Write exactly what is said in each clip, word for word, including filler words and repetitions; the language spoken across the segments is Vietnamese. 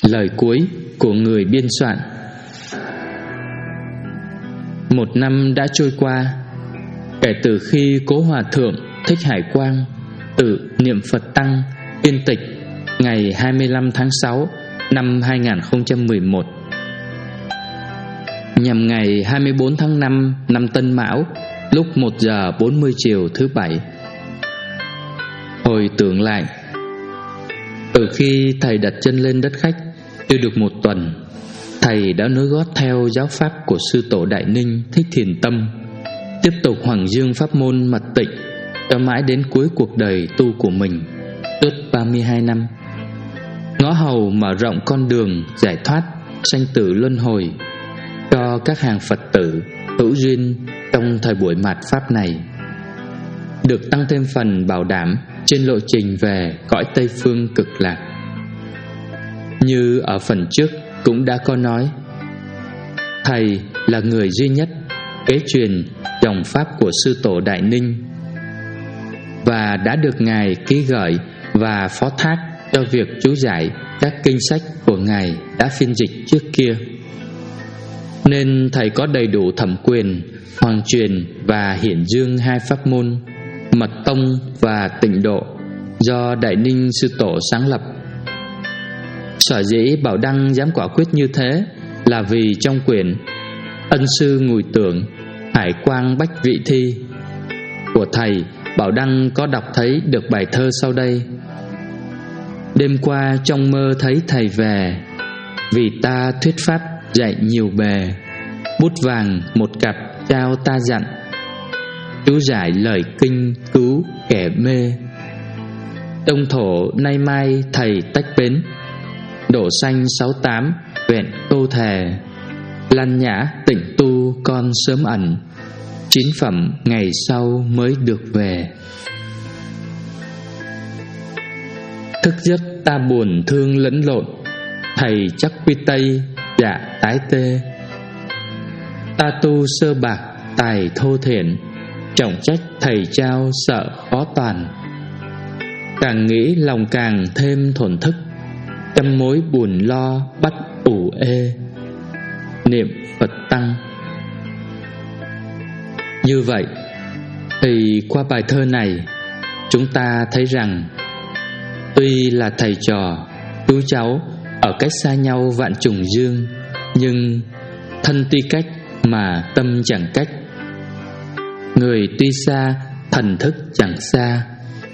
Lời cuối của người biên soạn. Một năm đã trôi qua kể từ khi Cố Hòa Thượng Thích Hải Quang tự niệm Phật Tăng tuyên tịch ngày hai mươi lăm tháng sáu năm hai nghìn không trăm mười một, nhằm ngày hai mươi bốn tháng năm năm Tân Mão lúc một giờ bốn mươi chiều thứ bảy. Hồi tưởng lại, từ khi thầy đặt chân lên đất khách chưa được một tuần, thầy đã nối gót theo giáo pháp của sư tổ Đại Ninh Thích Thiền Tâm, tiếp tục hoằng dương pháp môn mật tịnh cho mãi đến cuối cuộc đời tu của mình, suốt ba mươi hai năm, ngõ hầu mở rộng con đường giải thoát sanh tử luân hồi cho các hàng Phật tử hữu duyên trong thời buổi mạt pháp này, được tăng thêm phần bảo đảm trên lộ trình về cõi Tây Phương Cực Lạc. Như ở phần trước cũng đã có nói, thầy là người duy nhất kế truyền dòng pháp của sư tổ Đại Ninh và đã được Ngài ký gửi và phó thác cho việc chú giải các kinh sách của Ngài đã phiên dịch trước kia, nên thầy có đầy đủ thẩm quyền hoàng truyền và hiển dương hai pháp môn Mật Tông và Tịnh Độ do Đại Ninh sư tổ sáng lập. Sở dĩ Bảo Đăng dám quả quyết như thế là vì trong quyển Ân Sư Ngùi Tưởng Hải Quang Bách Vị Thi của thầy, Bảo Đăng có đọc thấy được bài thơ sau đây: đêm qua trong mơ thấy thầy về, vì ta thuyết pháp dạy nhiều bề, bút vàng một cặp trao ta dặn, chú giải lời kinh cứu kẻ mê. Đông thổ nay mai thầy tách bến, đổ xanh sáu tám vẹn câu thề, lăn nhã tịnh tu con sớm ẩn, chín phẩm ngày sau mới được về. Thức giấc ta buồn thương lẫn lộn, thầy chắc quy tây dạ tái tê. Ta tu sơ bạc tài thô thiển, trọng trách thầy trao sợ khó toàn. Càng nghĩ lòng càng thêm thổn thức, trăm mối buồn lo bắt ủ ê, niệm Phật Tăng. Như vậy thì qua bài thơ này, chúng ta thấy rằng tuy là thầy trò, chú cháu ở cách xa nhau vạn trùng dương, nhưng thân tuy cách mà tâm chẳng cách. Người tuy xa, thần thức chẳng xa.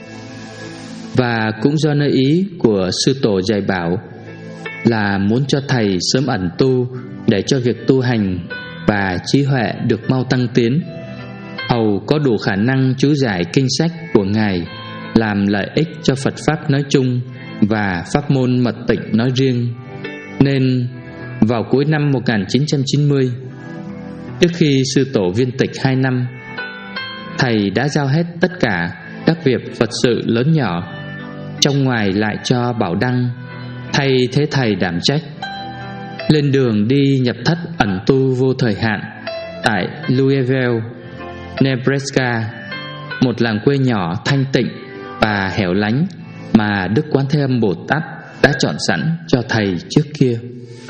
Và cũng do nơi ý của sư tổ dạy bảo là muốn cho thầy sớm ẩn tu để cho việc tu hành và trí huệ được mau tăng tiến, hầu có đủ khả năng chú giải kinh sách của Ngài, làm lợi ích cho Phật Pháp nói chung và pháp môn mật tịnh nói riêng. Nên vào cuối năm một nghìn chín trăm chín mươi, trước khi sư tổ viên tịch hai năm, thầy đã giao hết tất cả các việc Phật sự lớn nhỏ trong ngoài lại cho Bảo Đăng, thay thế thầy đảm trách, lên đường đi nhập thất ẩn tu vô thời hạn tại Louisville, Nebraska, một làng quê nhỏ thanh tịnh và hẻo lánh mà Đức Quán Thế Âm Bồ Tát đã chọn sẵn cho thầy trước kia.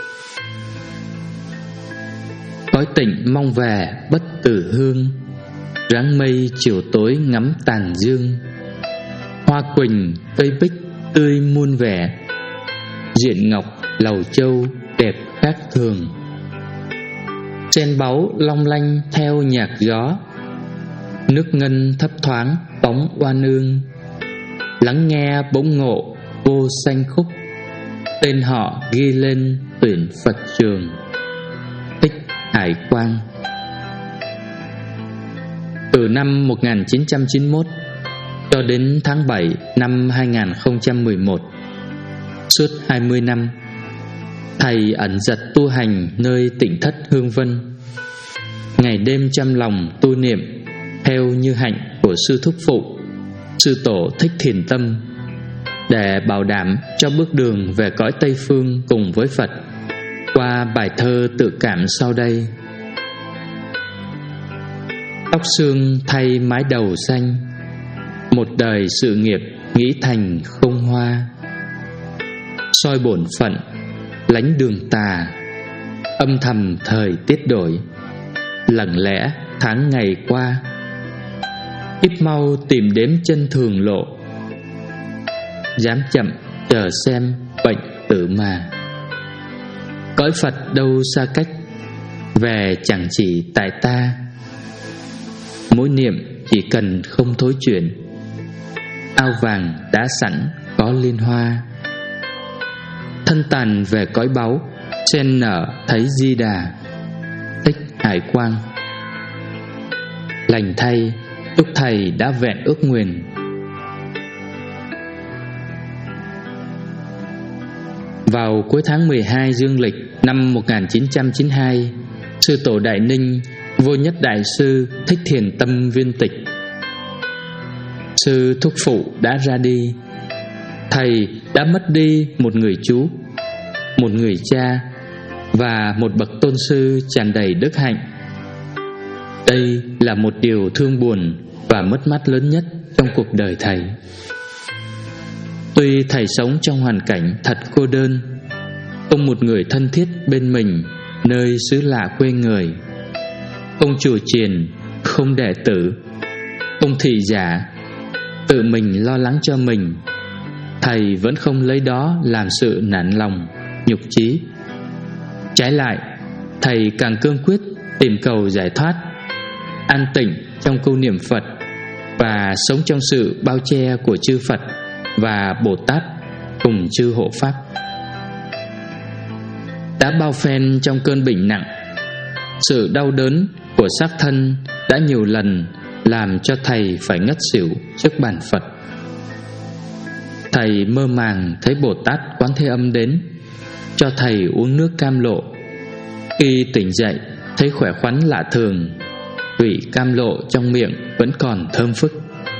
Cõi tịnh mong về bất tử hương, ráng mây chiều tối ngắm tàn dương. Hoa quỳnh cây bích tươi muôn vẻ, diện ngọc lầu châu đẹp khác thường. Sen báu long lanh theo nhạc gió, nước ngân thấp thoáng bóng oan ương. Lắng nghe bỗng ngộ vô sanh khúc, tên họ ghi lên tuyển Phật trường. Thích Hải Quang. Từ năm một nghìn chín trăm chín mươi mốt cho đến tháng bảy năm hai nghìn không trăm mười một, suốt hai mươi năm, thầy ẩn dật tu hành nơi Tịnh Thất Hương Vân, ngày đêm chăm lòng tu niệm theo như hạnh của sư thúc phụ, sư tổ Thích Thiền Tâm, để bảo đảm cho bước đường về cõi Tây Phương cùng với Phật qua bài thơ tự cảm sau đây: tóc xương thay mái đầu xanh, một đời sự nghiệp nghĩ thành không hoa. Soi bổn phận lánh đường tà, âm thầm thời tiết đổi, lặng lẽ tháng ngày qua. Ít mau tìm đếm chân thường lộ, dám chậm chờ xem bệnh tử mà. Cõi Phật đâu xa cách, về chẳng chỉ tại ta. Mỗi niệm chỉ cần không thối chuyển, ao vàng đã sẵn có liên hoa. Thân tàn về cõi báu, sen nở thấy Di Đà, tích Hải Quang. Lành thay, Túc Thầy đã vẹn ước nguyện. Vào cuối tháng mười hai dương lịch năm một nghìn chín trăm chín mươi hai, Sư Tổ Đại Ninh, Vô Nhất Đại Sư Thích Thiền Tâm viên tịch. Sư thúc phụ đã ra đi. Thầy đã mất đi một người chú, một người cha và một bậc tôn sư tràn đầy đức hạnh. Đây là một điều thương buồn và mất mát lớn nhất trong cuộc đời thầy. Tuy thầy sống trong hoàn cảnh thật cô đơn, không một người thân thiết bên mình nơi xứ lạ quê người, không chùa chiền, không đệ tử, không thị giả, tự mình lo lắng cho mình, thầy vẫn không lấy đó làm sự nản lòng, nhục chí. Trái lại, thầy càng cương quyết tìm cầu giải thoát, an tịnh trong câu niệm Phật và sống trong sự bao che của chư Phật và Bồ Tát cùng chư hộ pháp. Đã bao phen trong cơn bệnh nặng, sự đau đớn của xác thân đã nhiều lần làm cho thầy phải ngất xỉu trước bàn Phật. Thầy mơ màng thấy Bồ Tát Quán Thế Âm đến, cho thầy uống nước cam lộ. Khi tỉnh dậy thấy khỏe khoắn lạ thường, vị cam lộ trong miệng vẫn còn thơm phức.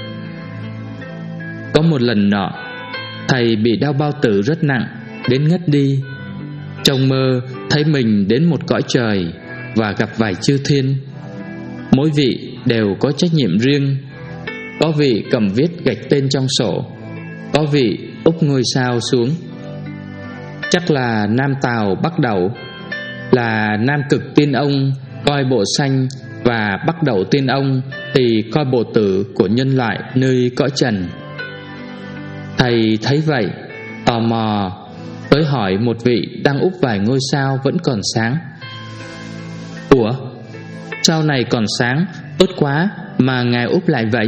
Có một lần nọ, thầy bị đau bao tử rất nặng đến ngất đi. Trong mơ thấy mình đến một cõi trời và gặp vài chư thiên. Mỗi vị đều có trách nhiệm riêng. Có vị cầm viết gạch tên trong sổ, có vị úp ngôi sao xuống. Chắc là Nam Tào Bắc Đẩu, là Nam Cực Tiên Ông coi bộ xanh, và Bắc Đẩu Tiên Ông thì coi bộ tử của nhân loại nơi cõi trần. Thầy thấy vậy, tò mò tới hỏi một vị đang úp vài ngôi sao vẫn còn sáng: Ủa, sao này còn sáng, tốt quá mà ngài úp lại vậy?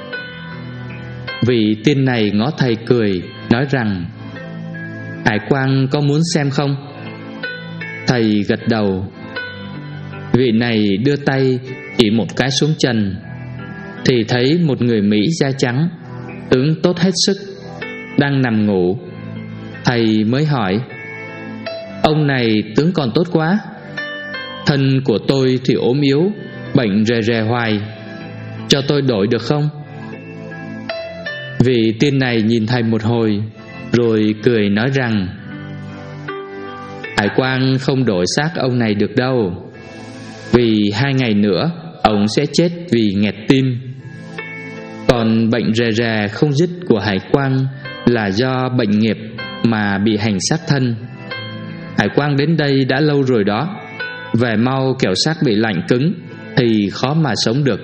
Vị tiên này ngó thầy cười, nói rằng: Hải Quang có muốn xem không? Thầy gật đầu. Vị này đưa tay chỉ một cái xuống trần, thì thấy một người Mỹ da trắng, tướng tốt hết sức, đang nằm ngủ. Thầy mới hỏi: Ông này tướng còn tốt quá. Thân của tôi thì ốm yếu, bệnh rè rè hoài, cho tôi đổi được không? Vị tiên này nhìn thầy một hồi, rồi cười nói rằng: Hải Quang không đổi xác ông này được đâu, vì hai ngày nữa ông sẽ chết vì nghẹt tim. Còn bệnh rè rè không dứt của Hải Quang là do bệnh nghiệp mà bị hành xác thân. Hải Quang đến đây đã lâu rồi đó, về mau kẻo xác bị lạnh cứng thì khó mà sống được.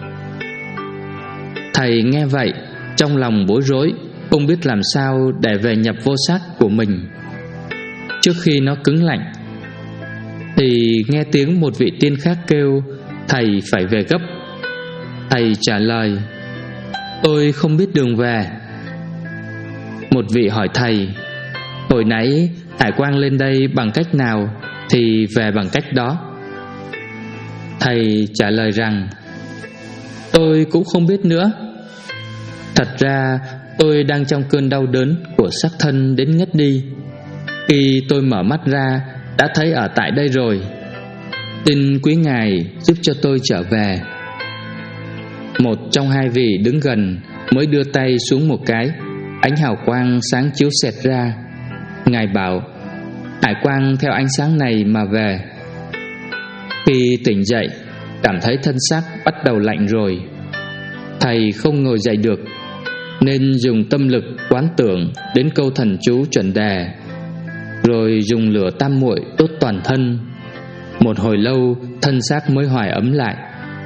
Thầy nghe vậy, trong lòng bối rối, không biết làm sao để về nhập vô xác của mình trước khi nó cứng lạnh. Thì nghe tiếng một vị tiên khác kêu thầy phải về gấp. Thầy trả lời: Tôi không biết đường về. Một vị hỏi thầy: Hồi nãy Hải Quang lên đây bằng cách nào thì về bằng cách đó. Thầy trả lời rằng: Tôi cũng không biết nữa. Thật ra tôi đang trong cơn đau đớn của xác thân đến ngất đi. Khi tôi mở mắt ra đã thấy ở tại đây rồi. Xin quý ngài giúp cho tôi trở về. Một trong hai vị đứng gần mới đưa tay xuống một cái, ánh hào quang sáng chiếu xẹt ra. Ngài bảo: Hải Quang theo ánh sáng này mà về. Khi tỉnh dậy, cảm thấy thân xác bắt đầu lạnh rồi. Thầy không ngồi dậy được, nên dùng tâm lực quán tưởng đến câu thần chú chuẩn đề: rồi dùng lửa tam muội đốt toàn thân. Một hồi lâu thân xác mới hoài ấm lại.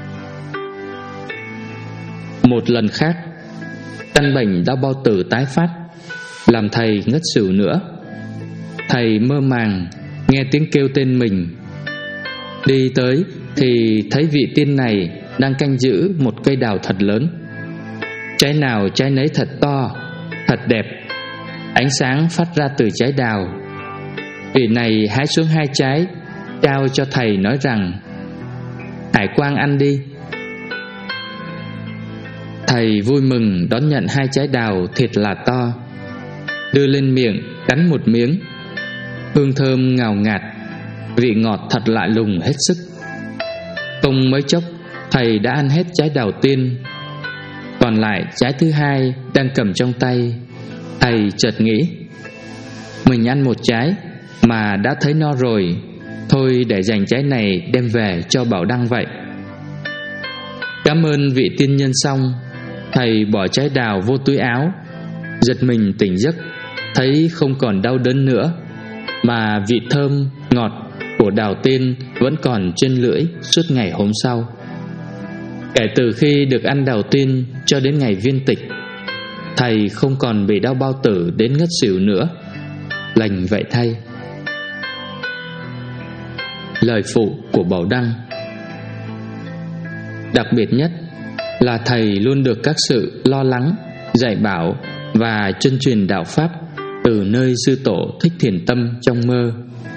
Một lần khác, căn bệnh đau bao tử tái phát, làm thầy ngất xỉu nữa. Thầy mơ màng nghe tiếng kêu tên mình. Đi tới thì thấy vị tiên này đang canh giữ một cây đào thật lớn. Trái nào trái nấy thật to, thật đẹp. Ánh sáng phát ra từ trái đào. Vị này hái xuống hai trái, trao cho thầy nói rằng: Hải Quang ăn đi. Thầy vui mừng đón nhận hai trái đào thiệt là to, đưa lên miệng cắn một miếng. Hương thơm ngào ngạt, vị ngọt thật lạ lùng hết sức. Không mấy chốc thầy đã ăn hết trái đào tiên. Còn lại trái thứ hai đang cầm trong tay. Thầy chợt nghĩ, mình ăn một trái mà đã thấy no rồi, thôi để dành trái này đem về cho Bảo Đăng vậy. Cảm ơn vị tiên nhân xong, thầy bỏ trái đào vô túi áo. Giật mình tỉnh giấc, thấy không còn đau đớn nữa, mà vị thơm ngọt của đào tiên vẫn còn trên lưỡi suốt ngày hôm sau. Kể từ khi được ăn đào tiên cho đến ngày viên tịch, thầy không còn bị đau bao tử đến ngất xỉu nữa. Lành vậy thay. Lời phụ của Bảo Đăng. Đặc biệt nhất là thầy luôn được các sự lo lắng, dạy bảo và chân truyền đạo pháp từ nơi sư tổ Thích Thiền Tâm trong mơ.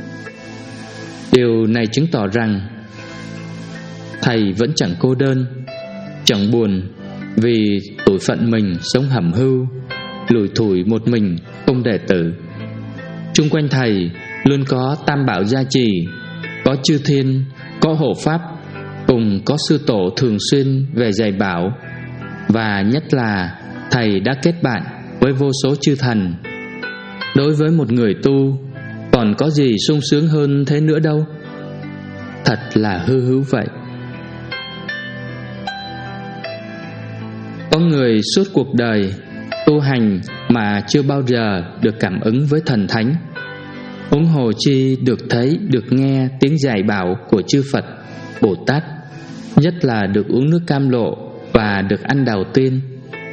Điều này chứng tỏ rằng thầy vẫn chẳng cô đơn, chẳng buồn vì tuổi phận mình sống hẩm hưu, lủi thủi một mình không đệ tử. Chung quanh thầy luôn có tam bảo gia trì, có chư thiên, có hộ pháp, cùng có sư tổ thường xuyên về dạy bảo. Và nhất là thầy đã kết bạn với vô số chư thần. Đối với một người tu, còn có gì sung sướng hơn thế nữa đâu. Thật là hư hữu vậy. Có người suốt cuộc đời tu hành mà chưa bao giờ được cảm ứng với thần thánh, huống hồ chi được thấy, được nghe tiếng dạy bảo của chư Phật, Bồ Tát, nhất là được uống nước cam lộ và được ăn đào tiên.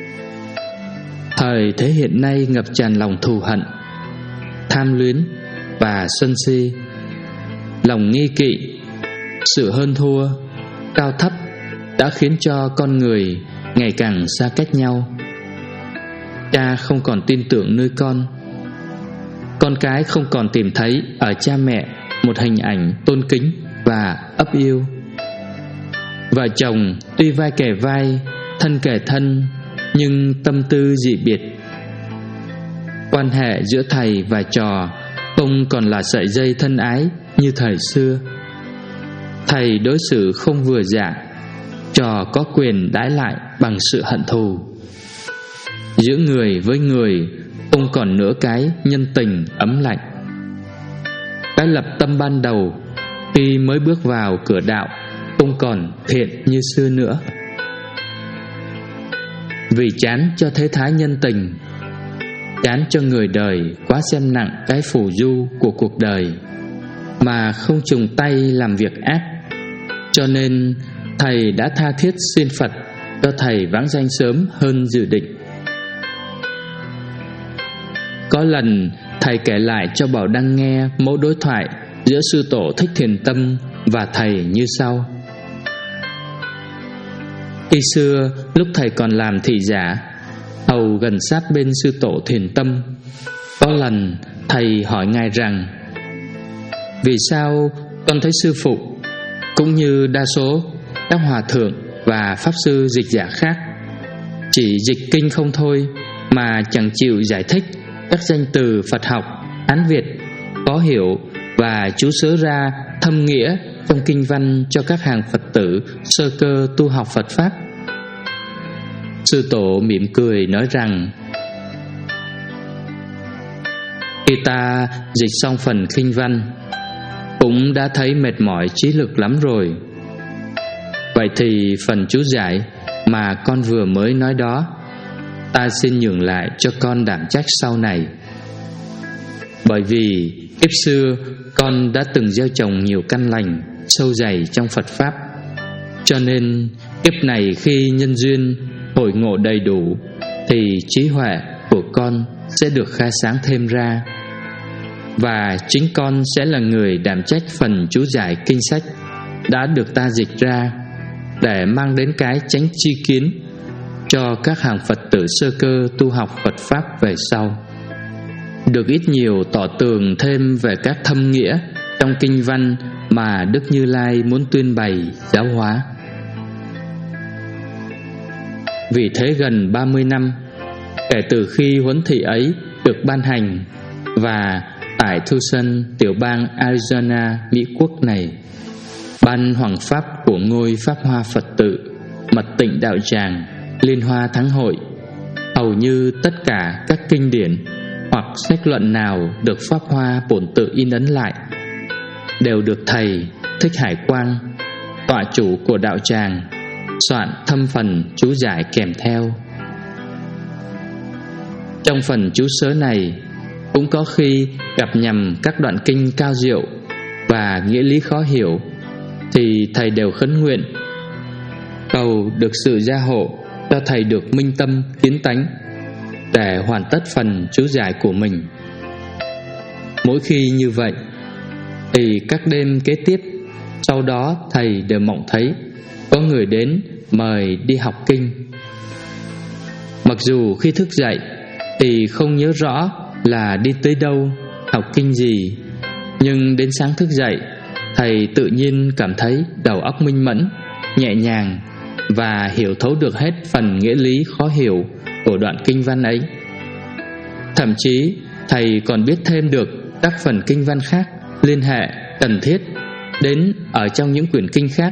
Thời thế hiện nay ngập tràn lòng thù hận, tham luyến và sân si, lòng nghi kỵ, sự hơn thua, cao thấp đã khiến cho con người ngày càng xa cách nhau. Cha không còn tin tưởng nơi con, con cái không còn tìm thấy ở cha mẹ một hình ảnh tôn kính và ấp yêu. Vợ chồng tuy vai kề vai, thân kề thân, nhưng tâm tư dị biệt. Quan hệ giữa thầy và trò không còn là sợi dây thân ái như thời xưa. Thầy đối xử không vừa dạ, trò có quyền đãi lại bằng sự hận thù. Giữa người với người không còn nữa cái nhân tình ấm lạnh. Cái lập tâm ban đầu khi mới bước vào cửa đạo không còn thiện như xưa nữa. Vì chán cho thế thái nhân tình, chán cho người đời quá xem nặng cái phù du của cuộc đời, mà không trùng tay làm việc ác, cho nên thầy đã tha thiết xin Phật cho thầy vãng sanh sớm hơn dự định. Có lần thầy kể lại cho Bảo Đăng nghe mẫu đối thoại giữa sư tổ Thích Thiền Tâm và thầy như sau. Khi xưa lúc thầy còn làm thị giả, hầu gần sát bên sư tổ Thiền Tâm, có lần thầy hỏi ngài rằng: vì sao con thấy sư phụ cũng như đa số các hòa thượng và pháp sư dịch giả khác chỉ dịch kinh không thôi, mà chẳng chịu giải thích các danh từ Phật học, Hán Việt có hiểu và chú sớ ra thâm nghĩa trong kinh văn cho các hàng Phật tử sơ cơ tu học Phật Pháp? Sư tổ mỉm cười nói rằng: khi ta dịch xong phần kinh văn cũng đã thấy mệt mỏi trí lực lắm rồi. Vậy thì phần chú giải mà con vừa mới nói đó, ta xin nhường lại cho con đảm trách sau này. Bởi vì Kiếp xưa con đã từng gieo trồng nhiều căn lành sâu dày trong Phật Pháp, cho nên kiếp này khi nhân duyên hội ngộ đầy đủ thì trí huệ của con sẽ được khai sáng thêm ra. Và chính con sẽ là người đảm trách phần chú giải kinh sách đã được ta dịch ra, để mang đến cái chánh tri kiến cho các hàng Phật tử sơ cơ tu học Phật Pháp về sau, được ít nhiều tỏ tường thêm về các thâm nghĩa trong kinh văn mà Đức Như Lai muốn tuyên bày giáo hóa. Vì thế gần ba mươi năm kể từ khi huấn thị ấy được ban hành, và tại Tucson, tiểu bang Arizona, Mỹ Quốc này, ban Hoàng Pháp của ngôi Pháp Hoa Phật tự Mật Tịnh Đạo Tràng Liên Hoa Thắng Hội, hầu như tất cả các kinh điển hoặc sách luận nào được Pháp Hoa Bổn Tự in ấn lại đều được thầy Thích Hải Quang, tọa chủ của đạo tràng, soạn thâm phần chú giải kèm theo. Trong phần chú sớ này cũng có khi gặp nhầm các đoạn kinh cao diệu và nghĩa lý khó hiểu, thì thầy đều khấn nguyện cầu được sự gia hộ cho thầy được minh tâm kiến tánh để hoàn tất phần chú giải của mình. Mỗi khi như vậy thì các đêm kế tiếp sau đó thầy đều mộng thấy có người đến mời đi học kinh. Mặc dù khi thức dậy thì không nhớ rõ là đi tới đâu, học kinh gì, nhưng đến sáng thức dậy, thầy tự nhiên cảm thấy đầu óc minh mẫn, nhẹ nhàng và hiểu thấu được hết phần nghĩa lý khó hiểu của đoạn kinh văn ấy. Thậm chí thầy còn biết thêm được các phần kinh văn khác liên hệ cần thiết đến ở trong những quyển kinh khác,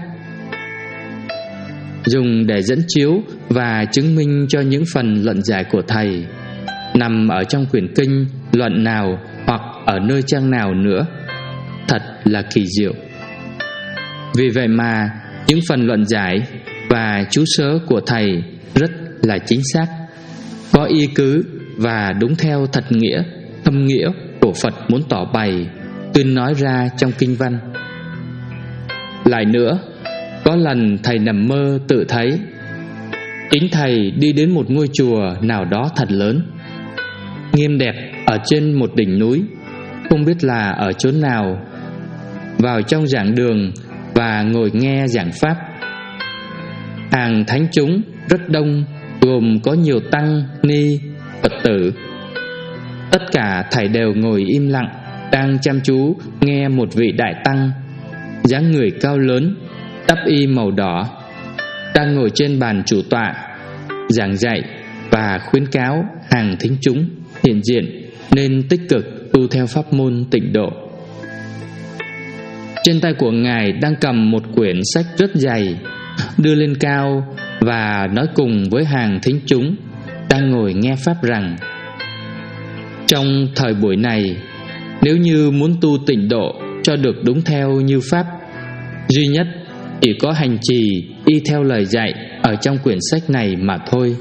dùng để dẫn chiếu và chứng minh cho những phần luận giải của thầy nằm ở trong quyển kinh luận nào hoặc ở nơi trang nào nữa. Thật là kỳ diệu. Vì vậy mà những phần luận giải và chú sớ của thầy rất là chính xác, có ý cứ và đúng theo thật nghĩa, thâm nghĩa của Phật muốn tỏ bày, tuyên nói ra trong kinh văn. Lại nữa, có lần thầy nằm mơ tự thấy chính thầy đi đến một ngôi chùa nào đó thật lớn, nghiêm đẹp ở trên một đỉnh núi, không biết là ở chốn nào, vào trong giảng đường và ngồi nghe giảng pháp. Hàng thánh chúng rất đông, gồm có nhiều tăng ni Phật tử. Tất cả thảy đều ngồi im lặng, đang chăm chú nghe một vị đại tăng dáng người cao lớn, đắp y màu đỏ, đang ngồi trên bàn chủ tọa giảng dạy và khuyến cáo hàng thính chúng hiện diện nên tích cực tu theo pháp môn tịnh độ. Trên tay của ngài đang cầm một quyển sách rất dày, đưa lên cao và nói cùng với hàng thính chúng đang ngồi nghe pháp rằng: trong thời buổi này, nếu như muốn tu tịnh độ cho được đúng theo như pháp, duy nhất chỉ có hành trì y theo lời dạy ở trong quyển sách này mà thôi.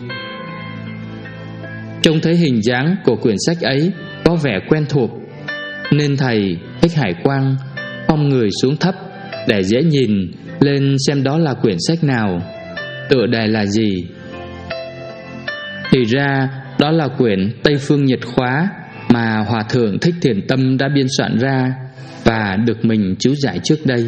Trông thấy hình dáng của quyển sách ấy có vẻ quen thuộc, nên thầy Thích Hải Quang khom người xuống thấp để dễ nhìn lên xem đó là quyển sách nào, tựa đề là gì. Thì ra đó là quyển Tây Phương Nhật Khóa mà Hòa Thượng Thích Thiền Tâm đã biên soạn ra và được mình chú giải trước đây.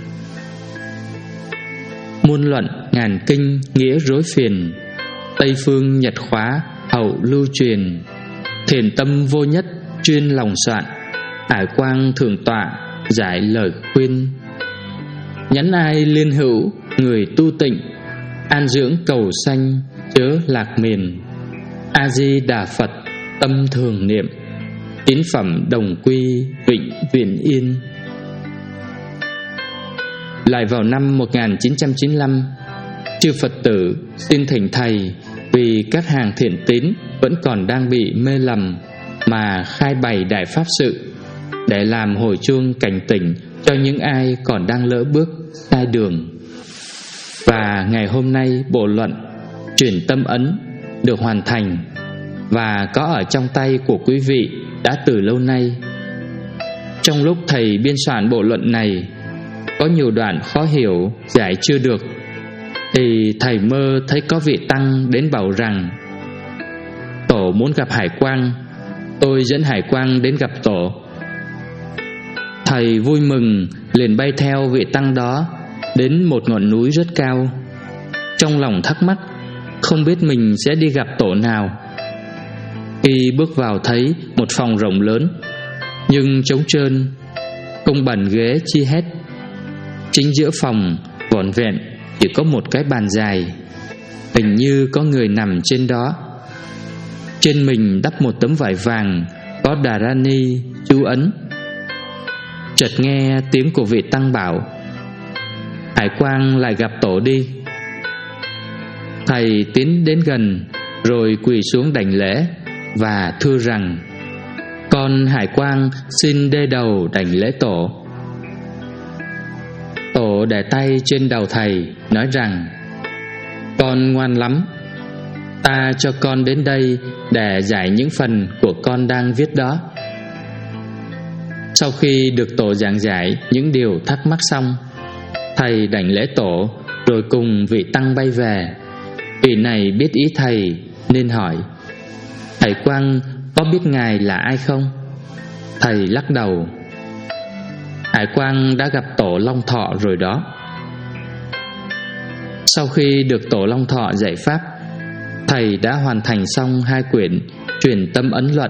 Muôn luận ngàn kinh nghĩa rối phiền, Tây Phương Nhật Khóa hậu lưu truyền. Thiền Tâm vô nhất chuyên lòng soạn, Hải Quang thượng tọa giải lời khuyên. Nhắn ai liên hữu người tu tịnh, an dưỡng cầu sanh chớ lạc miền. A Di Đà Phật tâm thường niệm, tín phẩm đồng quy vĩnh viễn yên. Lại vào năm một nghìn chín trăm chín mươi lăm, chư Phật tử xin thỉnh thầy vì các hàng thiện tín vẫn còn đang bị mê lầm mà khai bày đại pháp sự, để làm hồi chuông cảnh tỉnh cho những ai còn đang lỡ bước sai đường. Và ngày hôm nay bộ luận Chuyển Tâm Ấn được hoàn thành và có ở trong tay của quý vị đã từ lâu nay. Trong lúc thầy biên soạn bộ luận này, có nhiều đoạn khó hiểu, giải chưa được, thì thầy mơ thấy có vị tăng đến bảo rằng: tổ muốn gặp Hải Quang, tôi dẫn Hải Quang đến gặp tổ. Thầy vui mừng liền bay theo vị tăng đó đến một ngọn núi rất cao. Trong lòng thắc mắc không biết mình sẽ đi gặp tổ nào. Khi bước vào thấy một phòng rộng lớn, nhưng trống trơn, không bàn ghế chi hết. Chính giữa phòng vỏn vẹn chỉ có một cái bàn dài, hình như có người nằm trên đó. Trên mình đắp một tấm vải vàng có Đà Rani chú ấn. Chợt nghe tiếng của vị tăng bảo: Hải Quang lại gặp tổ đi. Thầy tiến đến gần rồi quỳ xuống đảnh lễ và thưa rằng: con Hải Quang xin đê đầu đảnh lễ tổ. Tổ để tay trên đầu thầy nói rằng: con ngoan lắm, ta cho con đến đây để giải những phần của con đang viết đó. Sau khi được tổ giảng giải những điều thắc mắc xong, thầy đảnh lễ tổ rồi cùng vị tăng bay về. Vị này biết ý thầy nên hỏi: Hải Quang có biết ngài là ai không? Thầy lắc đầu: Hải Quang đã gặp tổ Long Thọ rồi đó. Sau khi được tổ Long Thọ dạy pháp, thầy đã hoàn thành xong hai quyển Truyền Tâm Ấn Luận.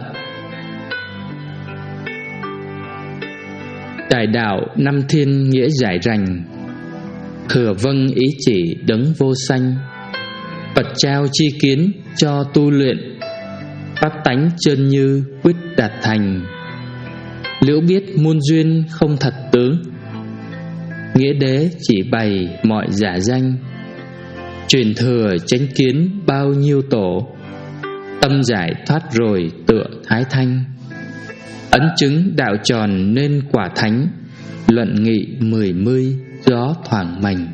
Đại đạo năm thiên nghĩa giải rành, thừa vâng ý chỉ đấng vô sanh. Phật trao chi kiến cho tu luyện, pháp tánh chân như quyết đạt thành. Liễu biết muôn duyên không thật tướng, nghĩa đế chỉ bày mọi giả danh. Truyền thừa chánh kiến bao nhiêu tổ, tâm giải thoát rồi tựa thái thanh. Ấn chứng đạo tròn nên quả thánh, luận nghị mười mươi gió thoảng mành.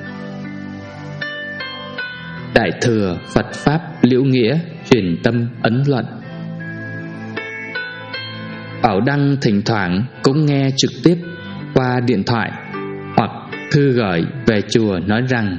Đại thừa Phật Pháp Liễu Nghĩa Truyền Tâm Ấn Luận. Bảo Đăng thỉnh thoảng cũng nghe trực tiếp qua điện thoại hoặc thư gửi về chùa nói rằng: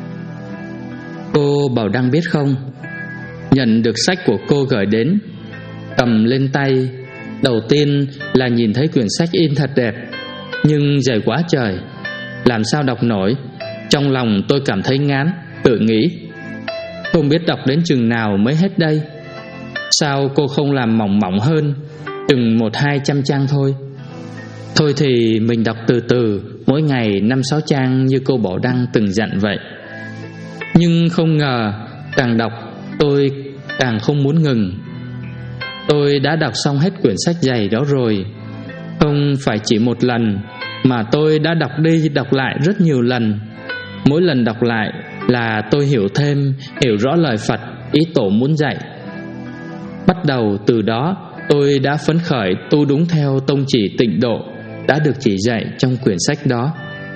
cô Bảo Đăng biết không, nhận được sách của cô gửi đến, cầm lên tay, đầu tiên là nhìn thấy quyển sách in thật đẹp, nhưng dày quá trời, làm sao đọc nổi. Trong lòng tôi cảm thấy ngán, tự nghĩ: không biết đọc đến chừng nào mới hết đây. Sao cô không làm mỏng mỏng hơn, chừng một hai trăm trang thôi. Thôi thì mình đọc từ từ, mỗi ngày năm sáu trang như cô Bảo Đăng từng dặn vậy. Nhưng không ngờ càng đọc tôi càng không muốn ngừng. Tôi đã đọc xong hết quyển sách dày đó rồi. Không phải chỉ một lần, mà tôi đã đọc đi đọc lại rất nhiều lần. Mỗi lần đọc lại là tôi hiểu thêm, hiểu rõ lời Phật, ý tổ muốn dạy. Bắt đầu từ đó, tôi đã phấn khởi tu đúng theo tông chỉ tịnh độ đã được chỉ dạy trong quyển sách đó.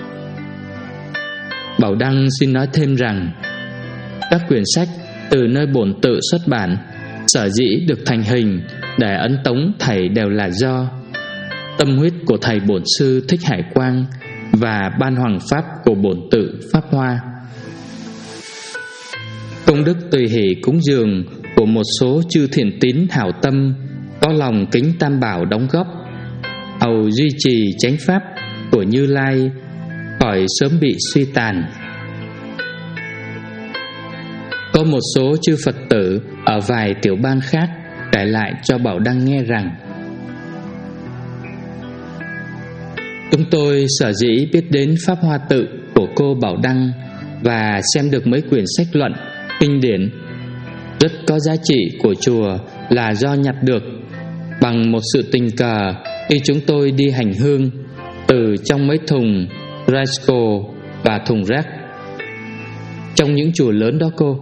Bảo Đăng xin nói thêm rằng, các quyển sách từ nơi bổn tự xuất bản, sở dĩ được thành hình để ấn tống thầy đều là do tâm huyết của thầy bổn sư Thích Hải Quang và ban hoàng pháp của bổn tự Pháp Hoa. Công đức tùy hỷ cúng dường của một số chư thiện tín hảo tâm có lòng kính Tam Bảo đóng góp, hầu duy trì chánh pháp của Như Lai khỏi sớm bị suy tàn. Có một số chư Phật tử ở vài tiểu bang khác kể lại cho Bảo Đăng nghe rằng, chúng tôi sở dĩ biết đến Pháp Hoa Tự của cô Bảo Đăng và xem được mấy quyển sách luận, kinh điển rất có giá trị của chùa là do nhặt được bằng một sự tình cờ khi chúng tôi đi hành hương từ trong mấy thùng Rasco và thùng rác trong những chùa lớn đó cô.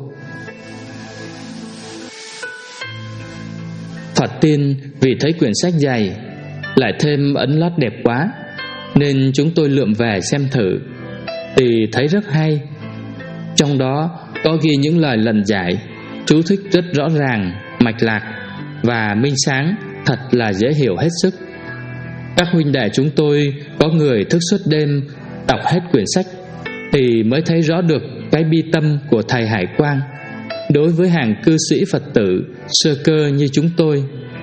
Thoạt tiên vì thấy quyển sách dày lại thêm ấn lót đẹp quá, nên chúng tôi lượm về xem thử, thì thấy rất hay. Trong đó có ghi những lời lần giải, chú thích rất rõ ràng, mạch lạc và minh sáng, thật là dễ hiểu hết sức. Các huynh đệ chúng tôi có người thức suốt đêm đọc hết quyển sách thì mới thấy rõ được cái bi tâm của thầy Hải Quang đối với hàng cư sĩ Phật tử sơ cơ như chúng tôi.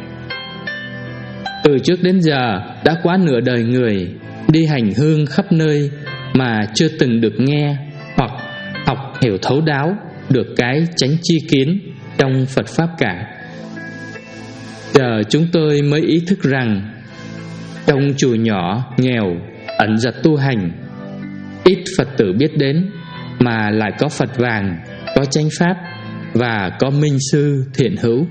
Từ trước đến giờ đã quá nửa đời người đi hành hương khắp nơi mà chưa từng được nghe hoặc học hiểu thấu đáo được cái chánh chi kiến trong Phật Pháp cả. Giờ chúng tôi mới ý thức rằng trong chùa nhỏ nghèo ẩn giật tu hành, ít Phật tử biết đến mà lại có Phật vàng, có chánh Pháp và có minh sư thiện hữu.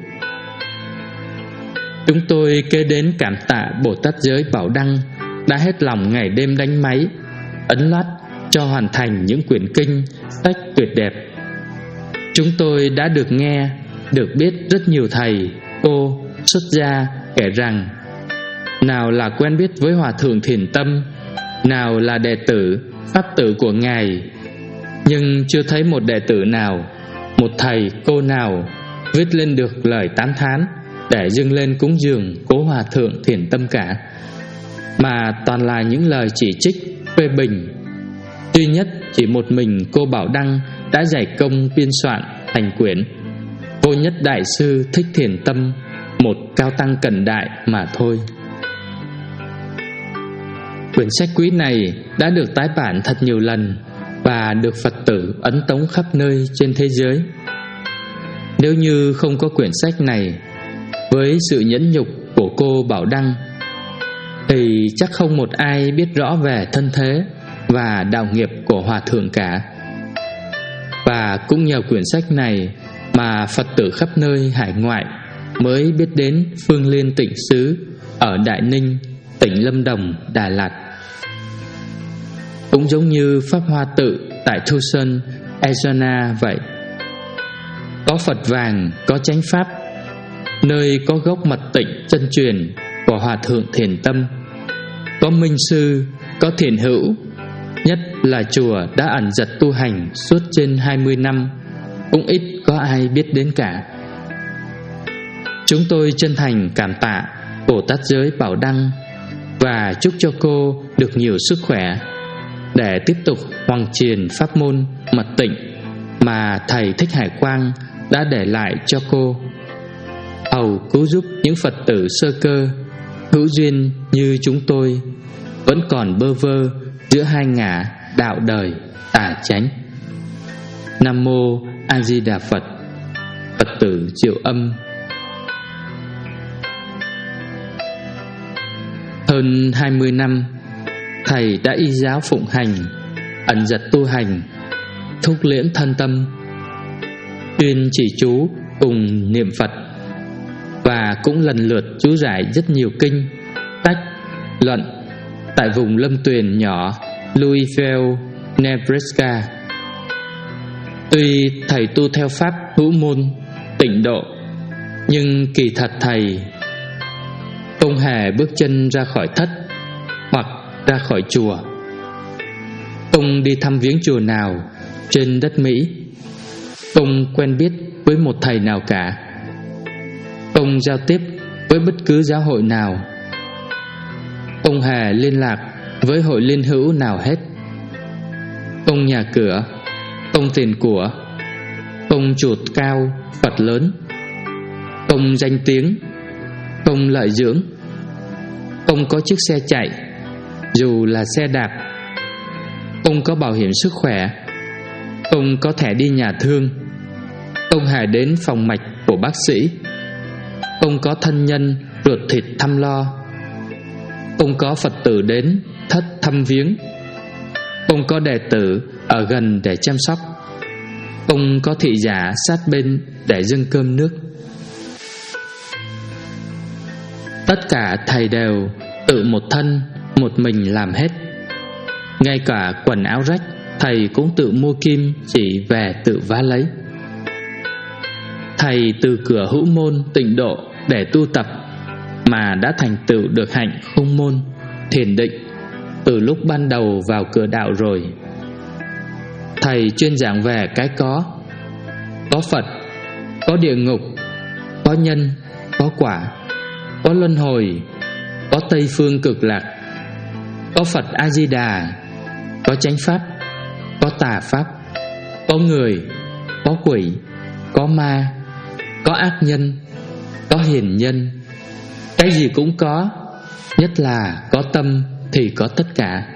Chúng tôi kể đến cảm tạ Bồ Tát Giới Bảo Đăng đã hết lòng ngày đêm đánh máy ấn loát cho hoàn thành những quyển kinh sách tuyệt đẹp. Chúng tôi đã được nghe, được biết rất nhiều thầy, cô, xuất gia kể rằng nào là quen biết với Hòa Thượng Thiền Tâm, nào là đệ tử, pháp tử của Ngài, nhưng chưa thấy một đệ tử nào, một thầy, cô nào viết lên được lời tán thán để dâng lên cúng dường cố Hòa Thượng Thiền Tâm cả, mà toàn là những lời chỉ trích, phê bình. Duy nhất chỉ một mình cô Bảo Đăng đã dày công biên soạn thành quyển Vô Nhất Đại Sư Thích Thiền Tâm, một cao tăng cận đại mà thôi. Quyển sách quý này đã được tái bản thật nhiều lần và được Phật tử ấn tống khắp nơi trên thế giới. Nếu như không có quyển sách này, với sự nhẫn nhục của cô Bảo Đăng, thì chắc không một ai biết rõ về thân thế và đạo nghiệp của Hòa Thượng cả. Và cũng nhờ quyển sách này mà Phật tử khắp nơi hải ngoại mới biết đến Phương Liên Tịnh Xứ ở Đại Ninh, tỉnh Lâm Đồng, Đà Lạt. Cũng giống như Pháp Hoa Tự tại Thu Sơn, Arizona vậy. Có Phật vàng, có chánh Pháp, nơi có gốc mật tịnh chân truyền của Hòa Thượng Thiền Tâm, có minh sư, có thiền hữu. Nhất là chùa đã ẩn giật tu hành suốt trên hai mươi năm, cũng ít có ai biết đến cả. Chúng tôi chân thành cảm tạ Bồ Tát Giới Bảo Đăng và chúc cho cô được nhiều sức khỏe để tiếp tục hoằng truyền pháp môn mật tịnh mà thầy Thích Hải Quang đã để lại cho cô, hầu cứu giúp những Phật tử sơ cơ hữu duyên như chúng tôi vẫn còn bơ vơ giữa hai ngả đạo đời tà chánh. Nam Mô A Di Đà Phật. Phật tử Diệu Âm. Hơn hai mươi năm, thầy đã y giáo phụng hành, ẩn giật tu hành, thúc liễm thân tâm, tuyên chỉ chú cùng niệm Phật, và cũng lần lượt chú giải rất nhiều kinh, tách, luận tại vùng lâm tuyền nhỏ Louisville, Nebraska. Tuy thầy tu theo pháp hữu môn, tịnh độ, nhưng kỳ thật thầy không hề bước chân ra khỏi thất hoặc ra khỏi chùa, không đi thăm viếng chùa nào trên đất Mỹ, không quen biết với một thầy nào cả, không giao tiếp với bất cứ giáo hội nào, không hề liên lạc với hội liên hữu nào hết, không nhà cửa, không tiền của, không chuột cao Phật lớn, không danh tiếng, không lợi dưỡng, không có chiếc xe chạy dù là xe đạp, không có bảo hiểm sức khỏe, không có thẻ đi nhà thương, không hề đến phòng mạch của bác sĩ, không có thân nhân ruột thịt thăm lo, không có Phật tử đến thất thăm viếng, không có đệ tử ở gần để chăm sóc, không có thị giả sát bên để dâng cơm nước. Tất cả thầy đều tự một thân một mình làm hết. Ngay cả quần áo rách thầy cũng tự mua kim chỉ về tự vá lấy. Thầy từ cửa hữu môn tịnh độ để tu tập mà đã thành tựu được hạnh không môn thiền định từ lúc ban đầu vào cửa đạo rồi. Thầy chuyên giảng về cái có, có Phật, có địa ngục, có nhân, có quả, có luân hồi, có Tây Phương Cực Lạc, có Phật A Di Đà, có chánh pháp, có tà pháp, có người, có quỷ, có ma, có ác nhân, có hiền nhân. Cái gì cũng có, nhất là có tâm thì có tất cả.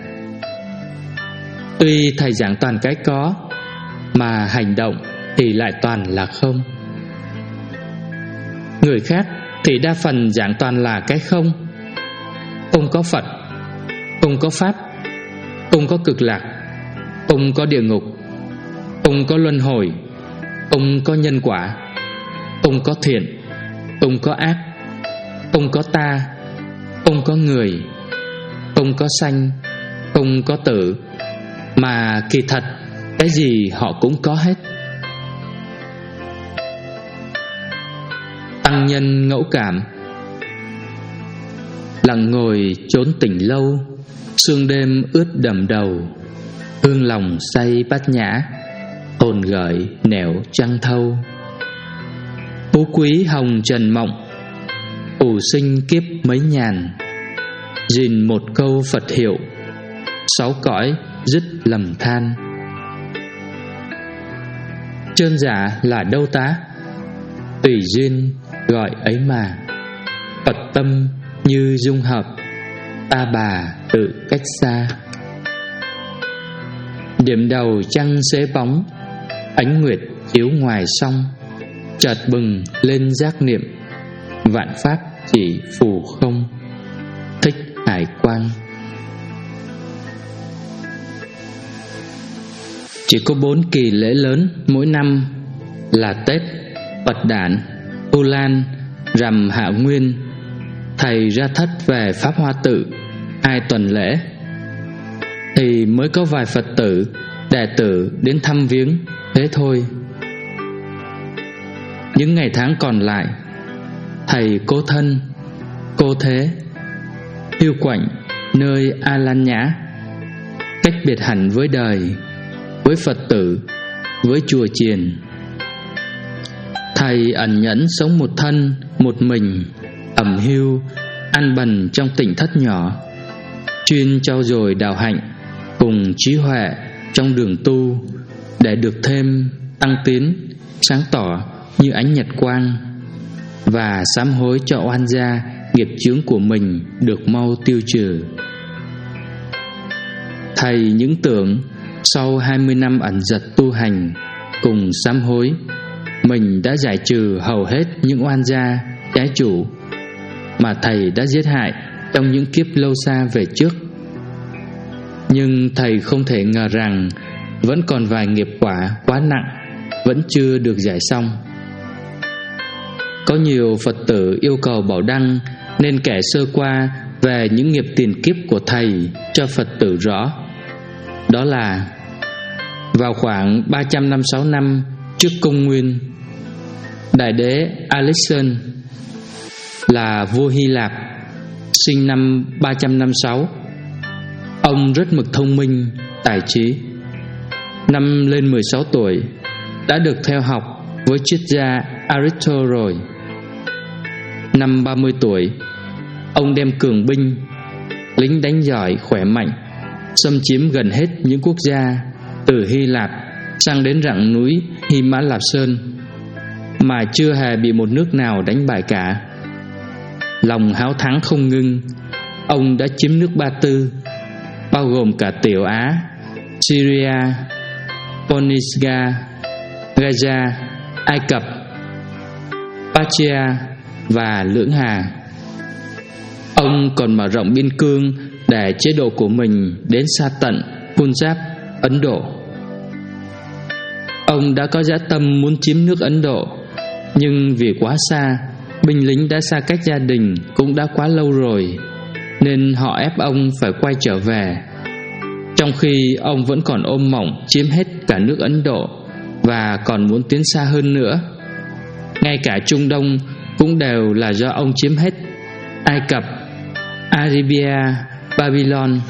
Tuy thầy giảng toàn cái có, mà hành động thì lại toàn là không. Người khác thì đa phần giảng toàn là cái không. Không có Phật, không có Pháp, không có cực lạc, không có địa ngục, không có luân hồi, không có nhân quả, không có thiện, không có ác, không có ta, không có người, không có sanh, không có tử. Mà kỳ thật cái gì họ cũng có hết. Tăng nhân ngẫu cảm. Lặng ngồi trốn tỉnh lâu, sương đêm ướt đầm đầu, hương lòng say bát nhã, hồn gợi nẻo trăng thâu. Phú quý hồng trần mộng, ủ sinh kiếp mấy nhàn, gìn một câu Phật hiệu, sáu cõi dứt lầm than. Trơn giả là đâu tá, tùy duyên gọi ấy mà. Phật tâm như dung hợp, ta bà tự cách xa. Điểm đầu trăng xế bóng, ánh nguyệt chiếu ngoài sông, chợt bừng lên giác niệm, vạn pháp chỉ phù không. Thích Hải Quang. Chỉ có bốn kỳ lễ lớn mỗi năm là Tết, Phật Đản, Vu Lan, Rằm Hạ Nguyên. Thầy ra thất về Pháp Hoa Tự hai tuần lễ, thì mới có vài Phật tử, đệ tử đến thăm viếng, thế thôi. Những ngày tháng còn lại, thầy cố thân, cô thế, hiu quạnh nơi A Lan Nhã, cách biệt hẳn với đời, với Phật tử, với chùa chiền. Thầy ẩn nhẫn sống một thân, một mình, ẩm hiu, ăn bần trong tỉnh thất nhỏ, chuyên trau dồi đạo hạnh cùng trí huệ trong đường tu, để được thêm tăng tiến, sáng tỏ như ánh nhật quang, và sám hối cho oan gia nghiệp chướng của mình được mau tiêu trừ. Thầy những tưởng sau hai mươi năm ẩn dật tu hành cùng sám hối, mình đã giải trừ hầu hết những oan gia trái chủ mà thầy đã giết hại trong những kiếp lâu xa về trước. Nhưng thầy không thể ngờ rằng vẫn còn vài nghiệp quả quá nặng vẫn chưa được giải xong. Có nhiều Phật tử yêu cầu bảo đăng, nên kể sơ qua về những nghiệp tiền kiếp của thầy cho Phật tử rõ. Đó là vào khoảng ba trăm năm mươi sáu năm trước công nguyên, Đại đế Alexander là vua Hy Lạp, sinh năm ba trăm năm mươi sáu. Ông rất mực thông minh, tài trí. Năm lên mười sáu tuổi đã được theo học với triết gia Aristotle rồi. Năm ba mươi tuổi, ông đem cường binh, lính đánh giỏi khỏe mạnh, xâm chiếm gần hết những quốc gia từ Hy Lạp sang đến rặng núi Hy Mã Lạp Sơn, mà chưa hề bị một nước nào đánh bại cả. Lòng háo thắng không ngưng, ông đã chiếm nước Ba Tư, bao gồm cả Tiểu Á, Syria, Phoenicia, Gaza, Ai Cập, Parthia và Lưỡng Hà. Ông còn mở rộng biên cương để chế độ của mình đến xa tận Punjab, Ấn Độ. Ông đã có dã tâm muốn chiếm nước Ấn Độ, nhưng vì quá xa, binh lính đã xa cách gia đình cũng đã quá lâu rồi, nên họ ép ông phải quay trở về, trong khi ông vẫn còn ôm mộng chiếm hết cả nước Ấn Độ và còn muốn tiến xa hơn nữa. Ngay cả Trung Đông cũng đều là do ông chiếm hết: Ai Cập, Arabia, Babylon.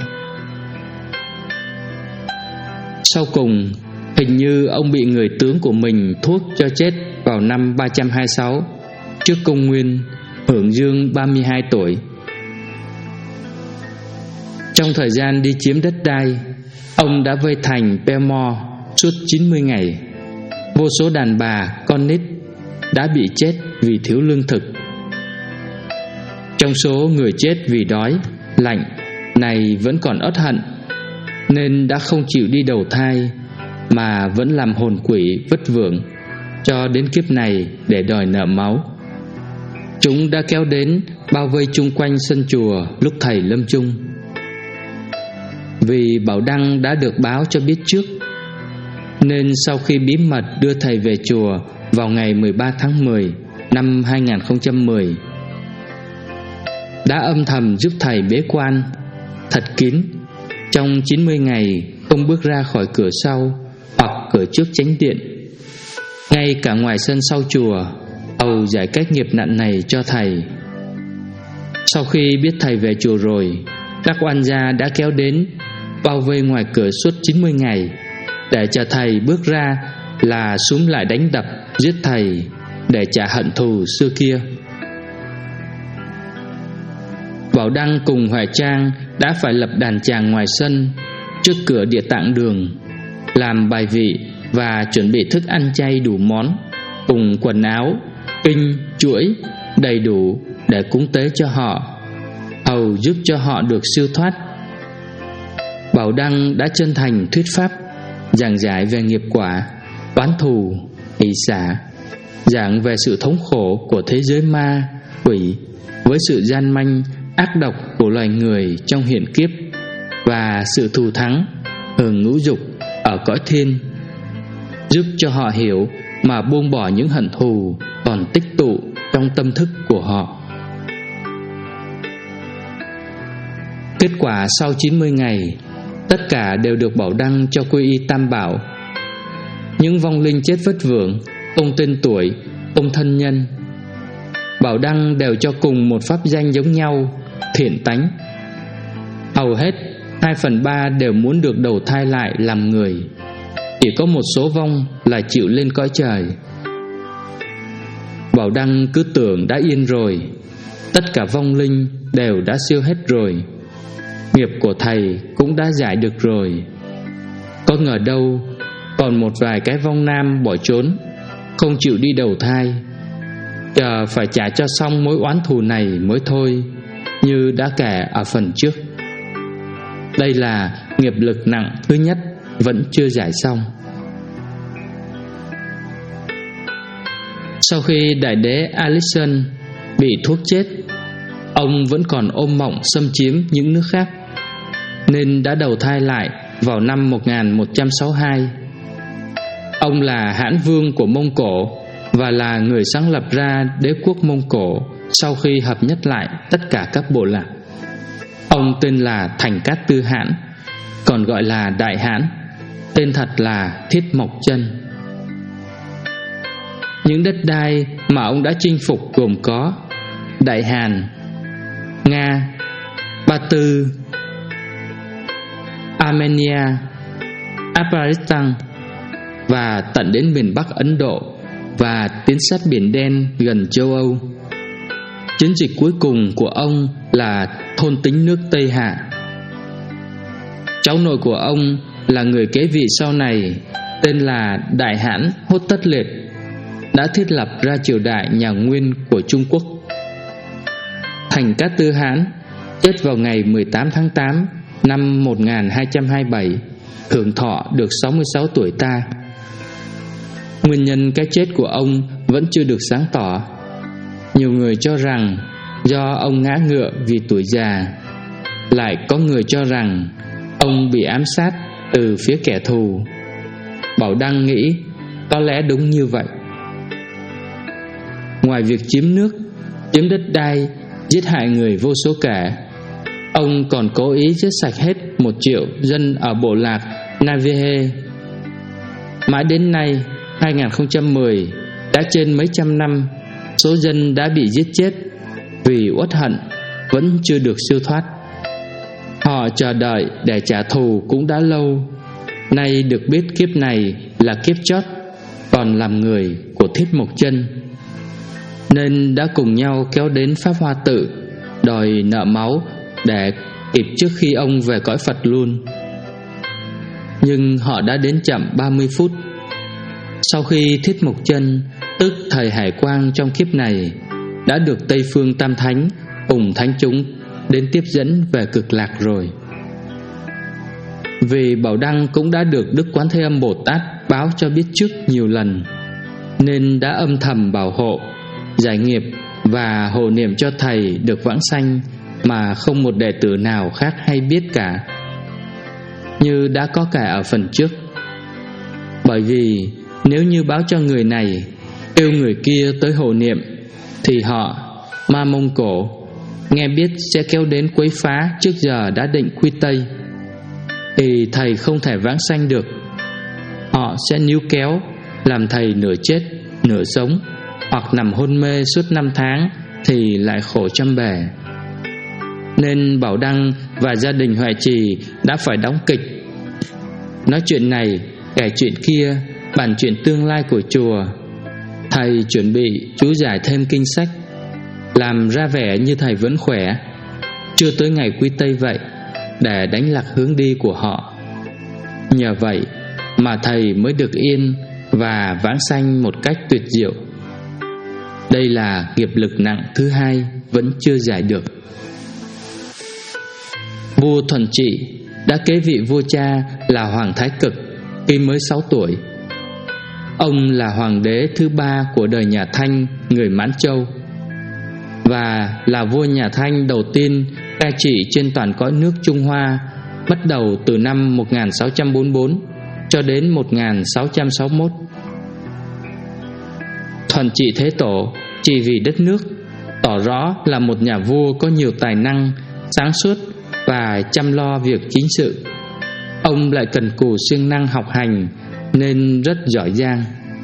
Sau cùng, hình như ông bị người tướng của mình thuốc cho chết vào năm ba trăm hai mươi sáu trước công nguyên, hưởng dương ba mươi hai tuổi. Trong thời gian đi chiếm đất đai, ông đã vây thành Pelmore suốt chín mươi ngày. Vô số đàn bà, con nít đã bị chết vì thiếu lương thực. Trong số người chết vì đói, lạnh này vẫn còn uất hận, nên đã không chịu đi đầu thai, mà vẫn làm hồn quỷ vất vưởng cho đến kiếp này để đòi nợ máu. Chúng đã kéo đến bao vây chung quanh sân chùa lúc thầy lâm chung. Vì Bảo Đăng đã được báo cho biết trước, nên sau khi bí mật đưa thầy về chùa vào ngày mười ba tháng mười năm hai nghìn không trăm mười, đã âm thầm giúp thầy bế quan thật kín trong chín mươi ngày, không bước ra khỏi cửa sau hoặc cửa trước chánh điện. Ngay cả ngoài sân sau chùa, hầu giải cách nghiệp nặng này cho thầy. Sau khi biết thầy về chùa rồi, các oan gia đã kéo đến bao vây ngoài cửa suốt chín mươi ngày, để chờ thầy bước ra là xúm lại đánh đập, giết thầy để trả hận thù xưa kia. Bảo Đăng cùng Huệ Trang đã phải lập đàn tràng ngoài sân trước cửa Địa Tạng Đường, làm bài vị và chuẩn bị thức ăn chay đủ món, cùng quần áo, kinh, chuỗi đầy đủ để cúng tế cho họ, hầu giúp cho họ được siêu thoát. Bảo Đăng đã chân thành thuyết pháp, giảng giải về nghiệp quả, oán thù, hỷ xả, giảng về sự thống khổ của thế giới ma, quỷ với sự gian manh, ác độc của loài người trong hiện kiếp, và sự thù thắng, hưởng ngũ dục ở cõi thiên, giúp cho họ hiểu mà buông bỏ những hận thù còn tích tụ trong tâm thức của họ. Kết quả sau chín mươi ngày, tất cả đều được Bảo Đăng cho quy y Tam Bảo. Những vong linh chết vất vưởng, không tên tuổi, không thân nhân, Bảo Đăng đều cho cùng một pháp danh giống nhau, thiện tánh. Hầu hết hai phần ba đều muốn được đầu thai lại làm người, chỉ có một số vong là chịu lên cõi trời. Bảo Đăng cứ tưởng đã yên rồi, tất cả vong linh đều đã siêu hết rồi, nghiệp của thầy cũng đã giải được rồi. Có ngờ đâu còn một vài cái vong nam bỏ trốn, không chịu đi đầu thai, chờ phải trả cho xong mối oán thù này mới thôi, như đã kể ở phần trước. Đây là nghiệp lực nặng thứ nhất vẫn chưa giải xong. Sau khi đại đế Alison bị thuốc chết, ông vẫn còn ôm mộng xâm chiếm những nước khác, nên đã đầu thai lại vào năm một nghìn một trăm sáu mươi hai. Ông là hãn vương của Mông Cổ và là người sáng lập ra đế quốc Mông Cổ sau khi hợp nhất lại tất cả các bộ lạc. Ông tên là Thành Cát Tư Hãn, còn gọi là Đại Hãn, tên thật là Thiết Mộc Chân. Những đất đai mà ông đã chinh phục gồm có Đại Hàn, Nga, Ba Tư, Armenia, Afghanistan và tận đến miền Bắc Ấn Độ và tiến sát Biển Đen gần châu Âu. Chiến dịch cuối cùng của ông là thôn tính nước Tây Hạ. Cháu nội của ông là người kế vị sau này, tên là Đại Hãn Hốt Tất Liệt, đã thiết lập ra triều đại nhà Nguyên của Trung Quốc. Thành Cát Tư Hãn chết vào ngày mười tám tháng tám năm một nghìn hai trăm hai mươi bảy, hưởng thọ được sáu mươi sáu tuổi ta. Nguyên nhân cái chết của ông vẫn chưa được sáng tỏ. Nhiều người cho rằng do ông ngã ngựa vì tuổi già, lại có người cho rằng ông bị ám sát từ phía kẻ thù. Bảo Đăng nghĩ có lẽ đúng như vậy. Ngoài việc chiếm nước, chiếm đất đai, giết hại người vô số kể, ông còn cố ý giết sạch hết một triệu dân ở bộ lạc Navahe. Mãi đến nay hai nghìn không trăm mười, đã trên mấy trăm năm, số dân đã bị giết chết vì uất hận vẫn chưa được siêu thoát. Họ chờ đợi để trả thù cũng đã lâu, nay được biết kiếp này là kiếp chót còn làm người của Thiết Mộc Chân, nên đã cùng nhau kéo đến Pháp Hoa Tự đòi nợ máu để kịp trước khi ông về cõi Phật luôn. Nhưng họ đã đến chậm ba mươi phút. Sau khi Thiết Mộc Chân, tức thầy Hải Quang trong kiếp này, đã được Tây Phương Tam Thánh cùng thánh chúng đến tiếp dẫn về Cực Lạc rồi. Vì Bảo Đăng cũng đã được Đức Quán Thế Âm Bồ Tát báo cho biết trước nhiều lần, nên đã âm thầm bảo hộ, giải nghiệp và hộ niệm cho thầy được vãng sanh mà không một đệ tử nào khác hay biết cả, như đã có cả ở phần trước. Bởi vì nếu như báo cho người này, kêu người kia tới hộ niệm, thì họ, Ma Mông Cổ, nghe biết sẽ kéo đến quấy phá trước giờ đã định quy Tây, thì thầy không thể vãng sanh được. Họ sẽ níu kéo, làm thầy nửa chết nửa sống, hoặc nằm hôn mê suốt năm tháng thì lại khổ trăm bề. Nên Bảo Đăng và gia đình Huệ Trì đã phải đóng kịch, nói chuyện này kể chuyện kia, bàn chuyện tương lai của chùa. Thầy chuẩn bị chú giải thêm kinh sách, làm ra vẻ như thầy vẫn khỏe, chưa tới ngày quy Tây vậy, để đánh lạc hướng đi của họ. Nhờ vậy mà thầy mới được yên và vãng sanh một cách tuyệt diệu. Đây là nghiệp lực nặng thứ hai vẫn chưa giải được. Vua Thuần Trị đã kế vị vua cha là Hoàng Thái Cực khi mới sáu tuổi. Ông là hoàng đế thứ ba của đời nhà Thanh, người Mãn Châu, và là vua nhà Thanh đầu tiên cai trị trên toàn cõi nước Trung Hoa, bắt đầu từ năm một nghìn sáu trăm bốn mươi tư cho đến một nghìn sáu trăm sáu mươi mốt. Thuần Trị Thế Tổ chỉ vì đất nước, tỏ rõ là một nhà vua có nhiều tài năng, sáng suốt và chăm lo việc chính sự. Ông lại cần cù siêng năng học hành nên rất giỏi giang.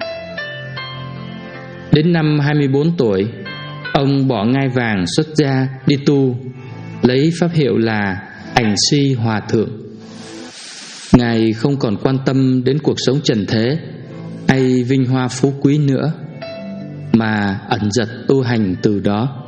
Đến năm hai mươi bốn tuổi, ông bỏ ngai vàng xuất gia đi tu, lấy pháp hiệu là Ảnh Si Hòa Thượng. Ngài không còn quan tâm đến cuộc sống trần thế hay vinh hoa phú quý nữa, mà ẩn dật tu hành từ đó.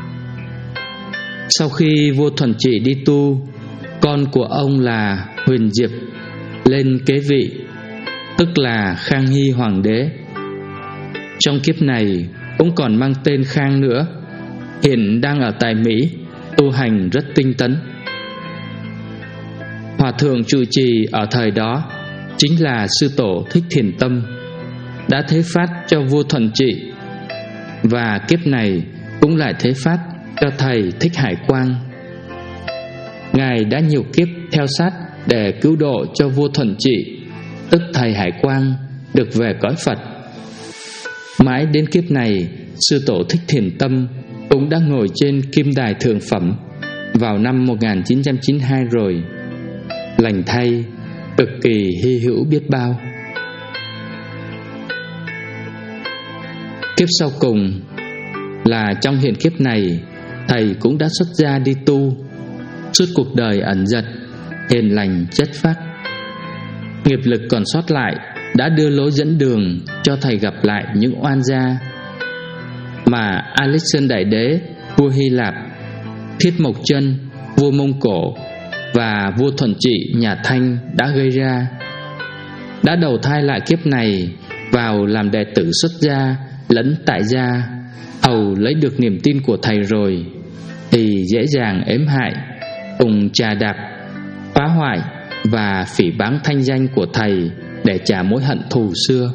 Sau khi vua Thuần Trị đi tu, con của ông là Huyền Diệp lên kế vị, tức là Khang Hy Hoàng đế. Trong kiếp này cũng còn mang tên Khang nữa, hiện đang ở tại Mỹ, tu hành rất tinh tấn. Hòa thượng trụ trì ở thời đó chính là sư tổ Thích Thiền Tâm, đã thế phát cho vua Thuần Trị, và kiếp này cũng lại thế phát cho thầy Thích Hải Quang. Ngài đã nhiều kiếp theo sát để cứu độ cho vua Thuần Trị, tức thầy Hải Quang, được về cõi Phật. Mãi đến kiếp này, sư tổ Thích Thiền Tâm cũng đã ngồi trên kim đài thượng phẩm vào năm một nghìn chín trăm chín mươi hai rồi. Lành thay, cực kỳ hy hữu biết bao. Kiếp sau cùng là trong hiện kiếp này, thầy cũng đã xuất gia đi tu, suốt cuộc đời ẩn dật, hiền lành chất phác. Nghiệp lực còn sót lại đã đưa lối dẫn đường cho thầy gặp lại những oan gia mà Alexander Đại Đế, vua Hy Lạp, Thiết Mộc Chân, vua Mông Cổ, và vua Thuần Trị nhà Thanh đã gây ra. Đã đầu thai lại kiếp này vào làm đệ tử xuất gia lẫn tại gia, hầu lấy được niềm tin của thầy rồi, thì dễ dàng ếm hại, cùng trà đạp, phá hoại và phỉ báng thanh danh của thầy để trả mối hận thù xưa.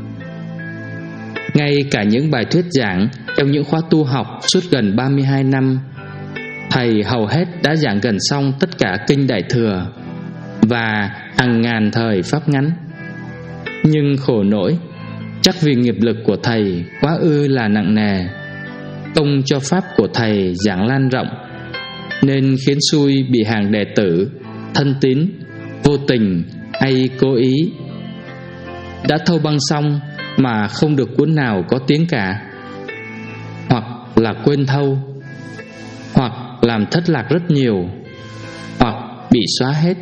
Ngay cả những bài thuyết giảng trong những khóa tu học suốt gần ba mươi hai năm, thầy hầu hết đã giảng gần xong tất cả kinh Đại Thừa và hàng ngàn thời pháp ngắn. Nhưng khổ nỗi, chắc vì nghiệp lực của thầy quá ư là nặng nề, công cho pháp của thầy giảng lan rộng, nên khiến xui bị hàng đệ tử, thân tín, vô tình hay cố ý đã thâu băng xong mà không được cuốn nào có tiếng cả, hoặc là quên thâu, hoặc làm thất lạc rất nhiều, hoặc bị xóa hết.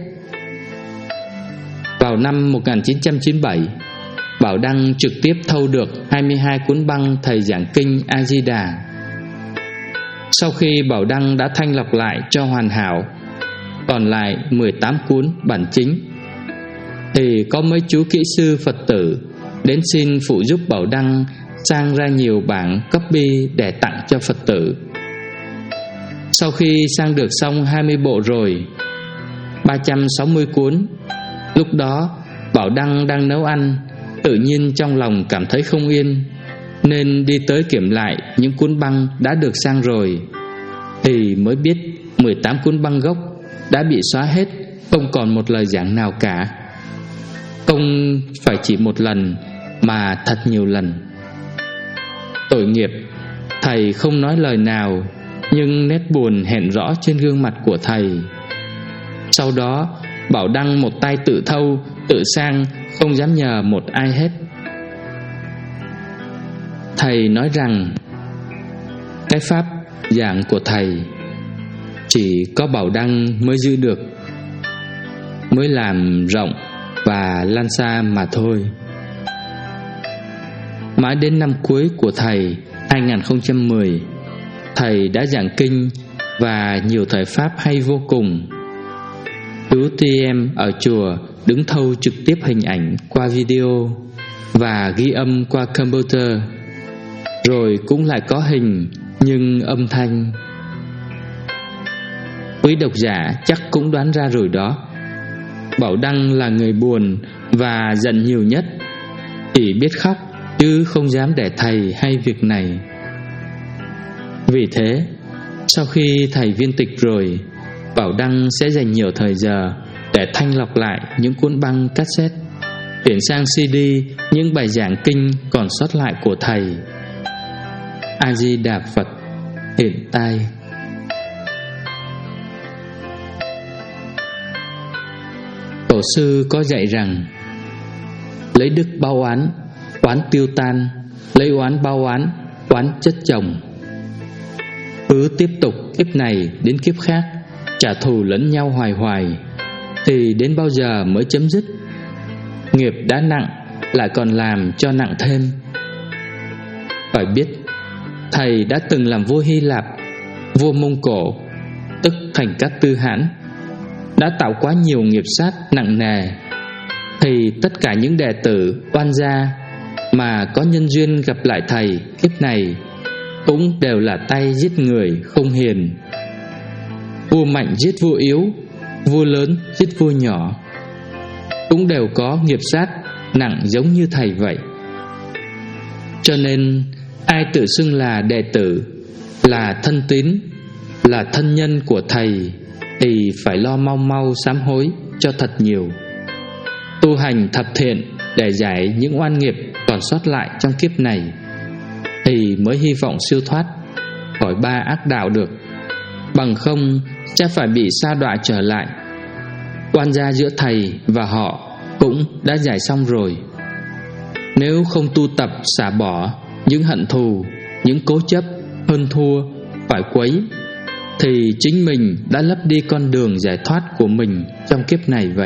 Vào năm một nghìn chín trăm chín mươi bảy, Bảo Đăng trực tiếp thâu được hai mươi hai cuốn băng thầy giảng kinh A Di Đà. Sau khi Bảo Đăng đã thanh lọc lại cho hoàn hảo, còn lại mười tám cuốn bản chính. Thì có mấy chú kỹ sư Phật tử đến xin phụ giúp Bảo Đăng sang ra nhiều bản copy để tặng cho Phật tử. Sau khi sang được xong hai mươi bộ rồi, ba trăm sáu mươi cuốn, lúc đó Bảo Đăng đang nấu ăn, tự nhiên trong lòng cảm thấy không yên, nên đi tới kiểm lại những cuốn băng đã được sang rồi, thì mới biết mười tám cuốn băng gốc đã bị xóa hết, không còn một lời giảng nào cả. Không phải chỉ một lần mà thật nhiều lần. Tội nghiệp, thầy không nói lời nào, nhưng nét buồn hiện rõ trên gương mặt của thầy. Sau đó Bảo Đăng một tay tự thâu, tự sang, không dám nhờ một ai hết. Thầy nói rằng cái pháp giảng của thầy chỉ có Bảo Đăng mới giữ được, mới làm rộng và lan xa mà thôi. Mãi đến năm cuối của thầy hai không một không, thầy đã giảng kinh và nhiều thời pháp hay vô cùng. Chú tê em ở chùa đứng thâu trực tiếp hình ảnh qua video và ghi âm qua computer, rồi cũng lại có hình nhưng âm thanh. Quý độc giả chắc cũng đoán ra rồi đó. Bảo Đăng là người buồn và giận nhiều nhất, chỉ biết khóc chứ không dám để thầy hay việc này. Vì thế, sau khi thầy viên tịch rồi, Bảo Đăng sẽ dành nhiều thời giờ để thanh lọc lại những cuốn băng cassette, chuyển sang xê đê những bài giảng kinh còn sót lại của thầy. A Di Đà Phật hiện tại. Tổ sư có dạy rằng lấy đức bao oán, oán tiêu tan; lấy oán bao oán, oán chất chồng. Cứ tiếp tục kiếp này đến kiếp khác trả thù lẫn nhau hoài hoài, thì đến bao giờ mới chấm dứt? Nghiệp đã nặng lại còn làm cho nặng thêm. Phải biết thầy đã từng làm vua Hy Lạp, vua Mông Cổ, tức Thành Cát Tư Hãn, đã tạo quá nhiều nghiệp sát nặng nề. Thì tất cả những đệ tử oan gia mà có nhân duyên gặp lại thầy kiếp này cũng đều là tay giết người không hiền. Vua mạnh giết vua yếu, vua lớn giết vua nhỏ, cũng đều có nghiệp sát nặng giống như thầy vậy. Cho nên ai tự xưng là đệ tử, là thân tín, là thân nhân của thầy thì phải lo mau mau sám hối cho thật nhiều, tu hành thập thiện để giải những oan nghiệp còn sót lại trong kiếp này, thì mới hy vọng siêu thoát khỏi ba ác đạo được. Bằng không chắc phải bị sa đọa trở lại. Oan gia giữa thầy và họ cũng đã giải xong rồi. Nếu không tu tập xả bỏ những hận thù, những cố chấp, hơn thua, phải quấy, thì chính mình đã lấp đi con đường giải thoát của mình trong kiếp này vậy.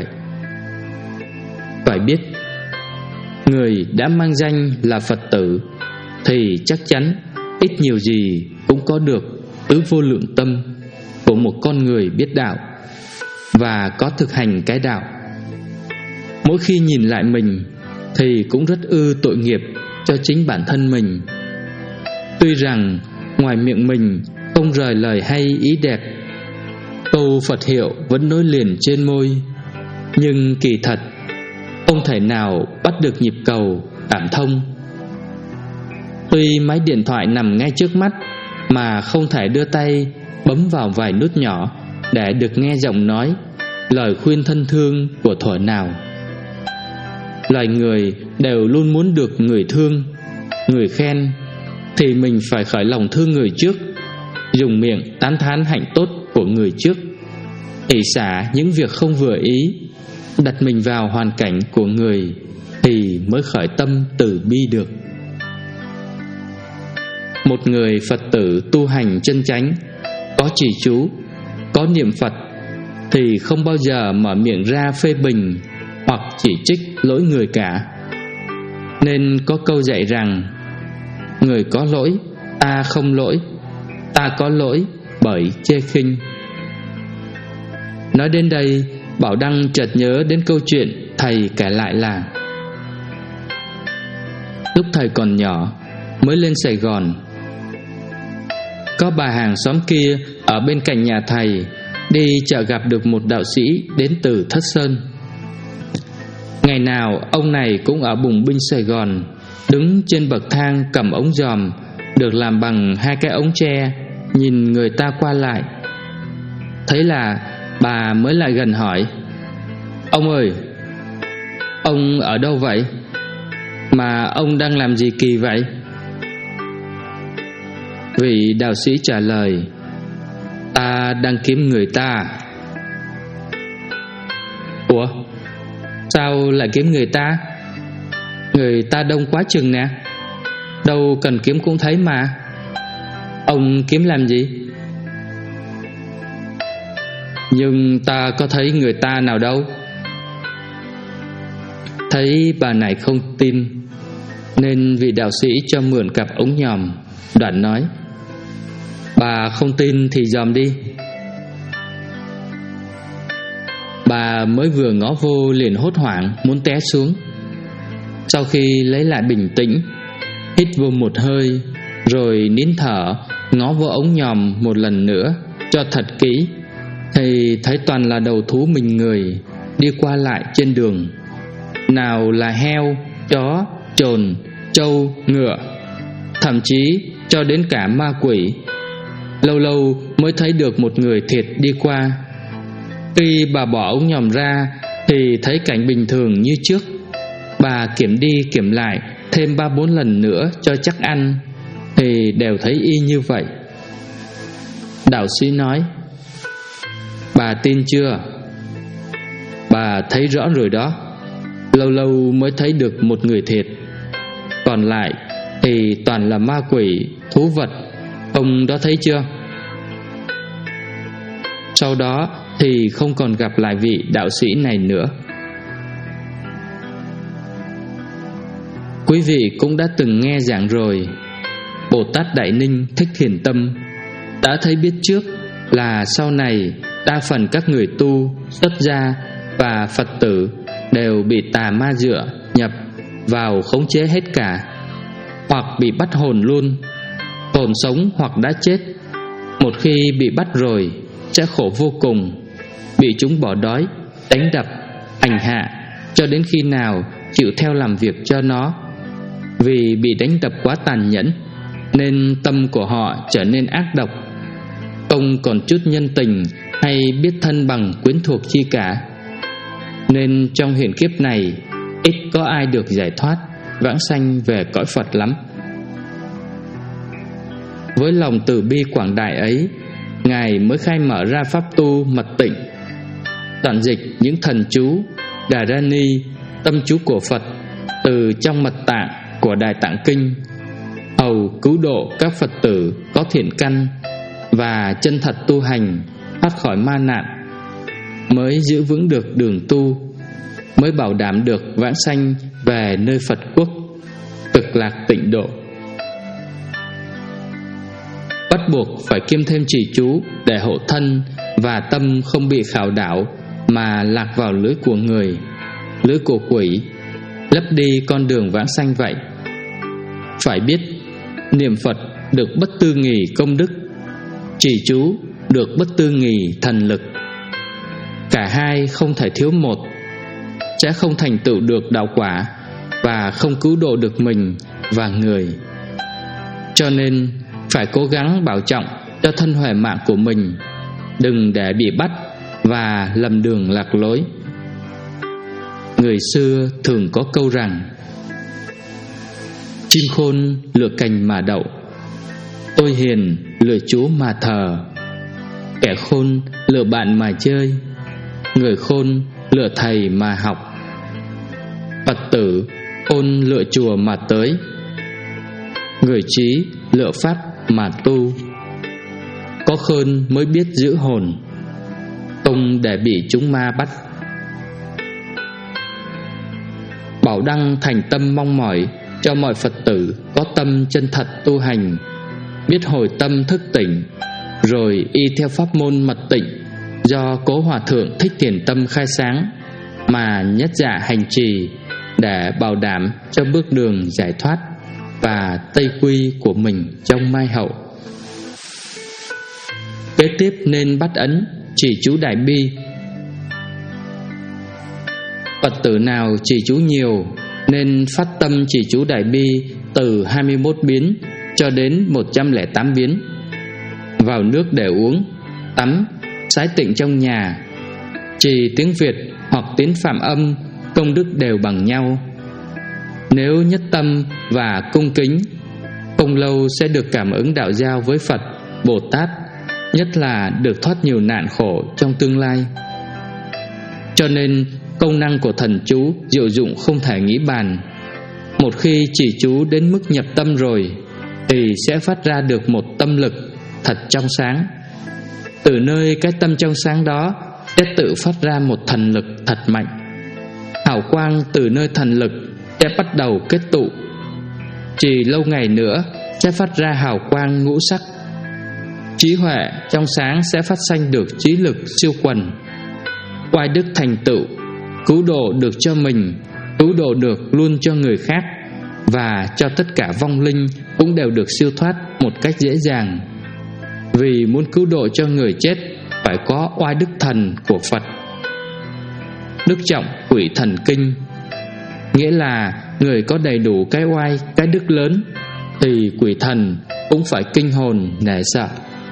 Phải biết, người đã mang danh là Phật tử thì chắc chắn ít nhiều gì cũng có được tứ vô lượng tâm của một con người biết đạo và có thực hành cái đạo. Mỗi khi nhìn lại mình thì cũng rất ư tội nghiệp cho chính bản thân mình. Tuy rằng ngoài miệng mình không rời lời hay ý đẹp, câu Phật hiệu vẫn nối liền trên môi, nhưng kỳ thật không thể nào bắt được nhịp cầu cảm thông. Tuy máy điện thoại nằm ngay trước mắt mà không thể đưa tay bấm vào vài nút nhỏ để được nghe giọng nói, lời khuyên thân thương của thuở nào. Loài người đều luôn muốn được người thương, người khen, thì mình phải khởi lòng thương người trước, dùng miệng tán thán hạnh tốt của người trước, ỷ xả những việc không vừa ý, đặt mình vào hoàn cảnh của người thì mới khởi tâm từ bi được. Một người Phật tử tu hành chân chánh, có trì chú, có niệm Phật, thì không bao giờ mở miệng ra phê bình hoặc chỉ trích lỗi người cả. Nên có câu dạy rằng: người có lỗi, ta không lỗi; ta có lỗi bởi chê khinh. Nói đến đây, Bảo Đăng chợt nhớ đến câu chuyện thầy kể lại là lúc thầy còn nhỏ mới lên Sài Gòn, có bà hàng xóm kia ở bên cạnh nhà thầy đi chợ gặp được một đạo sĩ đến từ Thất Sơn. Ngày nào ông này cũng ở bùng binh Sài Gòn, đứng trên bậc thang cầm ống dòm được làm bằng hai cái ống tre, nhìn người ta qua lại. Thấy là bà mới lại gần hỏi: "Ông ơi, ông ở đâu vậy? Mà ông đang làm gì kỳ vậy?" Vị đạo sĩ trả lời: "Ta đang kiếm người ta." "Ủa, sao lại kiếm người ta? Người ta đông quá chừng nè, đâu cần kiếm cũng thấy mà. Ông kiếm làm gì?" "Nhưng ta có thấy người ta nào đâu." Thấy bà này không tin, nên vị đạo sĩ cho mượn cặp ống nhòm, đoạn nói: "Bà không tin thì dòm đi." Bà mới vừa ngó vô liền hốt hoảng muốn té xuống. Sau khi lấy lại bình tĩnh, hít vô một hơi, rồi nín thở ngó vô ống nhòm một lần nữa cho thật kỹ, thì thấy toàn là đầu thú mình người đi qua lại trên đường. Nào là heo, chó, trồn, trâu, ngựa, thậm chí cho đến cả ma quỷ. Lâu lâu mới thấy được một người thiệt đi qua. Khi bà bỏ ống nhòm ra thì thấy cảnh bình thường như trước. Bà kiểm đi kiểm lại thêm ba bốn lần nữa cho chắc ăn, thì đều thấy y như vậy. Đạo sĩ nói: "Bà tin chưa? Bà thấy rõ rồi đó. Lâu lâu mới thấy được một người thiệt, còn lại thì toàn là ma quỷ, thú vật. Ông đó thấy chưa?" Sau đó thì không còn gặp lại vị đạo sĩ này nữa. Quý vị cũng đã từng nghe giảng rồi, Bồ Tát Đại Ninh Thích Thiền Tâm đã thấy biết trước là sau này đa phần các người tu, xuất gia và Phật tử đều bị tà ma dựa nhập vào khống chế hết cả, hoặc bị bắt hồn luôn, hồn sống hoặc đã chết. Một khi bị bắt rồi sẽ khổ vô cùng, bị chúng bỏ đói, đánh đập, hành hạ cho đến khi nào chịu theo làm việc cho nó. Vì bị đánh đập quá tàn nhẫn nên tâm của họ trở nên ác độc, không còn chút nhân tình hay biết thân bằng quyến thuộc chi cả. Nên trong hiện kiếp này ít có ai được giải thoát, vãng sanh về cõi Phật lắm. Với lòng từ bi quảng đại ấy, Ngài mới khai mở ra pháp tu mật tịnh, tận dịch những thần chú Dharani, tâm chú của Phật từ trong mật tạng của Đại Tạng Kinh, hầu cứu độ các Phật tử có thiện căn và chân thật tu hành, thoát khỏi ma nạn, mới giữ vững được đường tu, mới bảo đảm được vãng sanh về nơi Phật quốc, cực lạc tịnh độ. Bắt buộc phải kiêm thêm trì chú để hộ thân và tâm không bị khảo đảo mà lạc vào lưới của người, lưới của quỷ, lấp đi con đường vãng sanh vậy. Phải biết, niệm Phật được bất tư nghì công đức, trì chú được bất tư nghì thần lực. Cả hai không thể thiếu một, sẽ không thành tựu được đạo quả và không cứu độ được mình và người. Cho nên phải cố gắng bảo trọng cho thân huệ mạng của mình, đừng để bị bắt và lầm đường lạc lối. Người xưa thường có câu rằng: chim khôn lựa cành mà đậu, tôi hiền lựa Chúa mà thờ. Kẻ khôn lựa bạn mà chơi, người khôn lựa thầy mà học. Phật tử khôn lựa chùa mà tới, người trí lựa pháp mà tu. Có khôn mới biết giữ hồn, không để bị chúng ma bắt. Bảo Đăng thành tâm mong mỏi cho mọi Phật tử có tâm chân thật tu hành, biết hồi tâm thức tỉnh, rồi y theo pháp môn mật tịnh do Cố Hòa Thượng Thích Thiền Tâm khai sáng mà nhất dạ hành trì để bảo đảm cho bước đường giải thoát và tây quy của mình trong mai hậu. Kế tiếp nên bắt ấn trì chú Đại Bi. Phật tử nào trì chú nhiều nên phát tâm trì chú Đại Bi từ hai mươi mốt biến cho đến một trăm lẻ tám biến. Vào nước để uống, tắm, sái tịnh trong nhà, trì tiếng Việt hoặc tiếng Phạm âm, công đức đều bằng nhau. Nếu nhất tâm và cung kính, không lâu sẽ được cảm ứng đạo giao với Phật, Bồ Tát, nhất là được thoát nhiều nạn khổ trong tương lai. Cho nên công năng của thần chú diệu dụng không thể nghĩ bàn. Một khi chỉ chú đến mức nhập tâm rồi thì sẽ phát ra được một tâm lực thật trong sáng. Từ nơi cái tâm trong sáng đó sẽ tự phát ra một thần lực thật mạnh. Hào quang từ nơi thần lực sẽ bắt đầu kết tụ. Chỉ lâu ngày nữa sẽ phát ra hào quang ngũ sắc. Trí huệ trong sáng sẽ phát sanh được trí lực siêu quần. Oai đức thành tựu, cứu độ được cho mình, cứu độ được luôn cho người khác, và cho tất cả vong linh cũng đều được siêu thoát một cách dễ dàng. Vì muốn cứu độ cho người chết phải có oai đức thần của Phật. Đức trọng quỷ thần kinh, nghĩa là người có đầy đủ cái oai, cái đức lớn thì quỷ thần cũng phải kinh hồn nể sợ.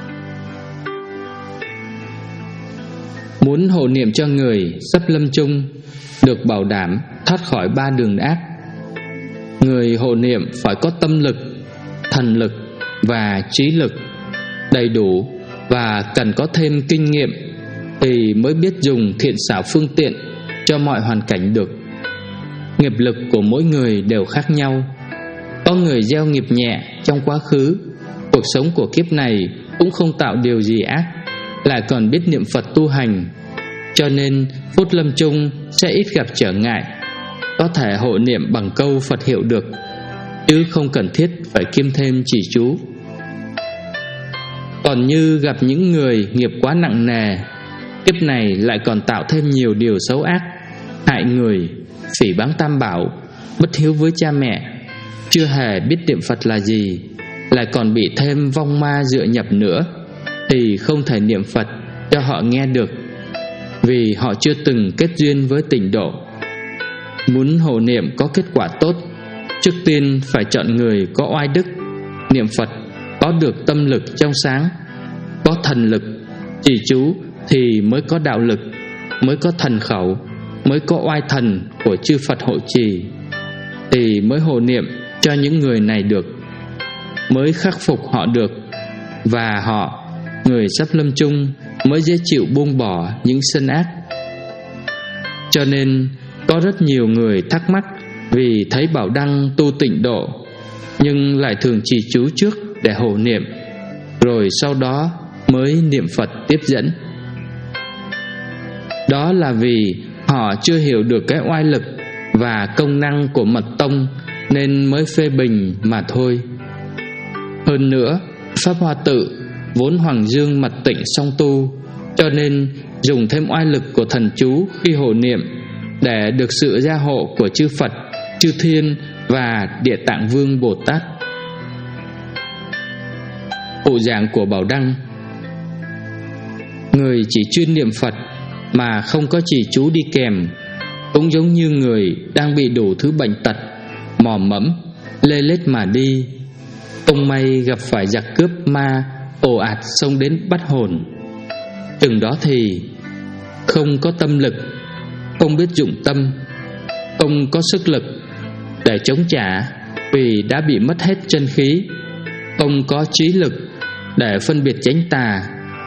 Muốn hộ niệm cho người sắp lâm chung được bảo đảm thoát khỏi ba đường ác, người hộ niệm phải có tâm lực, thần lực và trí lực đầy đủ, và cần có thêm kinh nghiệm thì mới biết dùng thiện xảo phương tiện cho mọi hoàn cảnh được. Nghiệp lực của mỗi người đều khác nhau. Có người gieo nghiệp nhẹ trong quá khứ, cuộc sống của kiếp này cũng không tạo điều gì ác, lại còn biết niệm Phật tu hành, cho nên phút lâm chung sẽ ít gặp trở ngại, có thể hộ niệm bằng câu Phật hiệu được, chứ không cần thiết phải kiêm thêm chỉ chú. Còn như gặp những người nghiệp quá nặng nề, kiếp này lại còn tạo thêm nhiều điều xấu ác, hại người, phỉ báng tam bảo, bất hiếu với cha mẹ, chưa hề biết niệm Phật là gì, lại còn bị thêm vong ma dựa nhập nữa, thì không thể niệm Phật cho họ nghe được, vì họ chưa từng kết duyên với tịnh độ. Muốn hộ niệm có kết quả tốt, trước tiên phải chọn người có oai đức, niệm Phật có được tâm lực trong sáng, có thần lực, trì chú thì mới có đạo lực, mới có thần khẩu, mới có oai thần của chư Phật hộ trì, thì mới hộ niệm cho những người này được, mới khắc phục họ được, và họ, người sắp lâm chung, mới dễ chịu buông bỏ những sân ác. Cho nên có rất nhiều người thắc mắc vì thấy bảo đăng tu tịnh độ, nhưng lại thường trì chú trước để hộ niệm, rồi sau đó mới niệm Phật tiếp dẫn. Đó là vì họ chưa hiểu được cái oai lực và công năng của mật tông, nên mới phê bình mà thôi. Hơn nữa, Pháp Hoa Tự vốn hoàng dương mật tịnh song tu, cho nên dùng thêm oai lực của thần chú khi hộ niệm để được sự gia hộ của chư Phật, chư Thiên và Địa Tạng Vương Bồ Tát. Bộ dạng của Bảo Đăng: người chỉ chuyên niệm Phật mà không có trì chú đi kèm, cũng giống như người đang bị đủ thứ bệnh tật, mò mẫm, lê lết mà đi. Không may gặp phải giặc cướp ma ồ ạt xông đến bắt hồn, chừng đó thì không có tâm lực, không biết dụng tâm, không có sức lực để chống trả vì đã bị mất hết chân khí, không có trí lực để phân biệt chánh tà,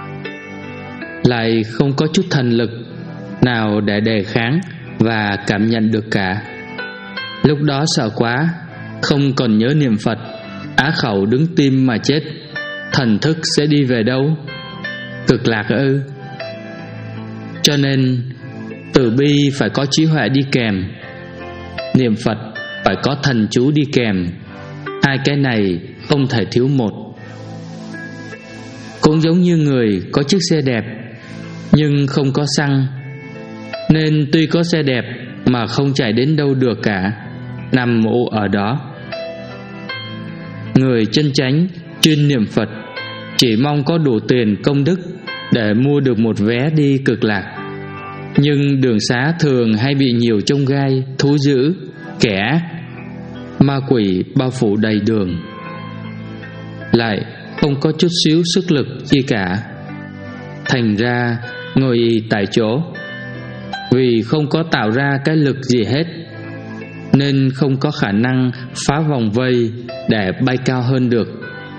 lại không có chút thần lực nào để đề kháng và cảm nhận được cả. Lúc đó sợ quá, không còn nhớ niệm Phật, á khẩu đứng tim mà chết, thần thức sẽ đi về đâu? Cực lạc ư? Cho nên từ bi phải có trí huệ đi kèm, niệm Phật phải có thần chú đi kèm. Hai cái này không thể thiếu một. Cũng giống như người có chiếc xe đẹp, nhưng không có xăng, nên tuy có xe đẹp mà không chạy đến đâu được cả, nằm ụ ở đó. Người chân chánh chuyên niệm Phật chỉ mong có đủ tiền công đức để mua được một vé đi cực lạc, nhưng đường xá thường hay bị nhiều chông gai, thú dữ, kẻ ma quỷ bao phủ đầy đường, lại không có chút xíu sức lực chi cả. Thành ra ngồi ì tại chỗ, vì không có tạo ra cái lực gì hết, nên không có khả năng phá vòng vây để bay cao hơn được.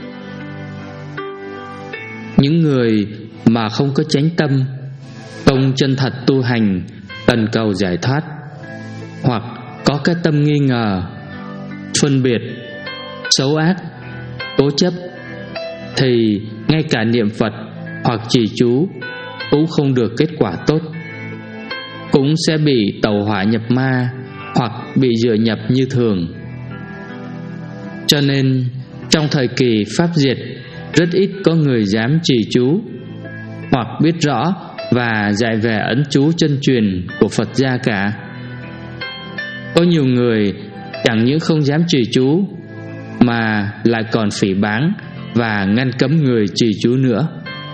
Những người mà không có chánh tâm, không chân thật tu hành, cần cầu giải thoát, hoặc có cái tâm nghi ngờ, phân biệt, xấu ác, cố chấp, thì ngay cả niệm Phật hoặc trì chú cũng không được kết quả tốt, cũng sẽ bị tẩu hỏa nhập ma hoặc bị dựa nhập như thường. Cho nên trong thời kỳ Pháp diệt, rất ít có người dám trì chú hoặc biết rõ và dạy về ấn chú chân truyền của Phật gia cả. Có nhiều người chẳng những không dám trì chú mà lại còn phỉ báng và ngăn cấm người trì chú nữa.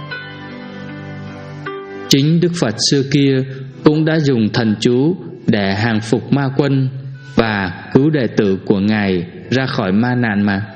Chính Đức Phật xưa kia cũng đã dùng thần chú để hàng phục ma quân và cứu đệ tử của Ngài ra khỏi ma nạn mà.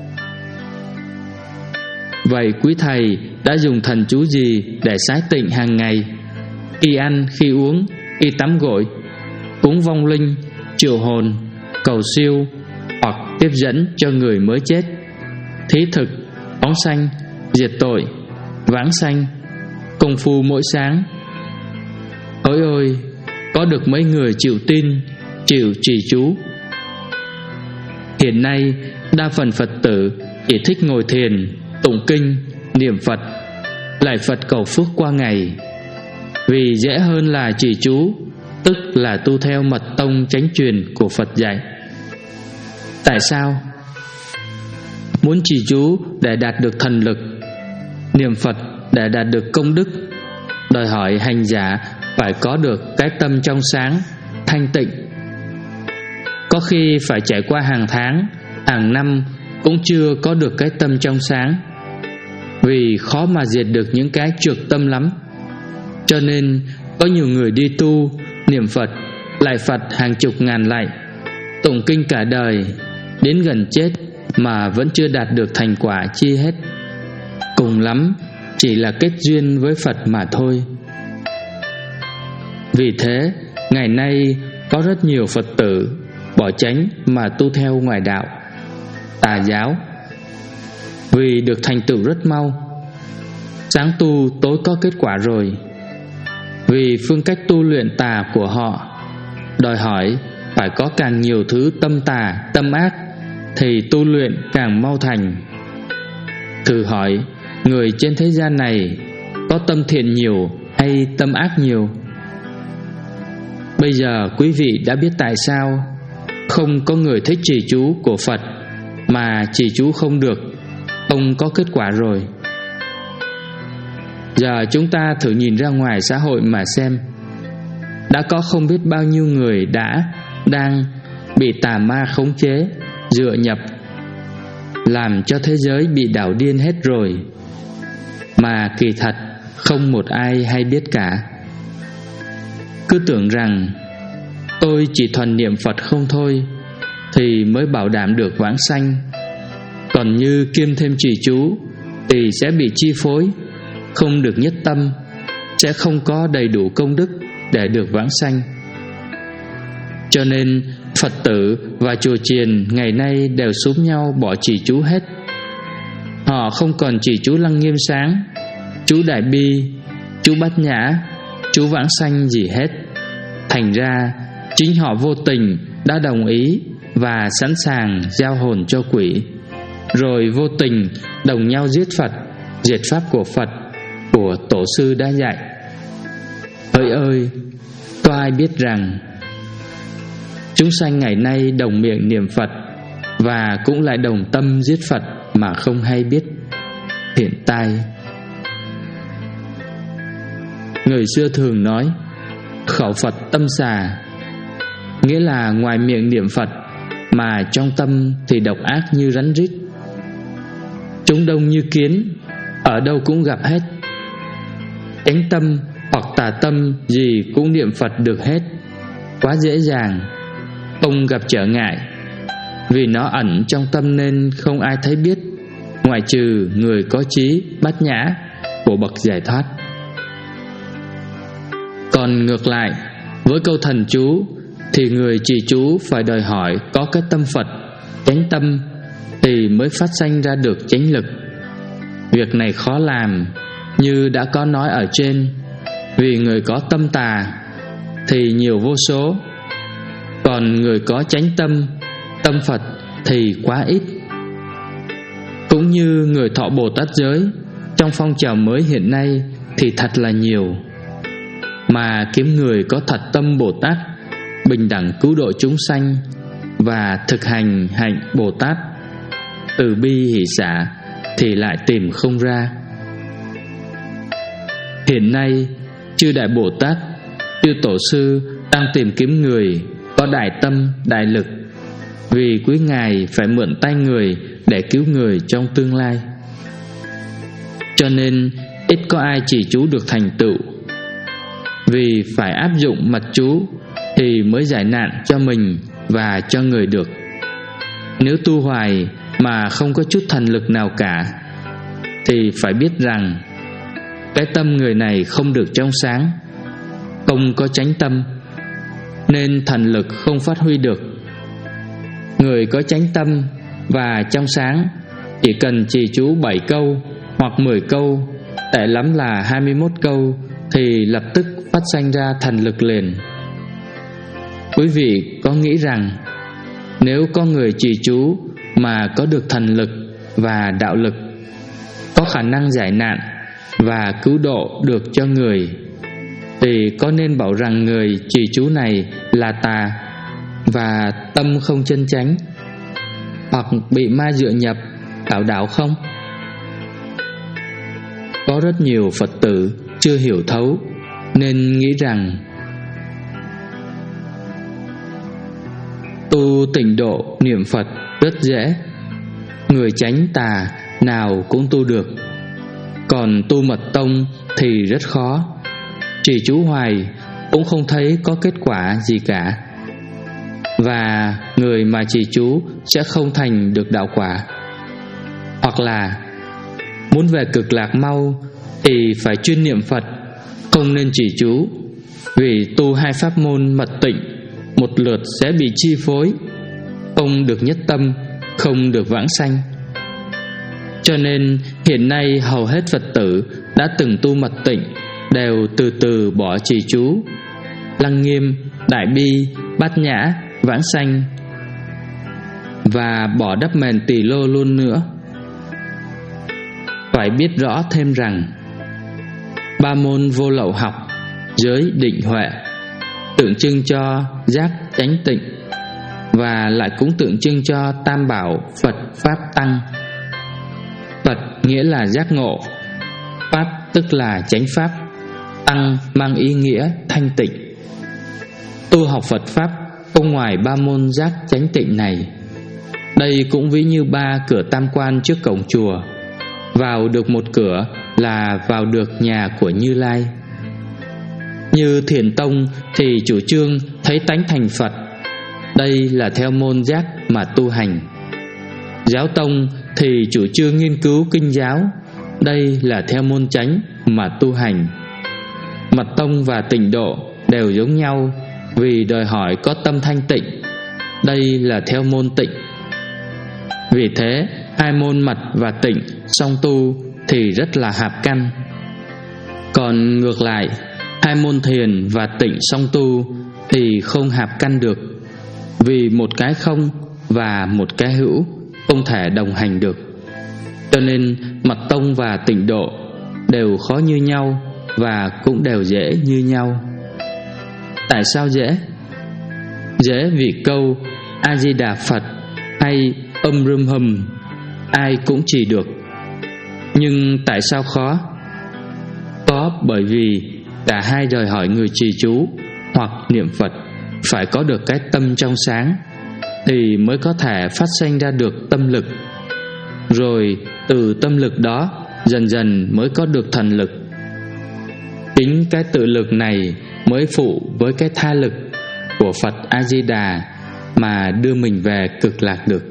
Vậy quý thầy đã dùng thần chú gì để xái tịnh hàng ngày, khi ăn, khi uống, khi tắm gội, cúng vong linh, triệu hồn, cầu siêu hoặc tiếp dẫn cho người mới chết, thí thực, phóng sanh, diệt tội, vãng sanh, công phu mỗi sáng? Ôi ôi, có được mấy người chịu tin, chịu trì chú. Hiện nay đa phần Phật tử chỉ thích ngồi thiền, tụng kinh, niệm Phật, lạy Phật cầu phước qua ngày, vì dễ hơn là trì chú, tức là tu theo mật tông chánh truyền của Phật dạy. Tại sao? Muốn trì chú để đạt được thần lực, niệm Phật để đạt được công đức, đòi hỏi hành giả phải có được cái tâm trong sáng, thanh tịnh. Có khi phải trải qua hàng tháng, hàng năm cũng chưa có được cái tâm trong sáng, vì khó mà diệt được những cái trược tâm lắm. Cho nên có nhiều người đi tu, niệm Phật, lạy Phật hàng chục ngàn lạy, tụng kinh cả đời, đến gần chết mà vẫn chưa đạt được thành quả chi hết. Cùng lắm chỉ là kết duyên với Phật mà thôi. Vì thế ngày nay có rất nhiều Phật tử bỏ chánh mà tu theo ngoại đạo, tà giáo, vì được thành tựu rất mau, sáng tu tối có kết quả rồi. Vì phương cách tu luyện tà của họ đòi hỏi phải có càng nhiều thứ tâm tà, tâm ác thì tu luyện càng mau thành. Thử hỏi người trên thế gian này có tâm thiện nhiều hay tâm ác nhiều? Bây giờ quý vị đã biết tại sao không có người thích trì chú của Phật mà trì chú không được, không có kết quả rồi. Giờ chúng ta thử nhìn ra ngoài xã hội mà xem, đã có không biết bao nhiêu người đã, đang bị tà ma khống chế, dựa nhập, làm cho thế giới bị đảo điên hết rồi, mà kỳ thật không một ai hay biết cả. Cứ tưởng rằng tôi chỉ thuần niệm Phật không thôi thì mới bảo đảm được vãng sanh, còn như kiêm thêm trì chú thì sẽ bị chi phối, không được nhất tâm, sẽ không có đầy đủ công đức để được vãng sanh. Cho nên Phật tử và chùa chiền ngày nay đều xúm nhau bỏ trì chú hết. Họ không còn trì chú Lăng Nghiêm Sáng, chú Đại Bi, chú Bát Nhã, chú Vãng Sanh gì hết. Thành ra chính họ vô tình đã đồng ý và sẵn sàng giao hồn cho quỷ, rồi vô tình đồng nhau giết Phật, diệt pháp của Phật, của Tổ sư đã dạy. Hỡi ơi, có ai biết rằng chúng sanh ngày nay đồng miệng niệm Phật và cũng lại đồng tâm giết Phật mà không hay biết. Hiện tại Người xưa thường nói khẩu Phật tâm xà, nghĩa là ngoài miệng niệm Phật mà trong tâm thì độc ác như rắn rít. Chúng đông như kiến, ở đâu cũng gặp hết. Chánh tâm hoặc tà tâm gì cũng niệm Phật được hết, quá dễ dàng, không gặp trở ngại. Vì nó ẩn trong tâm nên không ai thấy biết, ngoại trừ người có trí bát nhã của bậc giải thoát. Còn ngược lại, với câu thần chú thì người trì chú phải đòi hỏi có cái tâm Phật, chánh tâm thì mới phát sanh ra được chánh lực. Việc này khó làm, như đã có nói ở trên, vì người có tâm tà thì nhiều vô số, còn người có chánh tâm, tâm Phật thì quá ít. Cũng như người thọ Bồ Tát giới trong phong trào mới hiện nay thì thật là nhiều, mà kiếm người có thật tâm Bồ Tát, bình đẳng cứu độ chúng sanh và thực hành hạnh Bồ Tát từ bi hỷ xả thì lại tìm không ra. Hiện nay chư Đại Bồ Tát, chư Tổ sư đang tìm kiếm người có đại tâm, đại lực, vì quý ngài phải mượn tay người để cứu người trong tương lai. Cho nên ít có ai chỉ chú được thành tựu, vì phải áp dụng mật chú thì mới giải nạn cho mình và cho người được. Nếu tu hoài mà không có chút thần lực nào cả thì phải biết rằng cái tâm người này không được trong sáng, không có chánh tâm, nên thần lực không phát huy được. Người có chánh tâm và trong sáng chỉ cần trì chú bảy câu hoặc mười câu, tệ lắm là hai mươi mốt câu, thì lập tức phát sanh ra thần lực liền. Quý vị có nghĩ rằng nếu có người trì chú mà có được thần lực và đạo lực, có khả năng giải nạn và cứu độ được cho người, thì có nên bảo rằng người trì chú này là tà và tâm không chân chánh, hoặc bị ma dựa nhập đảo đảo không? Có rất nhiều Phật tử chưa hiểu thấu nên nghĩ rằng tu tịnh độ niệm Phật rất dễ, người tránh tà nào cũng tu được, còn tu mật tông thì rất khó, trì chú hoài cũng không thấy có kết quả gì cả, và người mà trì chú sẽ không thành được đạo quả. Hoặc là muốn về cực lạc mau thì phải chuyên niệm Phật, không nên trì chú, vì tu hai pháp môn mật tịnh một lượt sẽ bị chi phối, không được nhất tâm, không được vãng sanh. Cho nên hiện nay hầu hết Phật tử đã từng tu mật tịnh đều từ từ bỏ trì chú, lăng nghiêm, đại bi, bát nhã, vãng sanh, và bỏ đắp mền tỳ lô luôn nữa. Phải biết rõ thêm rằng ba môn vô lậu học, giới, định, huệ tượng trưng cho giác, chánh, tịnh, và lại cũng tượng trưng cho tam bảo Phật, Pháp, Tăng. Phật nghĩa là giác ngộ, Pháp tức là chánh Pháp, Tăng mang ý nghĩa thanh tịnh. Tu học Phật Pháp không ngoài ba môn giác, chánh, tịnh này. Đây cũng ví như ba cửa tam quan trước cổng chùa, vào được một cửa là vào được nhà của Như Lai. Như Thiền Tông thì chủ trương thấy tánh thành Phật, đây là theo môn giác mà tu hành. Giáo Tông thì chủ trương nghiên cứu kinh giáo, đây là theo môn chánh mà tu hành. Mật Tông và Tịnh Độ đều giống nhau, vì đòi hỏi có tâm thanh tịnh, đây là theo môn tịnh. Vì thế hai môn mật và tịnh song tu thì rất là hạp căn. Còn ngược lại, hai môn thiền và tịnh song tu thì không hạp căn được, vì một cái không và một cái hữu không thể đồng hành được. Cho nên Mật Tông và Tịnh Độ đều khó như nhau và cũng đều dễ như nhau. Tại sao dễ? Dễ vì câu A Di Đà Phật hay Âm Râm Hầm ai cũng chỉ được. Nhưng tại sao khó? Có bởi vì Cả hai đòi hỏi người trì chú hoặc niệm Phật phải có được cái tâm trong sáng, thì mới có thể phát sinh ra được tâm lực. Rồi từ tâm lực đó dần dần mới có được thần lực. Chính cái tự lực này mới phụ với cái tha lực của Phật A-di-đà mà đưa mình về cực lạc được.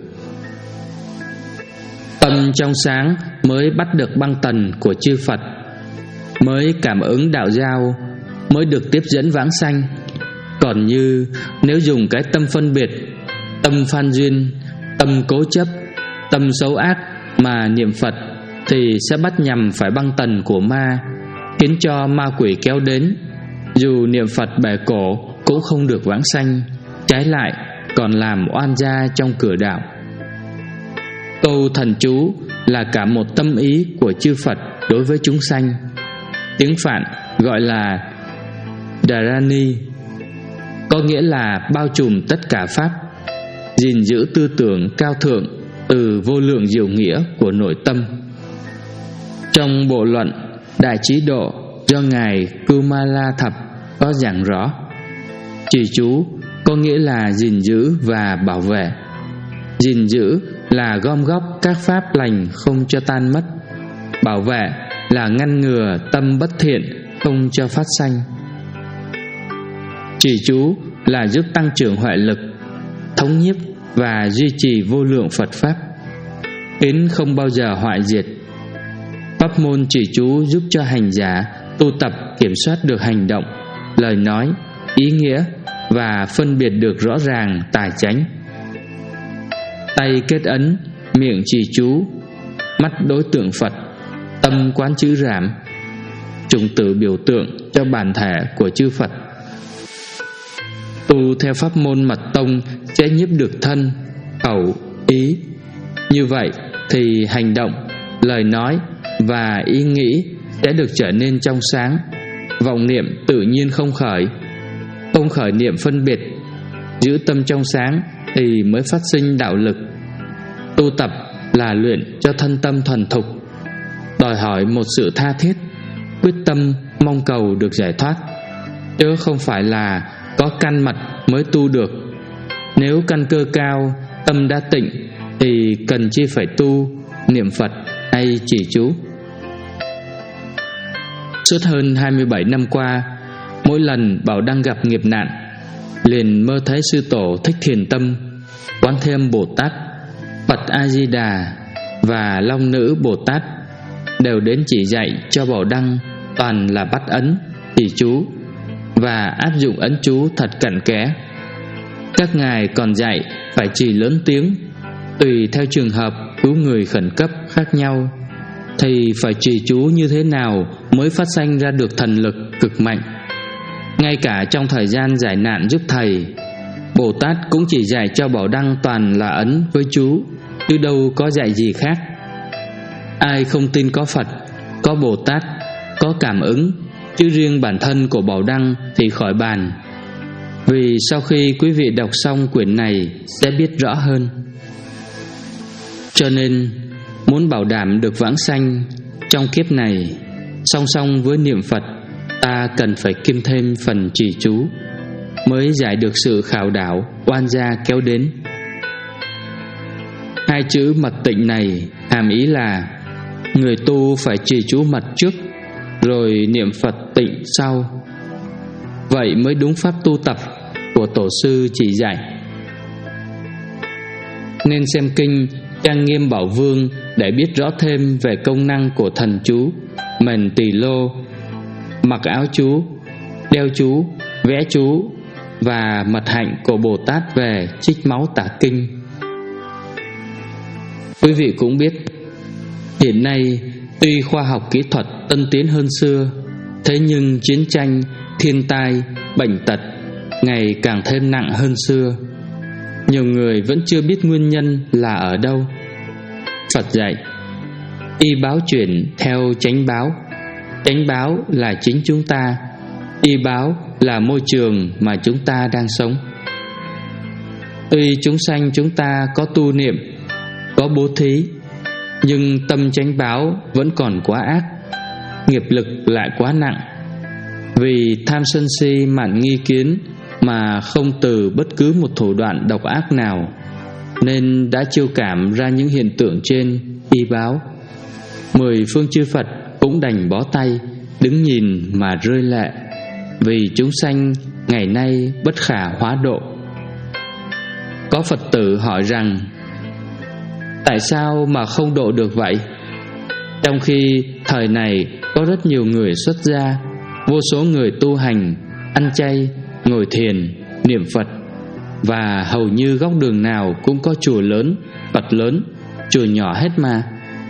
Tâm trong sáng mới bắt được băng tần của chư Phật, mới cảm ứng đạo giao, mới được tiếp dẫn vãng sanh. Còn như nếu dùng cái tâm phân biệt, tâm phan duyên, tâm cố chấp, tâm xấu ác mà niệm Phật, thì sẽ bắt nhằm phải băng tần của ma, khiến cho ma quỷ kéo đến. Dù niệm Phật bẻ cổ cũng không được vãng sanh, trái lại còn làm oan gia trong cửa đạo. Câu thần chú là cả một tâm ý của chư Phật đối với chúng sanh. Tiếng Phạn gọi là Dharani, có nghĩa là bao trùm tất cả pháp, gìn giữ tư tưởng cao thượng từ vô lượng diệu nghĩa của nội tâm. Trong bộ luận Đại Trí Độ do Ngài Kumala Thập có giảng rõ, trì chú có nghĩa là gìn giữ và bảo vệ. Gìn giữ là gom góp các pháp lành không cho tan mất. Bảo vệ là ngăn ngừa tâm bất thiện không cho phát sanh. Trì chú là giúp tăng trưởng huệ lực, thống nhiếp và duy trì vô lượng Phật pháp, khiến không bao giờ hoại diệt. Pháp môn trì chú giúp cho hành giả tu tập kiểm soát được hành động, lời nói, ý nghĩa và phân biệt được rõ ràng tài chánh. Tay kết ấn, miệng trì chú, mắt đối tượng Phật, tâm quán chữ Rảm, trùng tử biểu tượng cho bản thể của chư Phật. Tu theo pháp môn mật tông sẽ nhiếp được thân, khẩu, ý. Như vậy thì hành động, lời nói và ý nghĩ sẽ được trở nên trong sáng. Vọng niệm tự nhiên không khởi, không khởi niệm phân biệt. Giữ tâm trong sáng thì mới phát sinh đạo lực. Tu tập là luyện cho thân tâm thuần thục, đòi hỏi một sự tha thiết, quyết tâm mong cầu được giải thoát, chứ không phải là có căn mật mới tu được. Nếu căn cơ cao, tâm đã tịnh thì cần chi phải tu, niệm Phật hay trì chú. Suốt hơn hai mươi bảy năm qua, mỗi lần Bảo Đăng gặp nghiệp nạn, liền mơ thấy Sư Tổ Thích Thiền Tâm, Quán Thế Âm Bồ Tát, Phật A-di-đà và Long Nữ Bồ Tát đều đến chỉ dạy cho Bảo Đăng toàn là bắt ấn, trì chú và áp dụng ấn chú thật cặn kẽ. Các ngài còn dạy phải trì lớn tiếng, tùy theo trường hợp cứu người khẩn cấp khác nhau, thì phải trì chú như thế nào mới phát sanh ra được thần lực cực mạnh. Ngay cả trong thời gian giải nạn giúp thầy, Bồ Tát cũng chỉ dạy cho Bảo Đăng toàn là ấn với chú, chứ đâu có dạy gì khác. Ai không tin có Phật, có Bồ Tát, có cảm ứng, chứ riêng bản thân của Bảo Đăng thì khỏi bàn. Vì sau khi quý vị đọc xong quyển này sẽ biết rõ hơn. Cho nên muốn bảo đảm được vãng sanh trong kiếp này, song song với niệm Phật, ta cần phải kiêm thêm phần trì chú, mới giải được sự khảo đảo oan gia kéo đến. Hai chữ mật tịnh này hàm ý là người tu phải trì chú mật trước, rồi niệm Phật tịnh sau. Vậy mới đúng pháp tu tập của Tổ sư chỉ dạy. Nên xem kinh Trang Nghiêm Bảo Vương để biết rõ thêm về công năng của thần chú, mền tỳ lô, mặc áo chú, đeo chú, vẽ chú và mật hạnh của Bồ Tát về trích máu tả kinh. Quý vị cũng biết, hiện nay tuy khoa học kỹ thuật tân tiến hơn xưa, thế nhưng chiến tranh, thiên tai, bệnh tật ngày càng thêm nặng hơn xưa. Nhiều người vẫn chưa biết nguyên nhân là ở đâu. Phật dạy, y báo chuyển theo chánh báo. Chánh báo là chính chúng ta, y báo là môi trường mà chúng ta đang sống. Tuy chúng sanh chúng ta có tu niệm, có bố thí, nhưng tâm chánh báo vẫn còn quá ác, nghiệp lực lại quá nặng. Vì tham sân si mạn nghi kiến mà không từ bất cứ một thủ đoạn độc ác nào, nên đã chiêu cảm ra những hiện tượng trên y báo. Mười phương chư Phật cũng đành bó tay, đứng nhìn mà rơi lệ, vì chúng sanh ngày nay bất khả hóa độ. Có Phật tử hỏi rằng: tại sao mà không độ được vậy? Trong khi thời này có rất nhiều người xuất gia, vô số người tu hành, ăn chay, ngồi thiền, niệm Phật, và hầu như góc đường nào cũng có chùa lớn, Phật lớn, chùa nhỏ hết mà.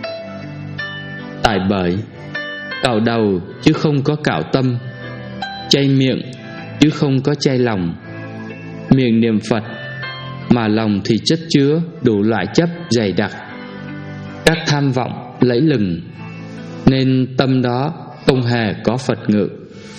Tại bởi cạo đầu chứ không có cạo tâm, chay miệng chứ không có chay lòng. Miệng niệm Phật mà lòng thì chất chứa đủ loại chấp dày đặc, các tham vọng lẫy lừng, nên tâm đó không hề có Phật ngự.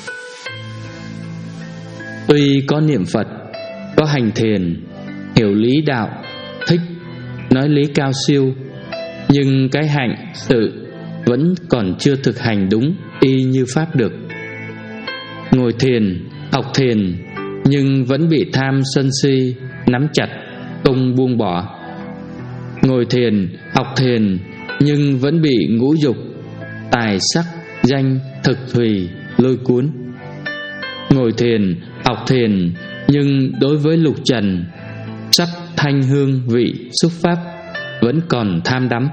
Tuy có niệm Phật, có hành thiền, hiểu lý đạo, thích, nói lý cao siêu, nhưng cái hạnh sự vẫn còn chưa thực hành đúng y như pháp được. Ngồi thiền, học thiền, nhưng vẫn bị tham sân si nắm chặt, không buông bỏ. Ngồi thiền, học thiền, nhưng vẫn bị ngũ dục, tài sắc, danh, thực thùy lôi cuốn. Ngồi thiền, học thiền, nhưng đối với lục trần, sắc, thanh, hương, vị, xúc pháp vẫn còn tham đắm.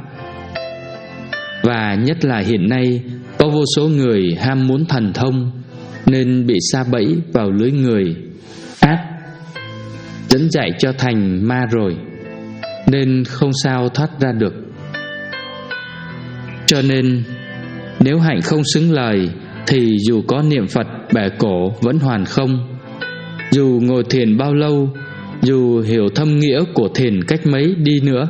Và nhất là hiện nay có vô số người ham muốn thần thông, nên bị sa bẫy vào lưới người ác, dẫn dạy cho thành ma rồi, nên không sao thoát ra được. Cho nên nếu hạnh không xứng lời, thì dù có niệm Phật bẻ cổ vẫn hoàn không. Dù ngồi thiền bao lâu, dù hiểu thâm nghĩa của thiền cách mấy đi nữa,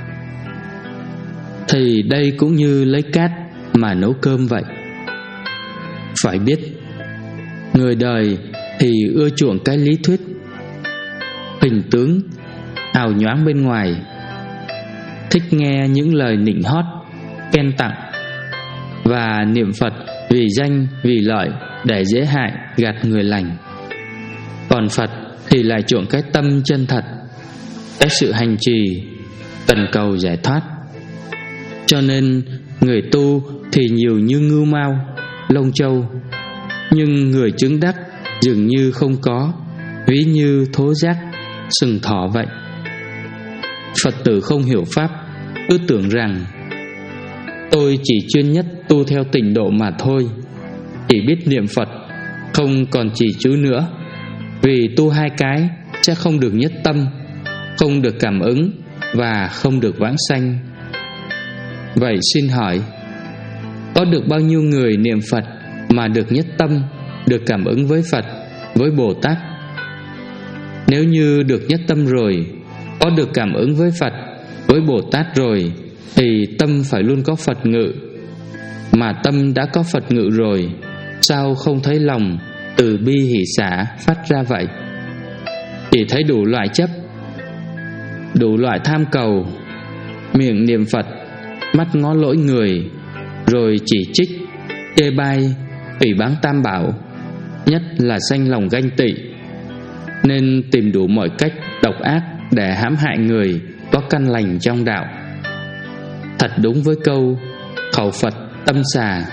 thì đây cũng như lấy cát mà nấu cơm vậy. Phải biết, người đời thì ưa chuộng cái lý thuyết, hình tướng, hào nhoáng bên ngoài, thích nghe những lời nịnh hót, khen tặng, và niệm Phật vì danh, vì lợi, để dễ hại, gạt người lành. Còn Phật thì lại chuộng cái tâm chân thật, cái sự hành trì, cần cầu giải thoát. Cho nên người tu thì nhiều như ngưu mao, lông châu, nhưng người chứng đắc dường như không có, ví như thố giác, sừng thỏ vậy. Phật tử không hiểu pháp, cứ tưởng rằng tôi chỉ chuyên nhất tu theo tịnh độ mà thôi, chỉ biết niệm Phật, không còn trì chú nữa, vì tu hai cái sẽ không được nhất tâm, không được cảm ứng và không được vãng sanh. Vậy xin hỏi, có được bao nhiêu người niệm Phật mà được nhất tâm, được cảm ứng với Phật, với Bồ Tát? Nếu như được nhất tâm rồi, có được cảm ứng với Phật, với Bồ Tát rồi, thì tâm phải luôn có Phật ngự. Mà tâm đã có Phật ngự rồi, sao không thấy lòng từ bi hỷ xả phát ra vậy? Chỉ thấy đủ loại chấp, đủ loại tham cầu, miệng niệm Phật, mắt ngó lỗi người, rồi chỉ trích, chê bai, phỉ báng tam bảo, nhất là sanh lòng ganh tị, nên tìm đủ mọi cách độc ác để hãm hại người có căn lành trong đạo. Thật đúng với câu khẩu Phật tâm xà,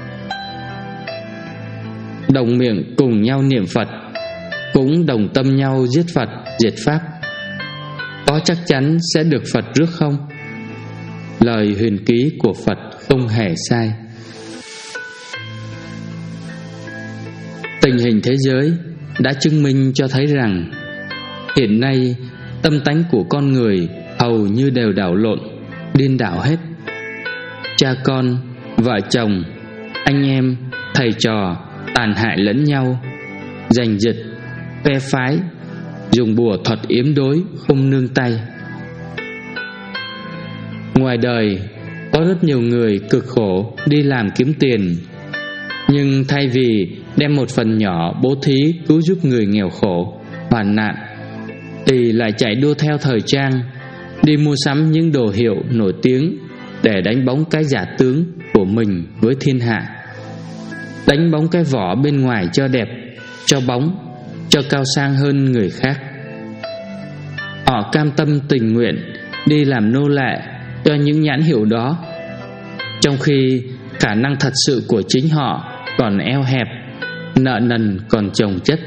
đồng miệng cùng nhau niệm Phật, cũng đồng tâm nhau giết Phật, diệt Pháp. Có chắc chắn sẽ được Phật rước không? Lời huyền ký của Phật không hề sai. Tình hình thế giới đã chứng minh cho thấy rằng hiện nay tâm tánh của con người hầu như đều đảo lộn, điên đảo hết. Cha con, vợ chồng, anh em, thầy trò tàn hại lẫn nhau, giành giật, phe phái, dùng bùa thuật yếm đối không nương tay. Ngoài đời có rất nhiều người cực khổ đi làm kiếm tiền, nhưng thay vì đem một phần nhỏ bố thí cứu giúp người nghèo khổ, hoạn nạn, thì lại chạy đua theo thời trang, đi mua sắm những đồ hiệu nổi tiếng để đánh bóng cái giả tướng của mình với thiên hạ. đánh bóng cái vỏ bên ngoài cho đẹp, cho bóng, cho cao sang hơn người khác. Họ cam tâm tình nguyện đi làm nô lệ cho những nhãn hiệu đó, trong khi khả năng thật sự của chính họ còn eo hẹp, nợ nần còn chồng chất.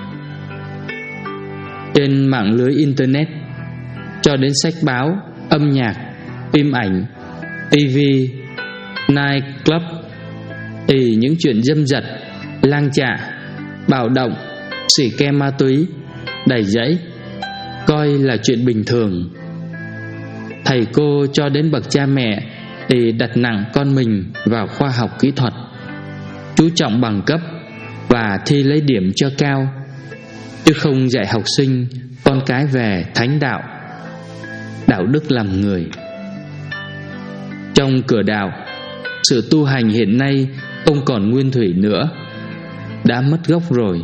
Trên mạng lưới internet, cho đến sách báo, âm nhạc, phim ảnh, ti vi, night club, thì những chuyện dâm dật, lang chạ, bạo động, xỉ ke ma túy đầy dẫy, coi là chuyện bình thường. Thầy cô cho đến bậc cha mẹ thì đặt nặng con mình vào khoa học kỹ thuật, chú trọng bằng cấp và thi lấy điểm cho cao, chứ không dạy học sinh con cái về thánh đạo, đạo đức làm người. Trong cửa đạo, sự tu hành hiện nay không còn nguyên thủy nữa, đã mất gốc rồi.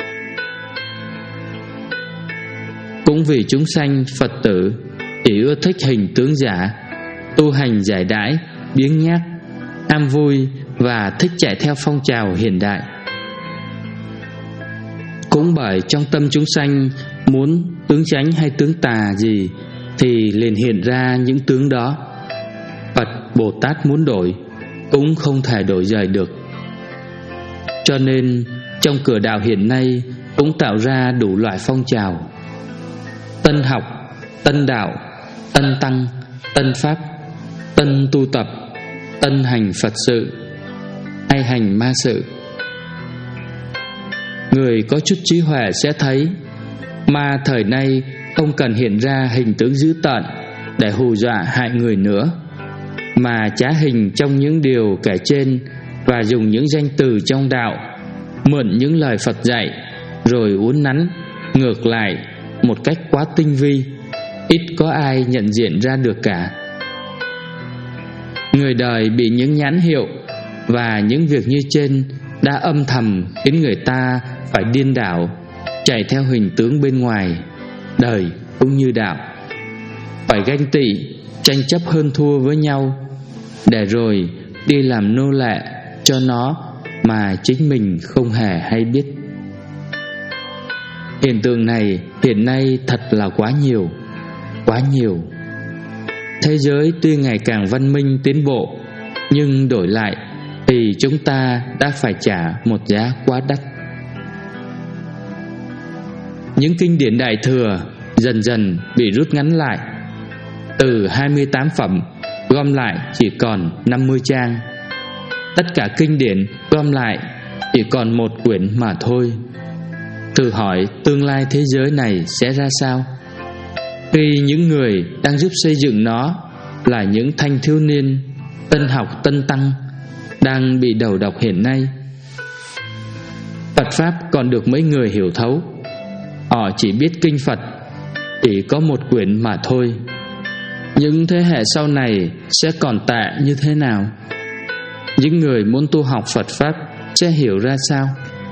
Cũng vì chúng sanh Phật tử chỉ ưa thích hình tướng giả, tu hành giải đãi, biếng nhác, ham vui và thích chạy theo phong trào hiện đại. Cũng bởi trong tâm chúng sanh muốn tướng chánh hay tướng tà gì thì liền hiện ra những tướng đó. Phật Bồ Tát muốn đổi cũng không thể đổi rời được. Cho nên trong cửa đạo hiện nay cũng tạo ra đủ loại phong trào: tân học, tân đạo, tân tăng, tân pháp, tân tu tập, tân hành Phật sự hay hành ma sự. Người có chút trí huệ sẽ thấy ma thời nay không cần hiện ra hình tướng dữ tợn để hù dọa hại người nữa, mà trá hình trong những điều kể trên và dùng những danh từ trong đạo, mượn những lời Phật dạy rồi uốn nắn ngược lại một cách quá tinh vi, ít có ai nhận diện ra được cả. Người đời bị những nhãn hiệu và những việc như trên đã âm thầm khiến người ta phải điên đảo, chạy theo hình tướng bên ngoài, đời cũng như đạo, phải ganh tị, tranh chấp hơn thua với nhau, để rồi đi làm nô lệ cho nó mà chính mình không hề hay biết. Hiện tượng này hiện nay thật là quá nhiều, quá nhiều. Thế giới tuy ngày càng văn minh tiến bộ, nhưng đổi lại thì chúng ta đã phải trả một giá quá đắt. Những kinh điển Đại Thừa dần dần bị rút ngắn lại, từ hai mươi tám phẩm gom lại chỉ còn năm mươi trang. Tất cả kinh điển gom lại chỉ còn một quyển mà thôi. Thử hỏi tương lai thế giới này sẽ ra sao khi những người đang giúp xây dựng nó là những thanh thiếu niên tân học tân tăng đang bị đầu độc hiện nay. Phật Pháp còn được mấy người hiểu thấu, họ chỉ biết kinh Phật chỉ có một quyển mà thôi. Những thế hệ sau này sẽ còn tệ như thế nào? Những người muốn tu học Phật Pháp sẽ hiểu ra sao?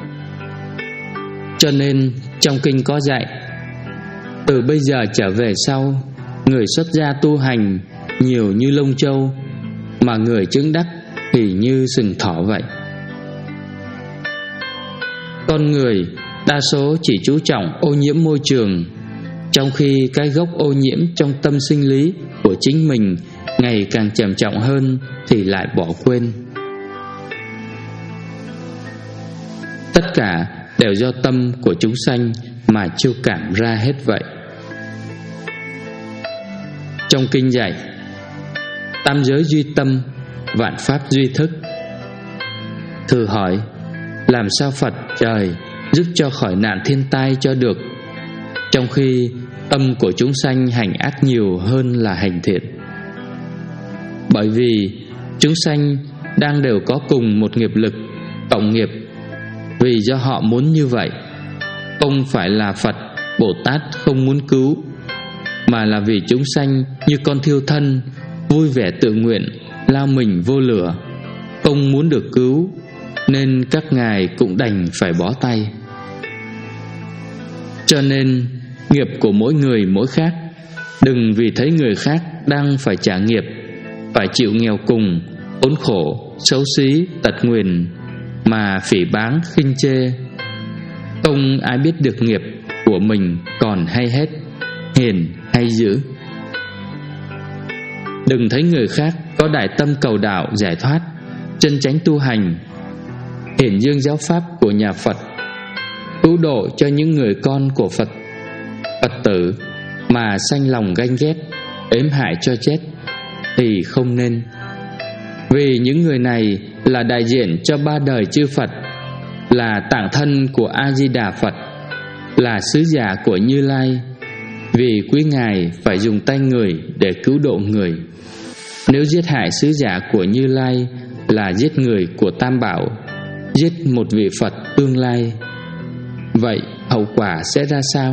Cho nên trong kinh có dạy, từ bây giờ trở về sau, người xuất gia tu hành nhiều như lông châu, mà người chứng đắc thì như sừng thỏ vậy. Con người đa số chỉ chú trọng ô nhiễm môi trường, trong khi cái gốc ô nhiễm trong tâm sinh lý của chính mình ngày càng trầm trọng hơn thì lại bỏ quên. Tất cả đều do tâm của chúng sanh mà chiêu cảm ra hết vậy. Trong kinh dạy, tam giới duy tâm, vạn pháp duy thức. Thử hỏi, làm sao Phật trời giúp cho khỏi nạn thiên tai cho được, trong khi tâm của chúng sanh hành ác nhiều hơn là hành thiện? Bởi vì chúng sanh đang đều có cùng một nghiệp lực, cộng nghiệp, vì do họ muốn như vậy. Không phải là Phật, Bồ Tát không muốn cứu, mà là vì chúng sanh như con thiêu thân, vui vẻ tự nguyện lao mình vô lửa, không muốn được cứu, nên các ngài cũng đành phải bó tay. Cho nên nghiệp của mỗi người mỗi khác. Đừng vì thấy người khác đang phải trả nghiệp, phải chịu nghèo cùng, khốn khổ, xấu xí, tật nguyền, mà phỉ báng khinh chê. Không ai biết được nghiệp của mình còn hay hết, hiền hay dữ. Đừng thấy người khác có đại tâm cầu đạo giải thoát, chân chánh tu hành, hiển dương giáo pháp của nhà Phật, cứu độ cho những người con của Phật Phật tử mà sanh lòng ganh ghét, ếm hại cho chết thì không nên. Vì những người này là đại diện cho ba đời chư Phật, là tạng thân của A Di Đà Phật, là sứ giả của Như Lai. Vì quý ngài phải dùng tay người để cứu độ người. Nếu giết hại sứ giả của Như Lai là giết người của Tam Bảo, giết một vị Phật tương lai, vậy hậu quả sẽ ra sao?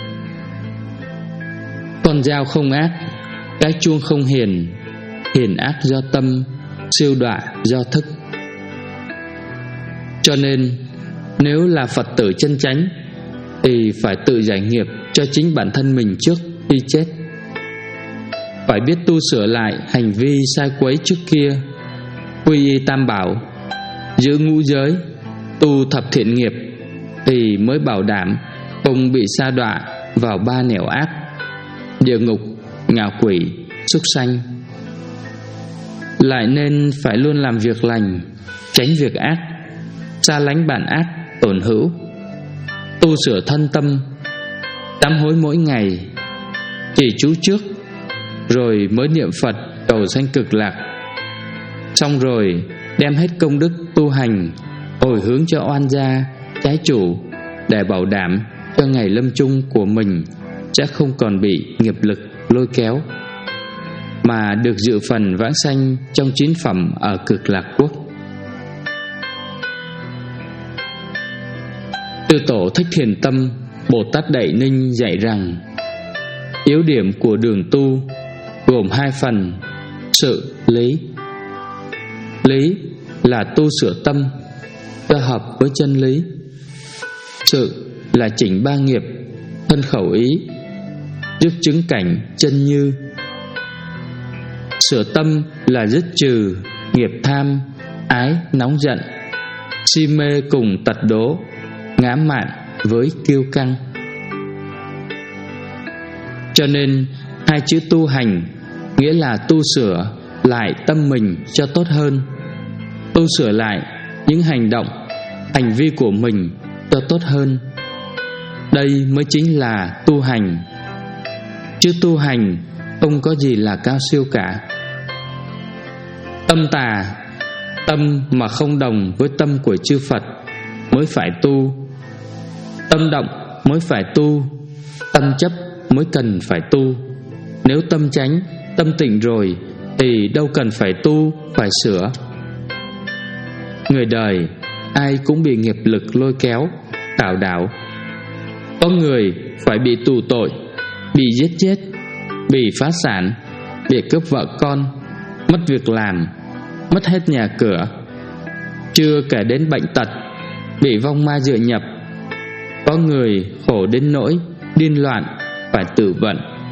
Con dao không ác, cái chuông không hiền, hiền ác do tâm, siêu đọa do thức. Cho nên nếu là Phật tử chân chánh thì phải tự giải nghiệp cho chính bản thân mình trước khi chết. Phải biết tu sửa lại hành vi sai quấy trước kia, quy y Tam Bảo, giữ ngũ giới, tu thập thiện nghiệp, thì mới bảo đảm không bị sa đọa vào ba nẻo ác: địa ngục, ngạ quỷ, súc sanh. Lại nên phải luôn làm việc lành, tránh việc ác, xa lánh bản ác tổn hữu, tu sửa thân tâm, sám hối mỗi ngày, chỉ chú trước, rồi mới niệm Phật cầu sanh cực lạc. Xong rồi đem hết công đức tu hành hồi hướng cho oan gia, trái chủ, để bảo đảm cho ngày lâm chung của mình sẽ không còn bị nghiệp lực lôi kéo, mà được dự phần vãng sanh trong chín phẩm ở Cực Lạc Quốc. Sư tổ Thích Thiền Tâm Bồ Tát Đại Ninh dạy rằng yếu điểm của đường tu gồm hai phần: sự, lý. Lý là tu sửa tâm cho hợp với chân lý. Sự là chỉnh ba nghiệp thân khẩu ý, giúp chứng cảnh chân như. Sửa tâm là dứt trừ nghiệp tham, ái, nóng giận, si mê cùng tật đố, ngã mạn với kiêu căng. Cho nên hai chữ tu hành nghĩa là tu sửa lại tâm mình cho tốt hơn, tu sửa lại những hành động, hành vi của mình cho tốt hơn. Đây mới chính là tu hành. Chứ tu hành không có gì là cao siêu cả. Tâm tà, tâm mà không đồng với tâm của chư Phật mới phải tu. Tâm động mới phải tu. Tâm chấp mới cần phải tu. Nếu tâm chánh, tâm tịnh rồi thì đâu cần phải tu, phải sửa. Người đời ai cũng bị nghiệp lực lôi kéo, đảo đảo. Có người phải bị tù tội, bị giết chết, bị phá sản, bị cướp vợ con, mất việc làm, mất hết nhà cửa, chưa kể đến bệnh tật, bị vong ma dựa nhập. Có người khổ đến nỗi điên loạn, phải tự vận.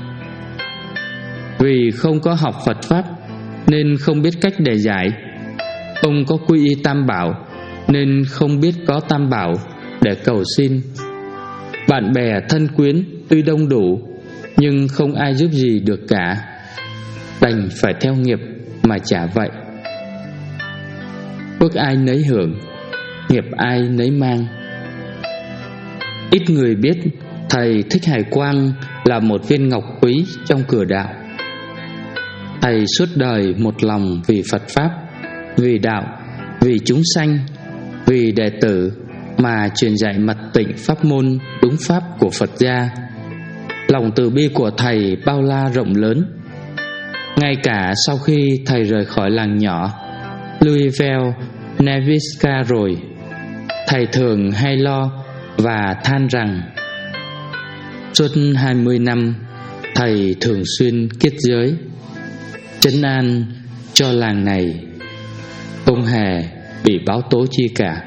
Vì không có học Phật Pháp nên không biết cách để giải, không có quy y Tam Bảo nên không biết có Tam Bảo để cầu xin. Bạn bè thân quyến tuy đông đủ nhưng không ai giúp gì được cả, đành phải theo nghiệp mà trả vậy. Phước ai nấy hưởng, nghiệp ai nấy mang. Ít người biết Thầy Thích Hải Quang là một viên ngọc quý trong cửa đạo. Thầy suốt đời một lòng vì Phật Pháp, vì đạo, vì chúng sanh, vì đệ tử mà truyền dạy mật tịnh pháp môn đúng pháp của Phật gia. Lòng từ bi của Thầy bao la rộng lớn. Ngay cả sau khi Thầy rời khỏi làng nhỏ Louisville, Nebraska rồi, Thầy thường hay lo và than rằng suốt hai mươi năm Thầy thường xuyên kết giới, trấn an cho làng này, không hề bị báo tố chi cả.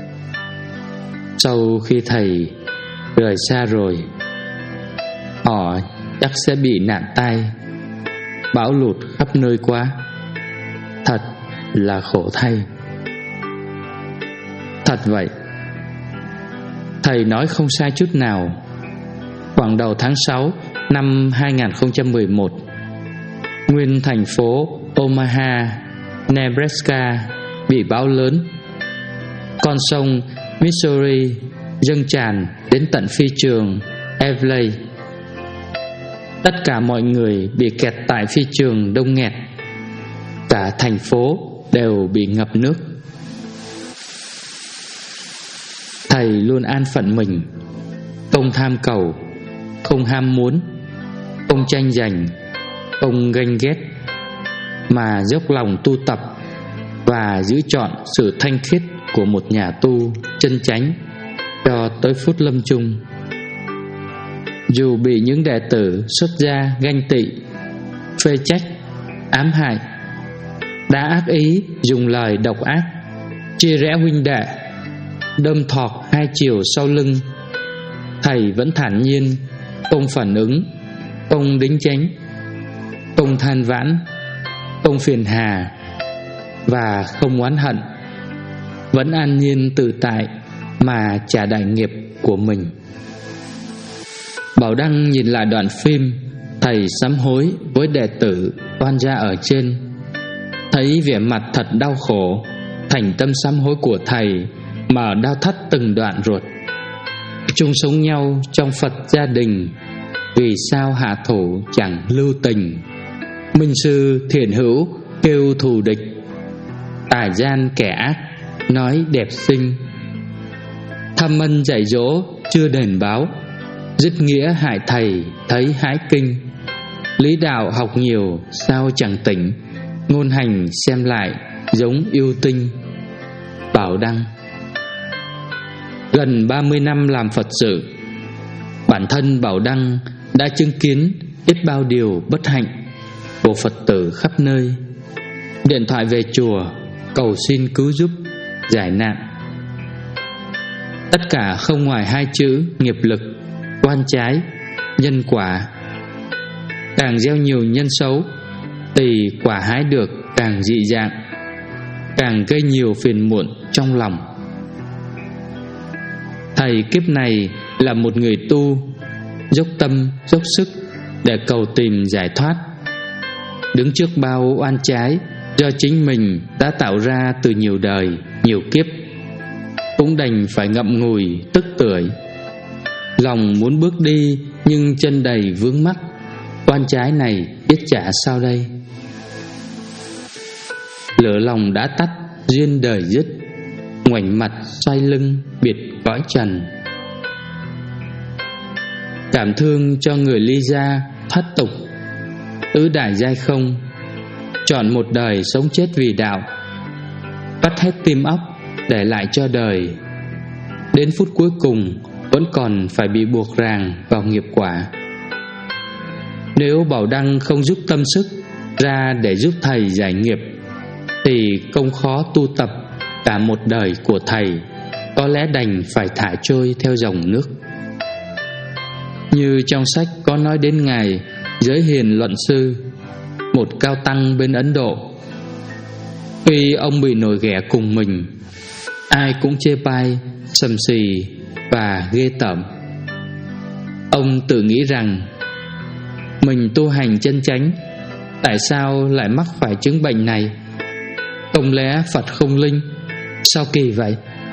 Sau khi Thầy rời xa rồi, họ chắc sẽ bị nạn tai, bão lụt khắp nơi quá. Thật là khổ thay. Thật vậy, thầy nói không sai chút nào. Khoảng đầu tháng sáu năm hai nghìn không trăm mười một, nguyên thành phố Omaha, Nebraska bị bão lớn. Con sông Missouri dâng tràn đến tận phi trường Evley. Tất cả mọi người bị kẹt tại phi trường đông nghẹt. Cả thành phố đều bị ngập nước. Thầy luôn an phận mình, không tham cầu, không ham muốn, không tranh giành, không ganh ghét, mà dốc lòng tu tập và giữ trọn sự thanh khiết của một nhà tu chân chánh cho tới phút lâm chung. Dù bị những đệ tử xuất gia ganh tị, phê trách, ám hại, đã ác ý dùng lời độc ác, chia rẽ huynh đệ, đâm thọt hai chiều sau lưng, thầy vẫn thản nhiên, không phản ứng, không đính chánh, không than vãn, không phiền hà và không oán hận, vẫn an nhiên tự tại mà trả đại nghiệp của mình. Bảo Đăng nhìn lại đoạn phim thầy sám hối với đệ tử oan gia ở trên, thấy vẻ mặt thật đau khổ, thành tâm sám hối của thầy mà đau thắt từng đoạn ruột. Chung sống nhau trong Phật gia đình, vì sao hạ thủ chẳng lưu tình? Minh sư thiện hữu kêu thù địch, tà gian kẻ ác nói đẹp xinh. Thăm ân dạy dỗ chưa đền báo, dứt nghĩa hại thầy thấy hãi kinh. Lý đạo học nhiều sao chẳng tỉnh, ngôn hành xem lại giống yêu tinh. Bảo Đăng. Gần ba mươi năm làm Phật sự, bản thân Bảo Đăng đã chứng kiến biết bao điều bất hạnh của Phật tử khắp nơi. Điện thoại về chùa cầu xin cứu giúp, giải nạn, tất cả không ngoài hai chữ nghiệp lực, oan trái, nhân quả. Càng gieo nhiều nhân xấu thì quả hái được càng dị dạng, càng gây nhiều phiền muộn trong lòng. Thầy kiếp này là một người tu, dốc tâm, dốc sức để cầu tìm giải thoát. Đứng trước bao oan trái do chính mình đã tạo ra từ nhiều đời, nhiều kiếp, cũng đành phải ngậm ngùi tức tưởi. Lòng muốn bước đi nhưng chân đầy vướng mắc, oan trái này biết trả sao đây? Lửa lòng đã tắt, duyên đời dứt, ngoảnh mặt xoay lưng biệt cõi trần. Cảm thương cho người ly gia thoát tục, tứ đại giai không, chọn một đời sống chết vì đạo, vắt hết tim óc để lại cho đời. Đến phút cuối cùng vẫn còn phải bị buộc ràng vào nghiệp quả. Nếu Bảo Đăng không giúp tâm sức ra để giúp thầy giải nghiệp, thì không khó tu tập cả một đời của thầy có lẽ đành phải thả trôi theo dòng nước. Như trong sách có nói đến Ngài Giới Hiền Luận Sư, một cao tăng bên Ấn Độ. Khi ông bị nổi ghẻ cùng mình, ai cũng chê bai, sầm xì và ghê tởm. Ông tự nghĩ rằng mình tu hành chân chánh, tại sao lại mắc phải chứng bệnh này? Không lẽ Phật không linh? Sao kỳ vậy?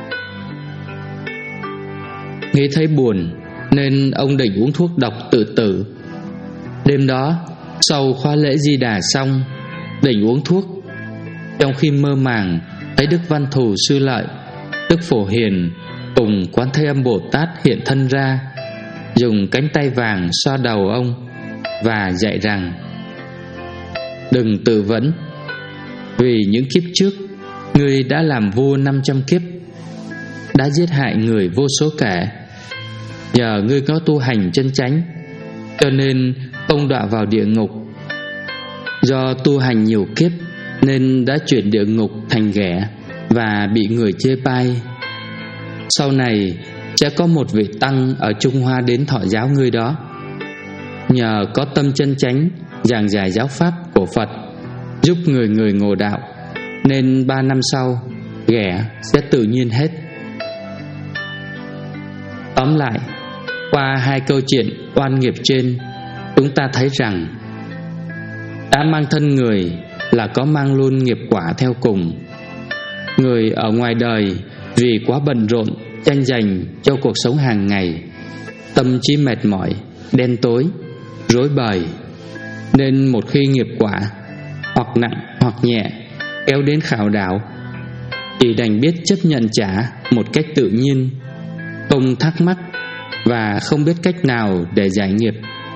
Nghĩ thấy buồn nên ông định uống thuốc độc tự tử. Đêm đó sau khóa lễ Di Đà xong, định uống thuốc. Trong khi mơ màng thấy Đức Văn Thù Sư Lợi, Đức Phổ Hiền cùng Quán Thế Âm Bồ Tát hiện thân ra, dùng cánh tay vàng xoa đầu ông và dạy rằng: đừng tự vấn, vì những kiếp trước ngươi đã làm vua năm trăm kiếp, đã giết hại người vô số kể. Nhờ ngươi có tu hành chân chánh, cho nên không đọa vào địa ngục. Do tu hành nhiều kiếp nên đã chuyển địa ngục thành ghẻ và bị người chê bai. Sau này sẽ có một vị tăng ở Trung Hoa đến thọ giáo ngươi đó. Nhờ có tâm chân chánh giảng giải giáo pháp của Phật, giúp người người ngộ đạo, nên ba năm sau ghẻ sẽ tự nhiên hết. Tóm lại, qua hai câu chuyện oan nghiệp trên, chúng ta thấy rằng đã mang thân người là có mang luôn nghiệp quả theo cùng. Người ở ngoài đời vì quá bận rộn tranh giành cho cuộc sống hàng ngày, tâm trí mệt mỏi, đen tối, rối bời, nên một khi nghiệp quả hoặc nặng hoặc nhẹ kéo đến khảo đảo, chỉ đành biết chấp nhận trả một cách tự nhiên, không thắc mắc và không biết cách nào để giải nghiệp.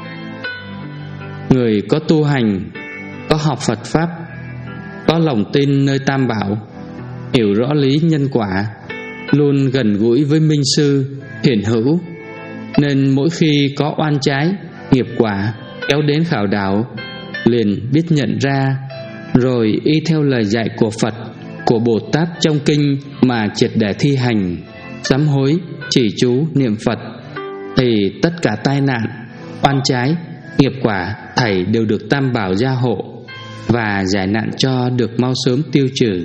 Người có tu hành, có học Phật Pháp, có lòng tin nơi Tam Bảo, hiểu rõ lý nhân quả, luôn gần gũi với Minh Sư hiển hữu, nên mỗi khi có oan trái, nghiệp quả kéo đến khảo đảo, liền biết nhận ra, rồi y theo lời dạy của Phật, của Bồ Tát trong kinh mà triệt để thi hành, sám hối, chỉ chú, niệm Phật, thì tất cả tai nạn, oan trái, nghiệp quả thảy đều được Tam Bảo gia hộ và giải nạn cho được mau sớm tiêu trừ.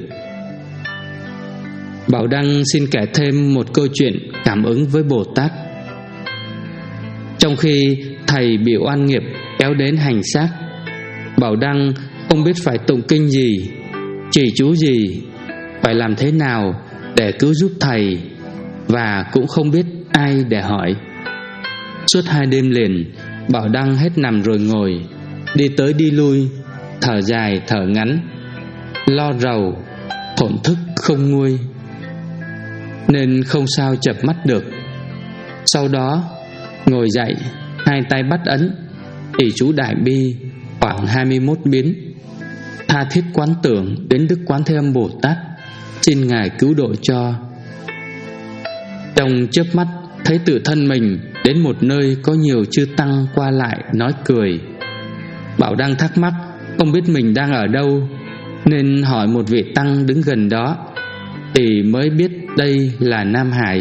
Bảo Đăng xin kể thêm một câu chuyện cảm ứng với Bồ Tát. Trong khi thầy bị oan nghiệp kéo đến hành xác, Bảo Đăng không biết phải tụng kinh gì, chỉ chú gì, phải làm thế nào để cứu giúp thầy, và cũng không biết ai để hỏi. Suốt hai đêm liền, Bảo Đăng hết nằm rồi ngồi, đi tới đi lui, thở dài thở ngắn, lo rầu, thổn thức không nguôi, nên không sao chợp mắt được. Sau đó ngồi dậy, hai tay bắt ấn, chỉ chú Đại Bi khoảng hai mươi mốt biến, tha thiết quán tưởng đến Đức Quán Thế Âm Bồ Tát, xin Ngài cứu độ cho. Trong chớp mắt thấy tự thân mình đến một nơi có nhiều chư tăng qua lại nói cười. Bảo Đăng thắc mắc không biết mình đang ở đâu, nên hỏi một vị tăng đứng gần đó, thì mới biết đây là Nam Hải.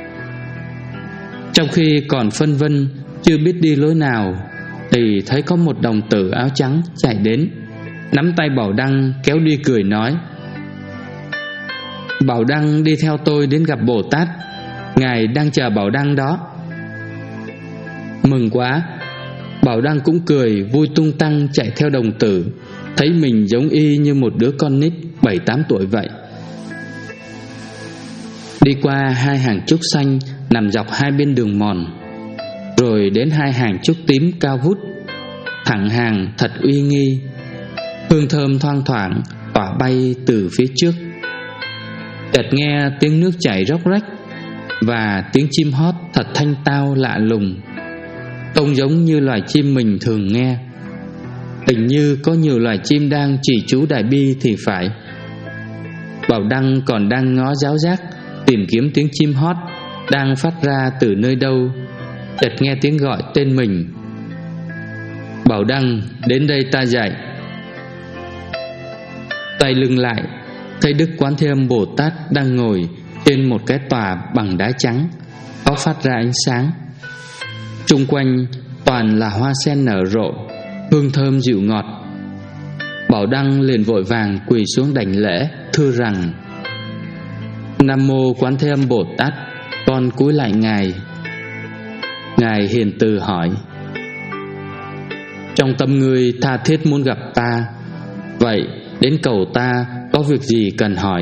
Trong khi còn phân vân chưa biết đi lối nào, thì thấy có một đồng tử áo trắng chạy đến, nắm tay Bảo Đăng kéo đi cười nói: Bảo Đăng đi theo tôi đến gặp Bồ Tát, Ngài đang chờ Bảo Đăng đó. Mừng quá, Bảo Đăng cũng cười vui tung tăng chạy theo đồng tử, thấy mình giống y như một đứa con nít bảy tám tuổi vậy. Đi qua hai hàng trúc xanh nằm dọc hai bên đường mòn, rồi đến hai hàng trúc tím cao vút, thẳng hàng thật uy nghi, hương thơm thoang thoảng tỏa bay từ phía trước. Chợt nghe tiếng nước chảy róc rách và tiếng chim hót thật thanh tao lạ lùng, không giống như loài chim mình thường nghe. Hình như có nhiều loài chim đang chỉ chú Đại Bi thì phải. Bảo Đăng còn đang ngó giáo giác tìm kiếm tiếng chim hót đang phát ra từ nơi đâu, chợt nghe tiếng gọi tên mình: Bảo Đăng, đến đây ta dạy. Tay lưng lại, thấy Đức Quán Thế Âm Bồ Tát đang ngồi trên một cái tòa bằng đá trắng, có phát ra ánh sáng. Chung quanh toàn là hoa sen nở rộ, hương thơm dịu ngọt. Bảo Đăng liền vội vàng quỳ xuống đảnh lễ, thưa rằng: Nam mô Quán Thế Âm Bồ Tát, con cúi lại Ngài. Ngài hiền từ hỏi: Trong tâm ngươi tha thiết muốn gặp ta, vậy đến cầu ta có việc gì cần hỏi?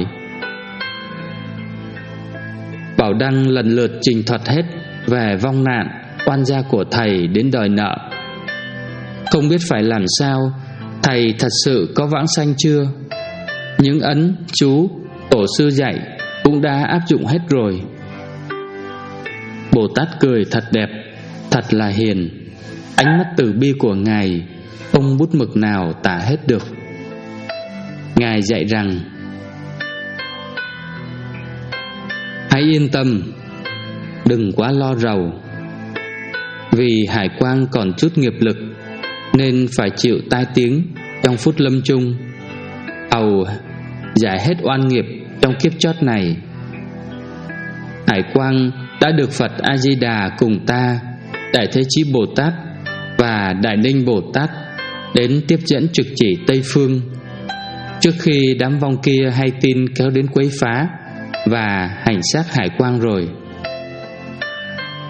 Bảo Đăng lần lượt trình thuật hết về vong nạn, oan gia của thầy đến đòi nợ. Không biết phải làm sao, thầy thật sự có vãng sanh chưa? Những ấn, chú, tổ sư dạy cũng đã áp dụng hết rồi. Bồ Tát cười thật đẹp, thật là hiền. Ánh mắt từ bi của Ngài không bút mực nào tả hết được. Ngài dạy rằng: Hãy yên tâm, đừng quá lo rầu. Vì Hải Quang còn chút nghiệp lực, nên phải chịu tai tiếng trong phút lâm chung, hầu giải hết oan nghiệp trong kiếp chót này. Hải Quang đã được Phật A-di-đà cùng ta, Đại Thế Chí Bồ Tát và Đại Ninh Bồ Tát đến tiếp dẫn trực chỉ Tây Phương, trước khi đám vong kia hay tin kéo đến quấy phá và hành xác Hải Quang rồi.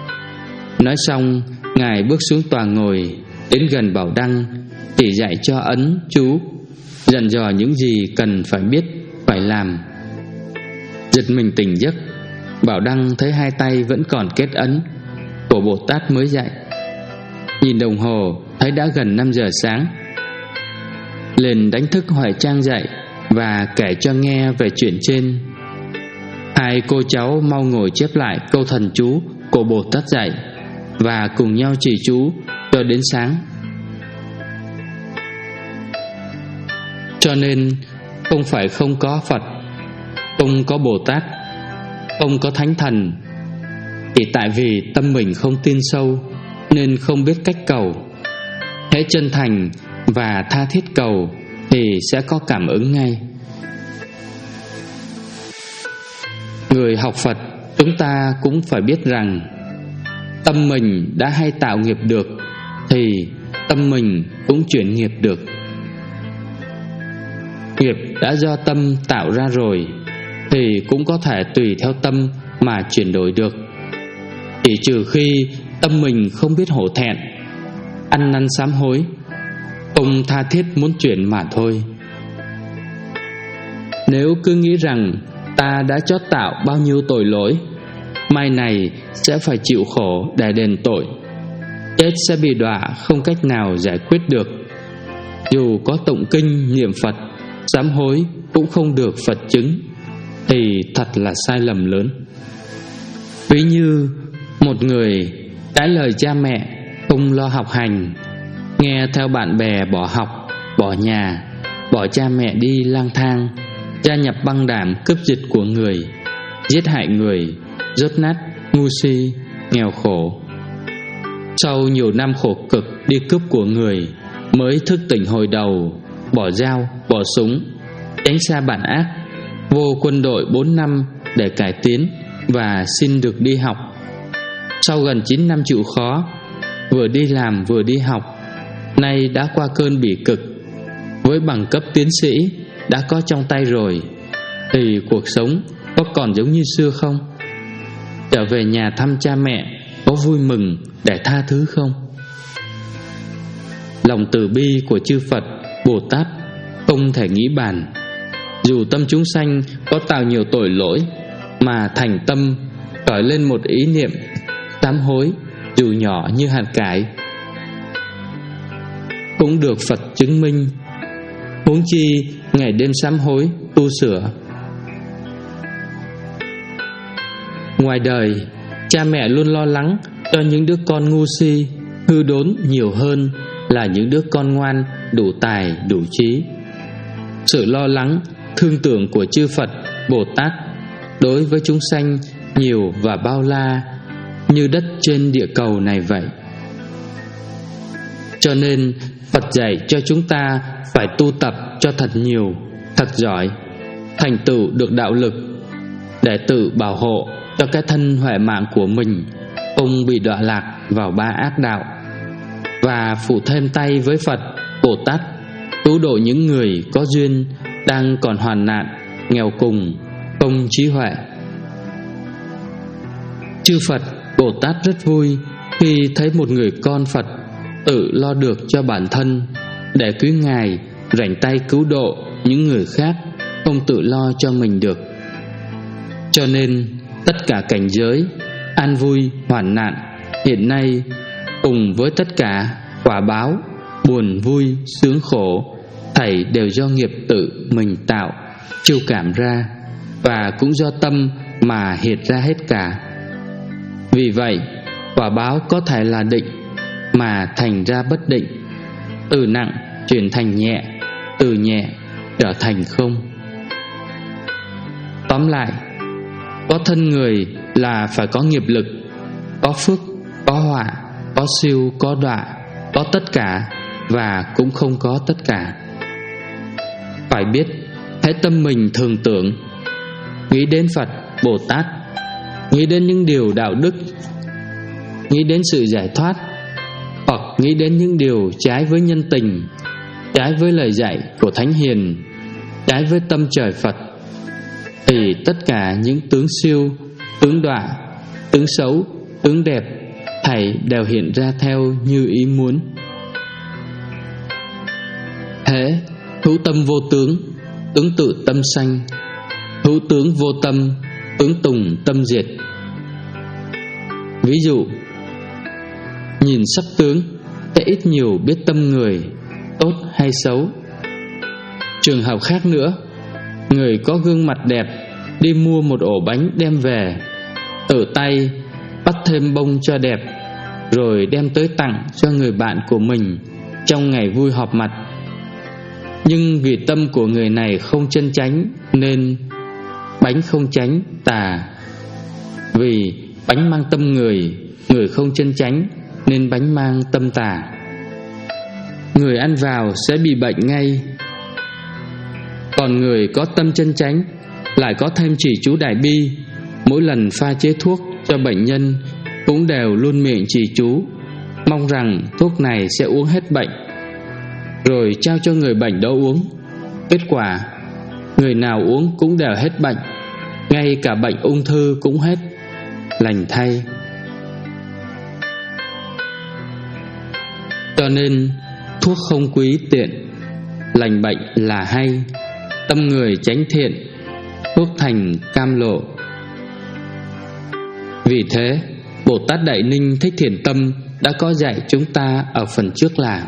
Nói xong, Ngài bước xuống tòa ngồi, đến gần Bảo Đăng, chỉ dạy cho ấn chú, dặn dò những gì cần phải biết, phải làm. Giật mình tỉnh giấc, Bảo Đăng thấy hai tay vẫn còn kết ấn của Bồ Tát mới dạy. Nhìn đồng hồ thấy đã gần năm giờ sáng, liền đánh thức Huệ Trang dậy và kể cho nghe về chuyện trên. Hai cô cháu mau ngồi chép lại câu thần chú của Bồ Tát dạy và cùng nhau trì chú cho đến sáng. Cho nên không phải không có Phật, không có Bồ Tát, không có Thánh Thần, chỉ tại vì tâm mình không tin sâu nên không biết cách cầu. Hễ chân thành và tha thiết cầu thì sẽ có cảm ứng ngay. Người học Phật, chúng ta cũng phải biết rằng tâm mình đã hay tạo nghiệp được thì tâm mình cũng chuyển nghiệp được. Nghiệp đã do tâm tạo ra rồi thì cũng có thể tùy theo tâm mà chuyển đổi được, chỉ trừ khi tâm mình không biết hổ thẹn, ăn năn sám hối, không tha thiết muốn chuyển mà thôi. Nếu cứ nghĩ rằng ta đã chót tạo bao nhiêu tội lỗi, mai này sẽ phải chịu khổ để đền tội, chết sẽ bị đọa không cách nào giải quyết được, dù có tụng kinh niệm Phật, sám hối cũng không được Phật chứng, thì thật là sai lầm lớn. Ví như một người cãi lời cha mẹ, không lo học hành, nghe theo bạn bè bỏ học, bỏ nhà, bỏ cha mẹ đi lang thang, gia nhập băng đảng cướp giật của người, giết hại người, dốt nát, ngu si, nghèo khổ. Sau nhiều năm khổ cực đi cướp của người, mới thức tỉnh hồi đầu, bỏ dao, bỏ súng, tránh xa bản ác, vô quân đội bốn năm để cải tiến và xin được đi học. Sau gần chín năm chịu khó, vừa đi làm vừa đi học, nay đã qua cơn bỉ cực, với bằng cấp tiến sĩ đã có trong tay rồi, thì cuộc sống có còn giống như xưa không? Trở về nhà thăm cha mẹ có vui mừng để tha thứ không? Lòng từ bi của chư Phật, Bồ Tát không thể nghĩ bàn. Dù tâm chúng sanh có tạo nhiều tội lỗi, mà thành tâm khởi lên một ý niệm sám hối, dù nhỏ như hạt cải, cũng được Phật chứng minh. Huống chi ngày đêm sám hối tu sửa. Ngoài đời, cha mẹ luôn lo lắng cho những đứa con ngu si, hư đốn nhiều hơn là những đứa con ngoan, đủ tài, đủ trí. Sự lo lắng, thương tưởng của chư Phật, Bồ Tát đối với chúng sanh nhiều và bao la như đất trên địa cầu này vậy. Cho nên Phật dạy cho chúng ta phải tu tập cho thật nhiều, thật giỏi, thành tựu được đạo lực, để tự bảo hộ cho cái thân huệ mạng của mình không bị đọa lạc vào ba ác đạo, và phụ thêm tay với Phật, Bồ Tát cứu độ những người có duyên đang còn hoàn nạn, nghèo cùng, không trí huệ. Chư Phật, Bồ Tát rất vui khi thấy một người con Phật tự lo được cho bản thân, để quý Ngài rảnh tay cứu độ những người khác không tự lo cho mình được. Cho nên tất cả cảnh giới, an vui, hoạn nạn hiện nay, cùng với tất cả quả báo, buồn vui, sướng khổ, thảy đều do nghiệp tự mình tạo, chiêu cảm ra, và cũng do tâm mà hiện ra hết cả. Vì vậy, quả báo có thể là định mà thành ra bất định, từ nặng chuyển thành nhẹ, từ nhẹ trở thành không. Tóm lại, có thân người là phải có nghiệp lực, có phước, có họa, có siêu, có đọa, có tất cả và cũng không có tất cả. Phải biết, hễ tâm mình thường tưởng, nghĩ đến Phật, Bồ Tát, nghĩ đến những điều đạo đức, nghĩ đến sự giải thoát, hoặc nghĩ đến những điều trái với nhân tình, trái với lời dạy của Thánh Hiền, trái với tâm trời Phật, thì tất cả những tướng siêu, tướng đọa, tướng xấu, tướng đẹp, thảy đều hiện ra theo như ý muốn. Hễ hữu tâm vô tướng, tướng tự tâm sanh; hữu tướng vô tâm, tướng tùng tâm diệt. Ví dụ, nhìn sắc tướng sẽ ít nhiều biết tâm người tốt hay xấu. Trường hợp khác nữa, người có gương mặt đẹp đi mua một ổ bánh đem về, tự tay bắt thêm bông cho đẹp, rồi đem tới tặng cho người bạn của mình trong ngày vui họp mặt. Nhưng vì tâm của người này không chân chánh nên bánh không chánh tà. Vì bánh mang tâm người, người không chân chánh nên bánh mang tâm tà. Người ăn vào sẽ bị bệnh ngay. Còn người có tâm chân chánh lại có thêm chỉ chú đại bi, mỗi lần pha chế thuốc cho bệnh nhân cũng đều luôn miệng chỉ chú, mong rằng thuốc này sẽ uống hết bệnh, rồi trao cho người bệnh đó uống. Kết quả, người nào uống cũng đều hết bệnh, ngay cả bệnh ung thư cũng hết. Lành thay. Cho nên thuốc không quý tiện, lành bệnh là hay. Tâm người chánh thiện, thuốc thành cam lộ. Vì thế, Bồ Tát Đại Ninh Thích Thiền Tâm đã có dạy chúng ta ở phần trước là: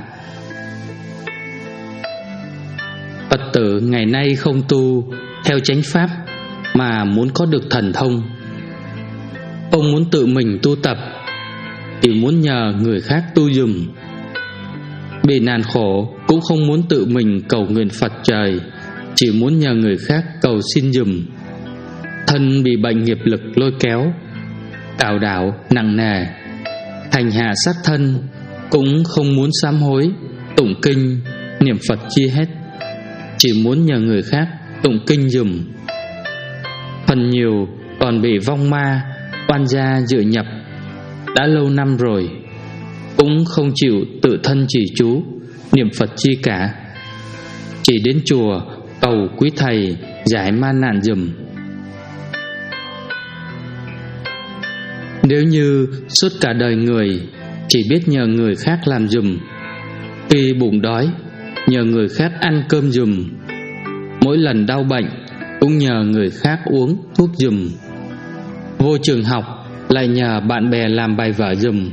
Phật tử ngày nay không tu theo chánh pháp mà muốn có được thần thông, không muốn tự mình tu tập, chỉ muốn nhờ người khác tu dùm. Bị nạn khổ cũng không muốn tự mình cầu nguyện Phật trời, chỉ muốn nhờ người khác cầu xin dùm. Thân bị bệnh nghiệp lực lôi kéo, cào đảo nặng nề, hành hạ sát thân, cũng không muốn sám hối, tụng kinh, niệm Phật chi hết, chỉ muốn nhờ người khác tụng kinh dùm. Phần nhiều còn bị vong ma, oan gia dự nhập, đã lâu năm rồi, cũng không chịu tự thân chỉ chú, niệm Phật chi cả, chỉ đến chùa cầu quý thầy giải ma nạn dùm. Nếu như suốt cả đời người chỉ biết nhờ người khác làm dùm, khi bụng đói nhờ người khác ăn cơm dùm, mỗi lần đau bệnh cũng nhờ người khác uống thuốc dùm, vô trường học lại nhờ bạn bè làm bài vở dùm,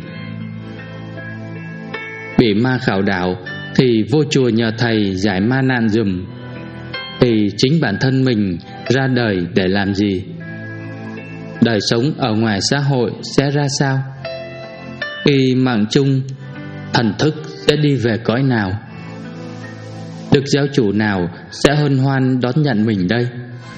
bị ma khảo đảo thì vô chùa nhờ thầy giải ma nạn dùm, thì chính bản thân mình ra đời để làm gì? Đời sống ở ngoài xã hội sẽ ra sao? Khi mạng chung, thần thức sẽ đi về cõi nào? Đức giáo chủ nào sẽ hân hoan đón nhận mình đây?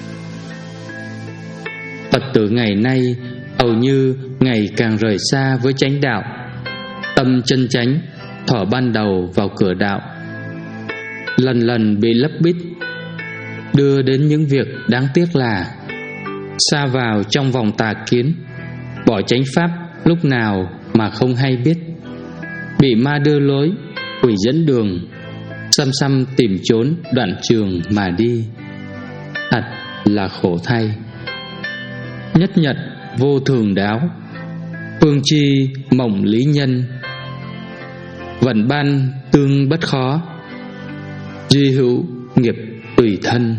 Phật tử ngày nay hầu như ngày càng rời xa với chánh đạo. Tâm chân chánh thỏ ban đầu vào cửa đạo, lần lần bị lấp bít, đưa đến những việc đáng tiếc là sa vào trong vòng tà kiến, bỏ chánh pháp lúc nào mà không hay biết, bị ma đưa lối, quỷ dẫn đường, xăm xăm tìm trốn đoạn trường mà đi. Thật là khổ thay. Nhất nhật vô thường đáo, phương chi mộng lý nhân, vận ban tương bất khó, duy hữu nghiệp tùy thân.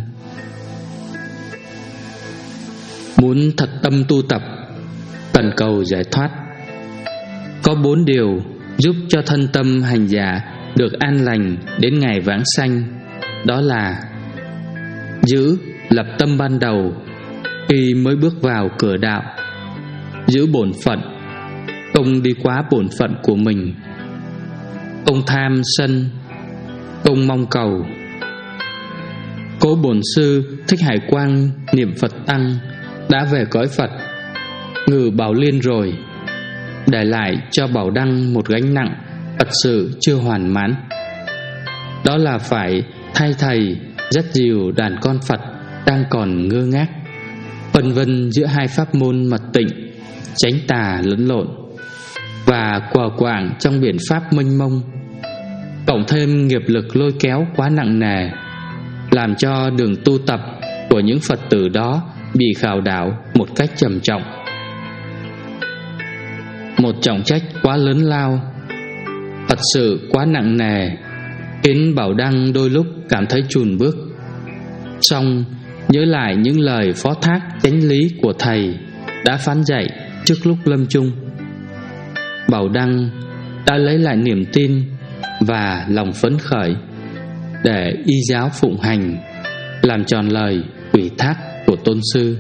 Muốn thật tâm tu tập, cần cầu giải thoát, có bốn điều giúp cho thân tâm hành giả được an lành đến ngày vãng sanh. Đó là: giữ lập tâm ban đầu khi mới bước vào cửa đạo, giữ bổn phận, không đi quá bổn phận của mình, không tham sân, không mong cầu. Cố Bổn Sư Thích Hải Quang niệm Phật tăng đã về cõi Phật, ngự Bảo Liên rồi, để lại cho Bảo Đăng một gánh nặng thật sự chưa hoàn mãn. Đó là phải thay thầy dắt dìu đàn con Phật đang còn ngơ ngác, phân vân giữa hai pháp môn mật tịnh, chánh tà lẫn lộn, và quờ quạng trong biển pháp mênh mông, cộng thêm nghiệp lực lôi kéo quá nặng nề, làm cho đường tu tập của những Phật tử đó bị khảo đảo một cách trầm trọng. một trọng trách quá lớn lao, thật sự quá nặng nề, khiến Bảo Đăng đôi lúc cảm thấy chùn bước. Song nhớ lại những lời phó thác chánh lý của thầy đã phán dạy trước lúc lâm chung, Bảo Đăng đã lấy lại niềm tin và lòng phấn khởi để y giáo phụng hành, làm tròn lời ủy thác của tôn sư.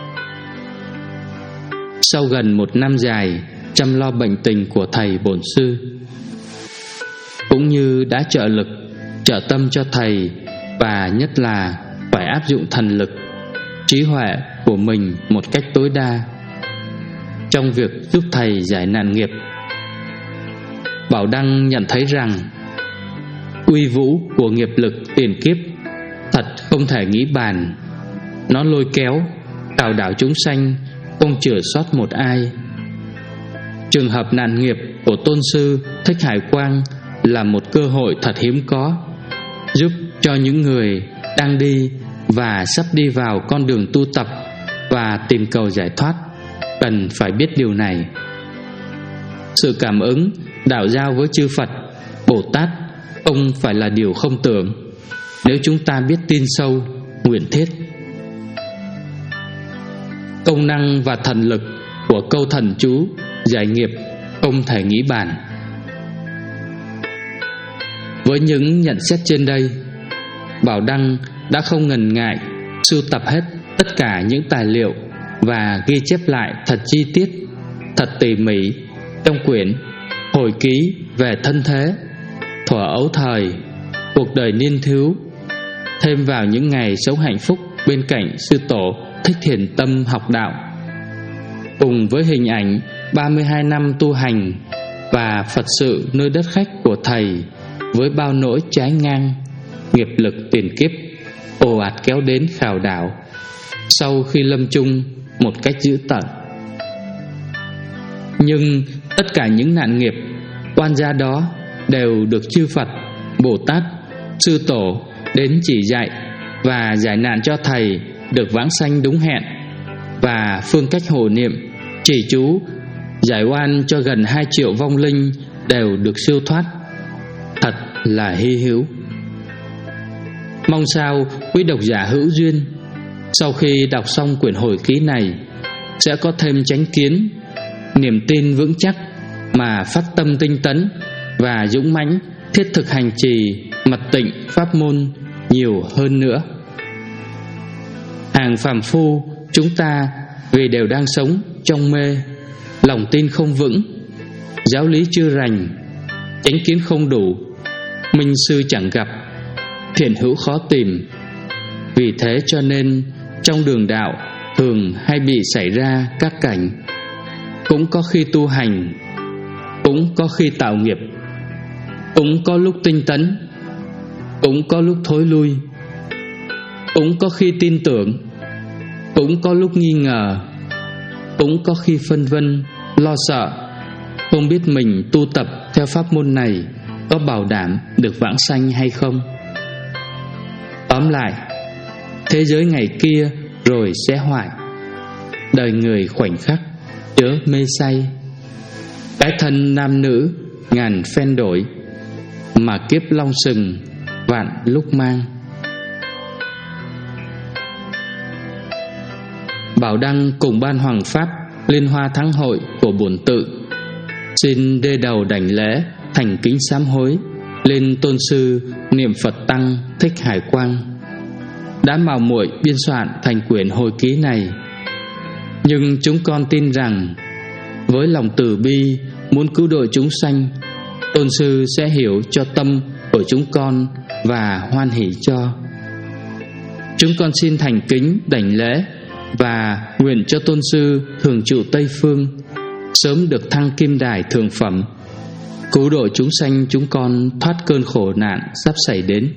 Sau gần một năm dài chăm lo bệnh tình của thầy bổn sư, cũng như đã trợ lực trợ tâm cho thầy, và nhất là phải áp dụng thần lực, trí huệ của mình một cách tối đa trong việc giúp thầy giải nạn nghiệp, Bảo Đăng nhận thấy rằng uy vũ của nghiệp lực tiền kiếp thật không thể nghĩ bàn. Nó lôi kéo, cào đảo chúng sanh, không chừa sót một ai. Trường hợp nạn nghiệp của tôn sư Thích Hải Quang là một cơ hội thật hiếm có, giúp cho những người đang đi và sắp đi vào con đường tu tập và tìm cầu giải thoát cần phải biết điều này. Sự cảm ứng đạo giao với chư Phật, Bồ Tát không phải là điều không tưởng, nếu chúng ta biết tin sâu, nguyện thiết. Công năng và thần lực của câu thần chú giải nghiệp không thể nghĩ bàn. Với những nhận xét trên đây, Bảo Đăng đã không ngần ngại sưu tập hết tất cả những tài liệu và ghi chép lại thật chi tiết, thật tỉ mỉ trong quyển Hồi ký về thân thế, thuở ấu thời, cuộc đời niên thiếu, thêm vào những ngày sống hạnh phúc bên cạnh sư tổ Thích Thiền Tâm học đạo, cùng với hình ảnh ba mươi hai năm tu hành và Phật sự nơi đất khách của thầy, với bao nỗi trái ngang, nghiệp lực tiền kiếp ồ ạt kéo đến khảo đảo sau khi lâm chung một cách dữ tợn. Nhưng tất cả những nạn nghiệp oan gia đó đều được chư Phật, Bồ Tát, sư tổ đến chỉ dạy và giải nạn cho thầy được vãng sanh đúng hẹn, và phương cách hộ niệm, trì chú giải oan cho gần hai triệu vong linh đều được siêu thoát. Thật là hy hữu. Mong sao quý độc giả hữu duyên, sau khi đọc xong quyển hồi ký này sẽ có thêm chánh kiến, niềm tin vững chắc mà phát tâm tinh tấn và dũng mãnh thiết thực hành trì mật tịnh pháp môn nhiều hơn nữa. Hàng phàm phu chúng ta vì đều đang sống trong mê, lòng tin không vững, giáo lý chưa rành, chánh kiến không đủ, minh sư chẳng gặp, thiện hữu khó tìm. Vì thế cho nên trong đường đạo thường hay bị xảy ra các cảnh, cũng có khi tu hành, cũng có khi tạo nghiệp, cũng có lúc tinh tấn, cũng có lúc thối lui, cũng có khi tin tưởng, cũng có lúc nghi ngờ, cũng có khi phân vân, lo sợ, không biết mình tu tập theo pháp môn này có bảo đảm được vãng sanh hay không. Tóm lại, thế giới ngày kia rồi sẽ hoại, đời người khoảnh khắc chớ mê say. Cái thân nam nữ ngàn phen đổi, mà kiếp long sừng vạn lúc mang. Bảo Đăng cùng ban Hoàng Pháp Liên Hoa Thắng Hội của bổn tự xin đê đầu đảnh lễ thành kính sám hối lên tôn sư Niệm Phật Tăng Thích Hải Quang đã mạo muội biên soạn thành quyển hồi ký này. Nhưng chúng con tin rằng với lòng từ bi muốn cứu độ chúng sanh, tôn sư sẽ hiểu cho tâm của chúng con và hoan hỷ cho. Chúng con xin thành kính đảnh lễ và nguyện cho tôn sư thường trụ Tây Phương sớm được thăng kim đài thượng phẩm, cứu độ chúng sanh chúng con thoát cơn khổ nạn sắp xảy đến.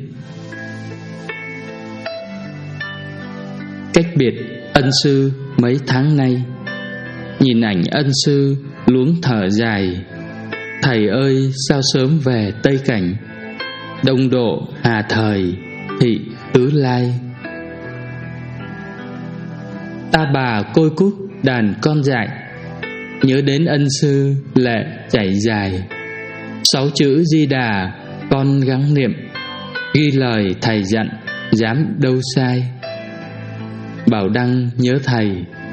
Cách biệt ân sư mấy tháng nay, nhìn ảnh ân sư luống thở dài. Thầy ơi sao sớm về Tây Cảnh, đông độ hà thời thị tứ lai. Ta bà côi cút đàn con dại, nhớ đến ân sư lệ chảy dài. Sáu chữ Di Đà con gắng niệm, ghi lời thầy dặn dám đâu sai. Bảo Đăng nhớ thầy.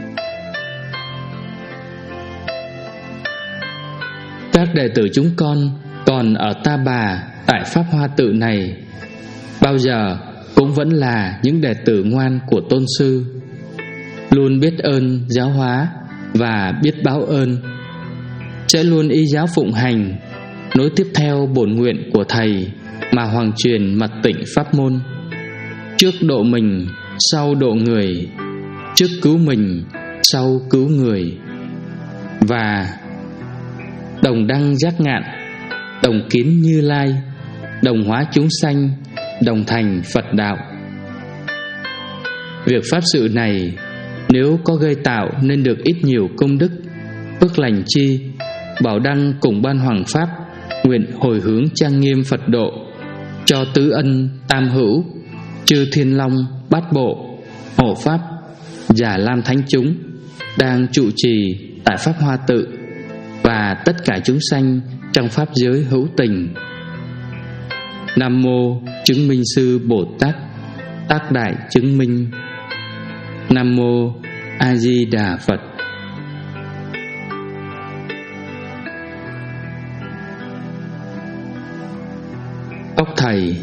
Các đệ tử chúng con còn ở Ta Bà tại Pháp Hoa Tự này, bao giờ cũng vẫn là những đệ tử ngoan của Tôn Sư, luôn biết ơn giáo hóa và biết báo ơn, sẽ luôn y giáo phụng hành, nối tiếp theo bổn nguyện của thầy mà hoàng truyền mật tịnh pháp môn. Trước độ mình, sau độ người, trước cứu mình, sau cứu người. Và đồng đăng giác ngạn, đồng kiến Như Lai, đồng hóa chúng sanh, đồng thành Phật đạo. Việc pháp sự này nếu có gây tạo nên được ít nhiều công đức, phước lành chi, Bảo Đăng cùng ban hoàng pháp nguyện hồi hướng trang nghiêm Phật độ cho tứ ân tam hữu, chư thiên long bát bộ, hộ pháp, Già Lam thánh chúng đang trụ trì tại Pháp Hoa Tự và tất cả chúng sanh trong pháp giới hữu tình. Nam mô Chứng Minh Sư Bồ Tát, Tác Đại Chứng Minh. Nam mô A Di Đà Phật. Óc thầy.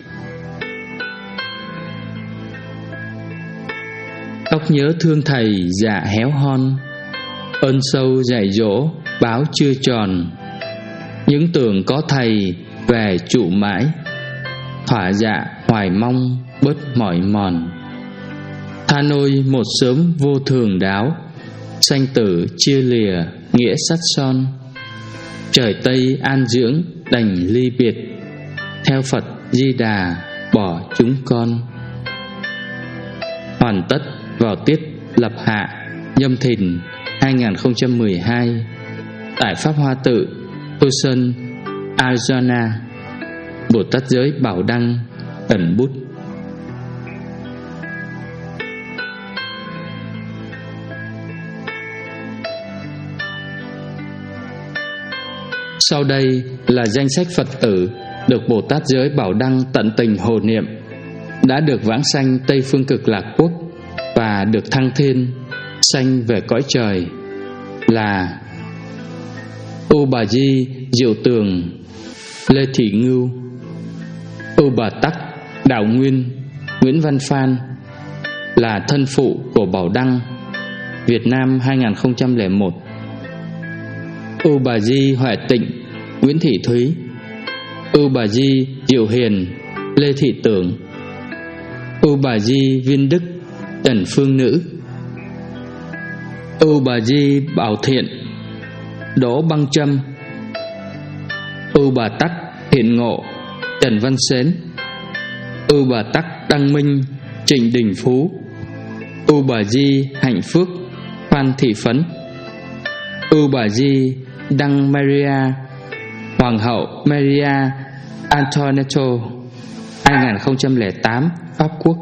Óc nhớ thương thầy dạ héo hon, ơn sâu dạy dỗ báo chưa tròn. Những tưởng có thầy về trụ mãi, thỏa dạ hoài mong bớt mỏi mòn. Tha nôi một sớm vô thường đáo, sanh tử chia lìa nghĩa sắt son. Trời Tây an dưỡng đành ly biệt, theo Phật Di Đà bỏ chúng con. Hoàn tất vào tiết lập hạ Nhâm Thìn hai không một hai tại Pháp Hoa Tự, Tucson, Arizona. Bồ Tát Giới Bảo Đăng ẩn bút. Sau đây là danh sách Phật tử được Bồ Tát Giới Bảo Đăng tận tình hộ niệm, đã được vãng sanh Tây Phương Cực Lạc Quốc và được thăng thiên sanh về cõi trời là U Bà Di Diệu Tường, Lê Thị Ngưu, U Bà Tắc Đạo Nguyên, Nguyễn Văn Phan là thân phụ của Bảo Đăng, Việt Nam hai không không một. U Bà Di Huệ Tịnh, Nguyễn Thị Thúy, U Bà Di Diệu Hiền, Lê Thị Tưởng, U Bà Di Viên Đức, Trần Phương Nữ, U Bà Di Bảo Thiện, Đỗ Băng Trâm, U Bà Tắc Thiện Ngộ, Trần Văn Xến, U Bà Tắc Đăng Minh, Trịnh Đình Phú, U Bà Di Hạnh Phước, Phan Thị Phấn, U Bà Di Đăng Maria, Hoàng hậu Maria Antoinette, hai không không tám, Pháp Quốc.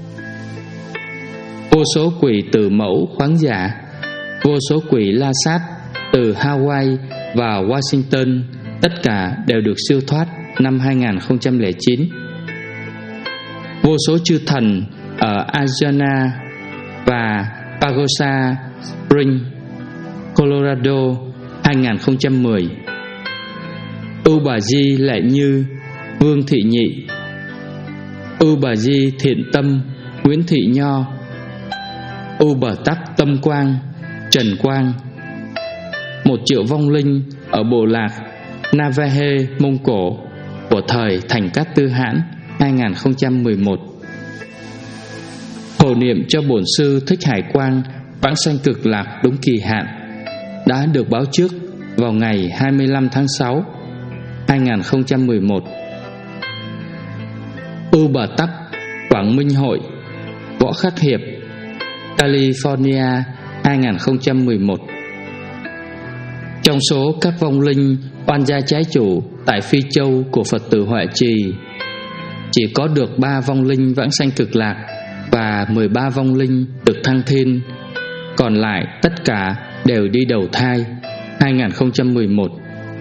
Vô số quỷ tử mẫu khoáng giả, vô số quỷ la sát từ Hawaii và Washington, tất cả đều được siêu thoát năm hai không không chín. Vô số chư thần ở Arizona và Pagosa Springs, Colorado hai không không một. U Bà Di Lệ Như, Vương Thị Nhị, U Bà Di Thiện Tâm, Nguyễn Thị Nho, U Bà Tắc Tâm Quang, Trần Quang. Một triệu vong linh ở bộ lạc Navahe, Mông Cổ của thời Thành Cát Tư Hãn hai không một một. Hộ niệm cho bổn sư Thích Hải Quang vãng sanh Cực Lạc đúng kỳ hạn đã được báo trước vào ngày hai mươi lăm tháng sáu hai không một một. U Bà Tắc Quảng Minh Hội, Võ Khắc Hiệp, California hai không một một. Trong số các vong linh oan gia trái chủ tại Phi Châu của Phật tử Huệ Trì, chỉ có được ba vong linh vãng sanh Cực Lạc và mười ba vong linh được thăng thiên, còn lại tất cả đều đi đầu thai. hai không một một.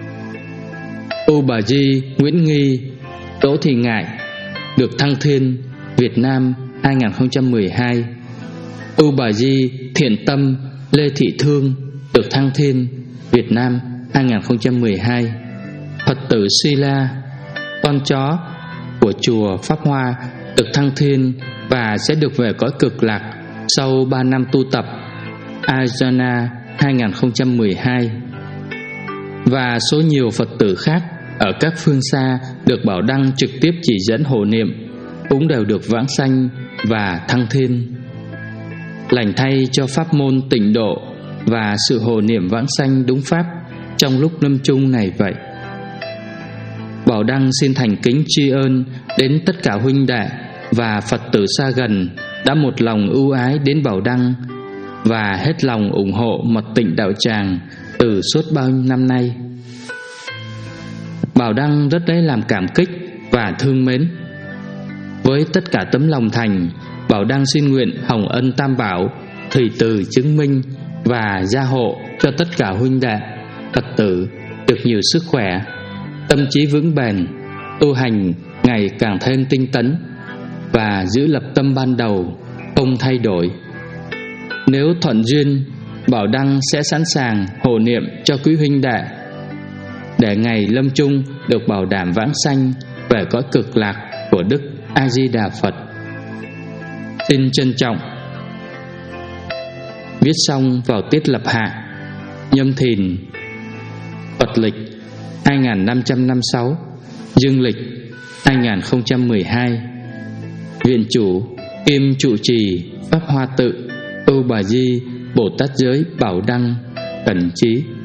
U Bà Di Nguyễn Nghi Đỗ Thị Ngại được thăng thiên Việt Nam hai không một hai. U Bà Di Thiện Tâm Lê Thị Thương được thăng thiên Việt Nam hai không một hai. Phật tử Sila, con chó của chùa Pháp Hoa, được thăng thiên và sẽ được về cõi cực lạc sau ba năm tu tập Ajana hai không một hai. Và số nhiều Phật tử khác ở các phương xa được Bảo Đăng trực tiếp chỉ dẫn hộ niệm cũng đều được vãng sanh và thăng thiên. Lành thay cho pháp môn tịnh độ và sự hộ niệm vãng sanh đúng pháp trong lúc lâm chung này vậy. Bảo Đăng xin thành kính tri ân đến tất cả huynh đệ và Phật tử xa gần đã một lòng ưu ái đến Bảo Đăng và hết lòng ủng hộ Mật Tịnh Đạo Tràng từ suốt bao nhiêu năm nay. Bảo Đăng rất lấy làm cảm kích và thương mến. Với tất cả tấm lòng thành, Bảo Đăng xin nguyện hồng ân Tam Bảo thủy từ chứng minh và gia hộ cho tất cả huynh đệ Phật tử được nhiều sức khỏe, tâm trí vững bền, tu hành ngày càng thêm tinh tấn và giữ lập tâm ban đầu không thay đổi. Nếu thuận duyên, Bảo Đăng sẽ sẵn sàng hộ niệm cho quý huynh đệ để ngày lâm chung được bảo đảm vãng sanh về cõi cực lạc của Đức A Di Đà Phật. Xin trân trọng. Viết xong vào tiết lập hạ Nhâm Thìn Phật lịch hai nghìn năm trăm năm mươi sáu, Dương lịch hai nghìn không trăm mười hai. Viện chủ kiêm trụ trì Pháp Hoa Tự U Bà Di Bồ Tát Giới Bảo Đăng Cẩn Chí.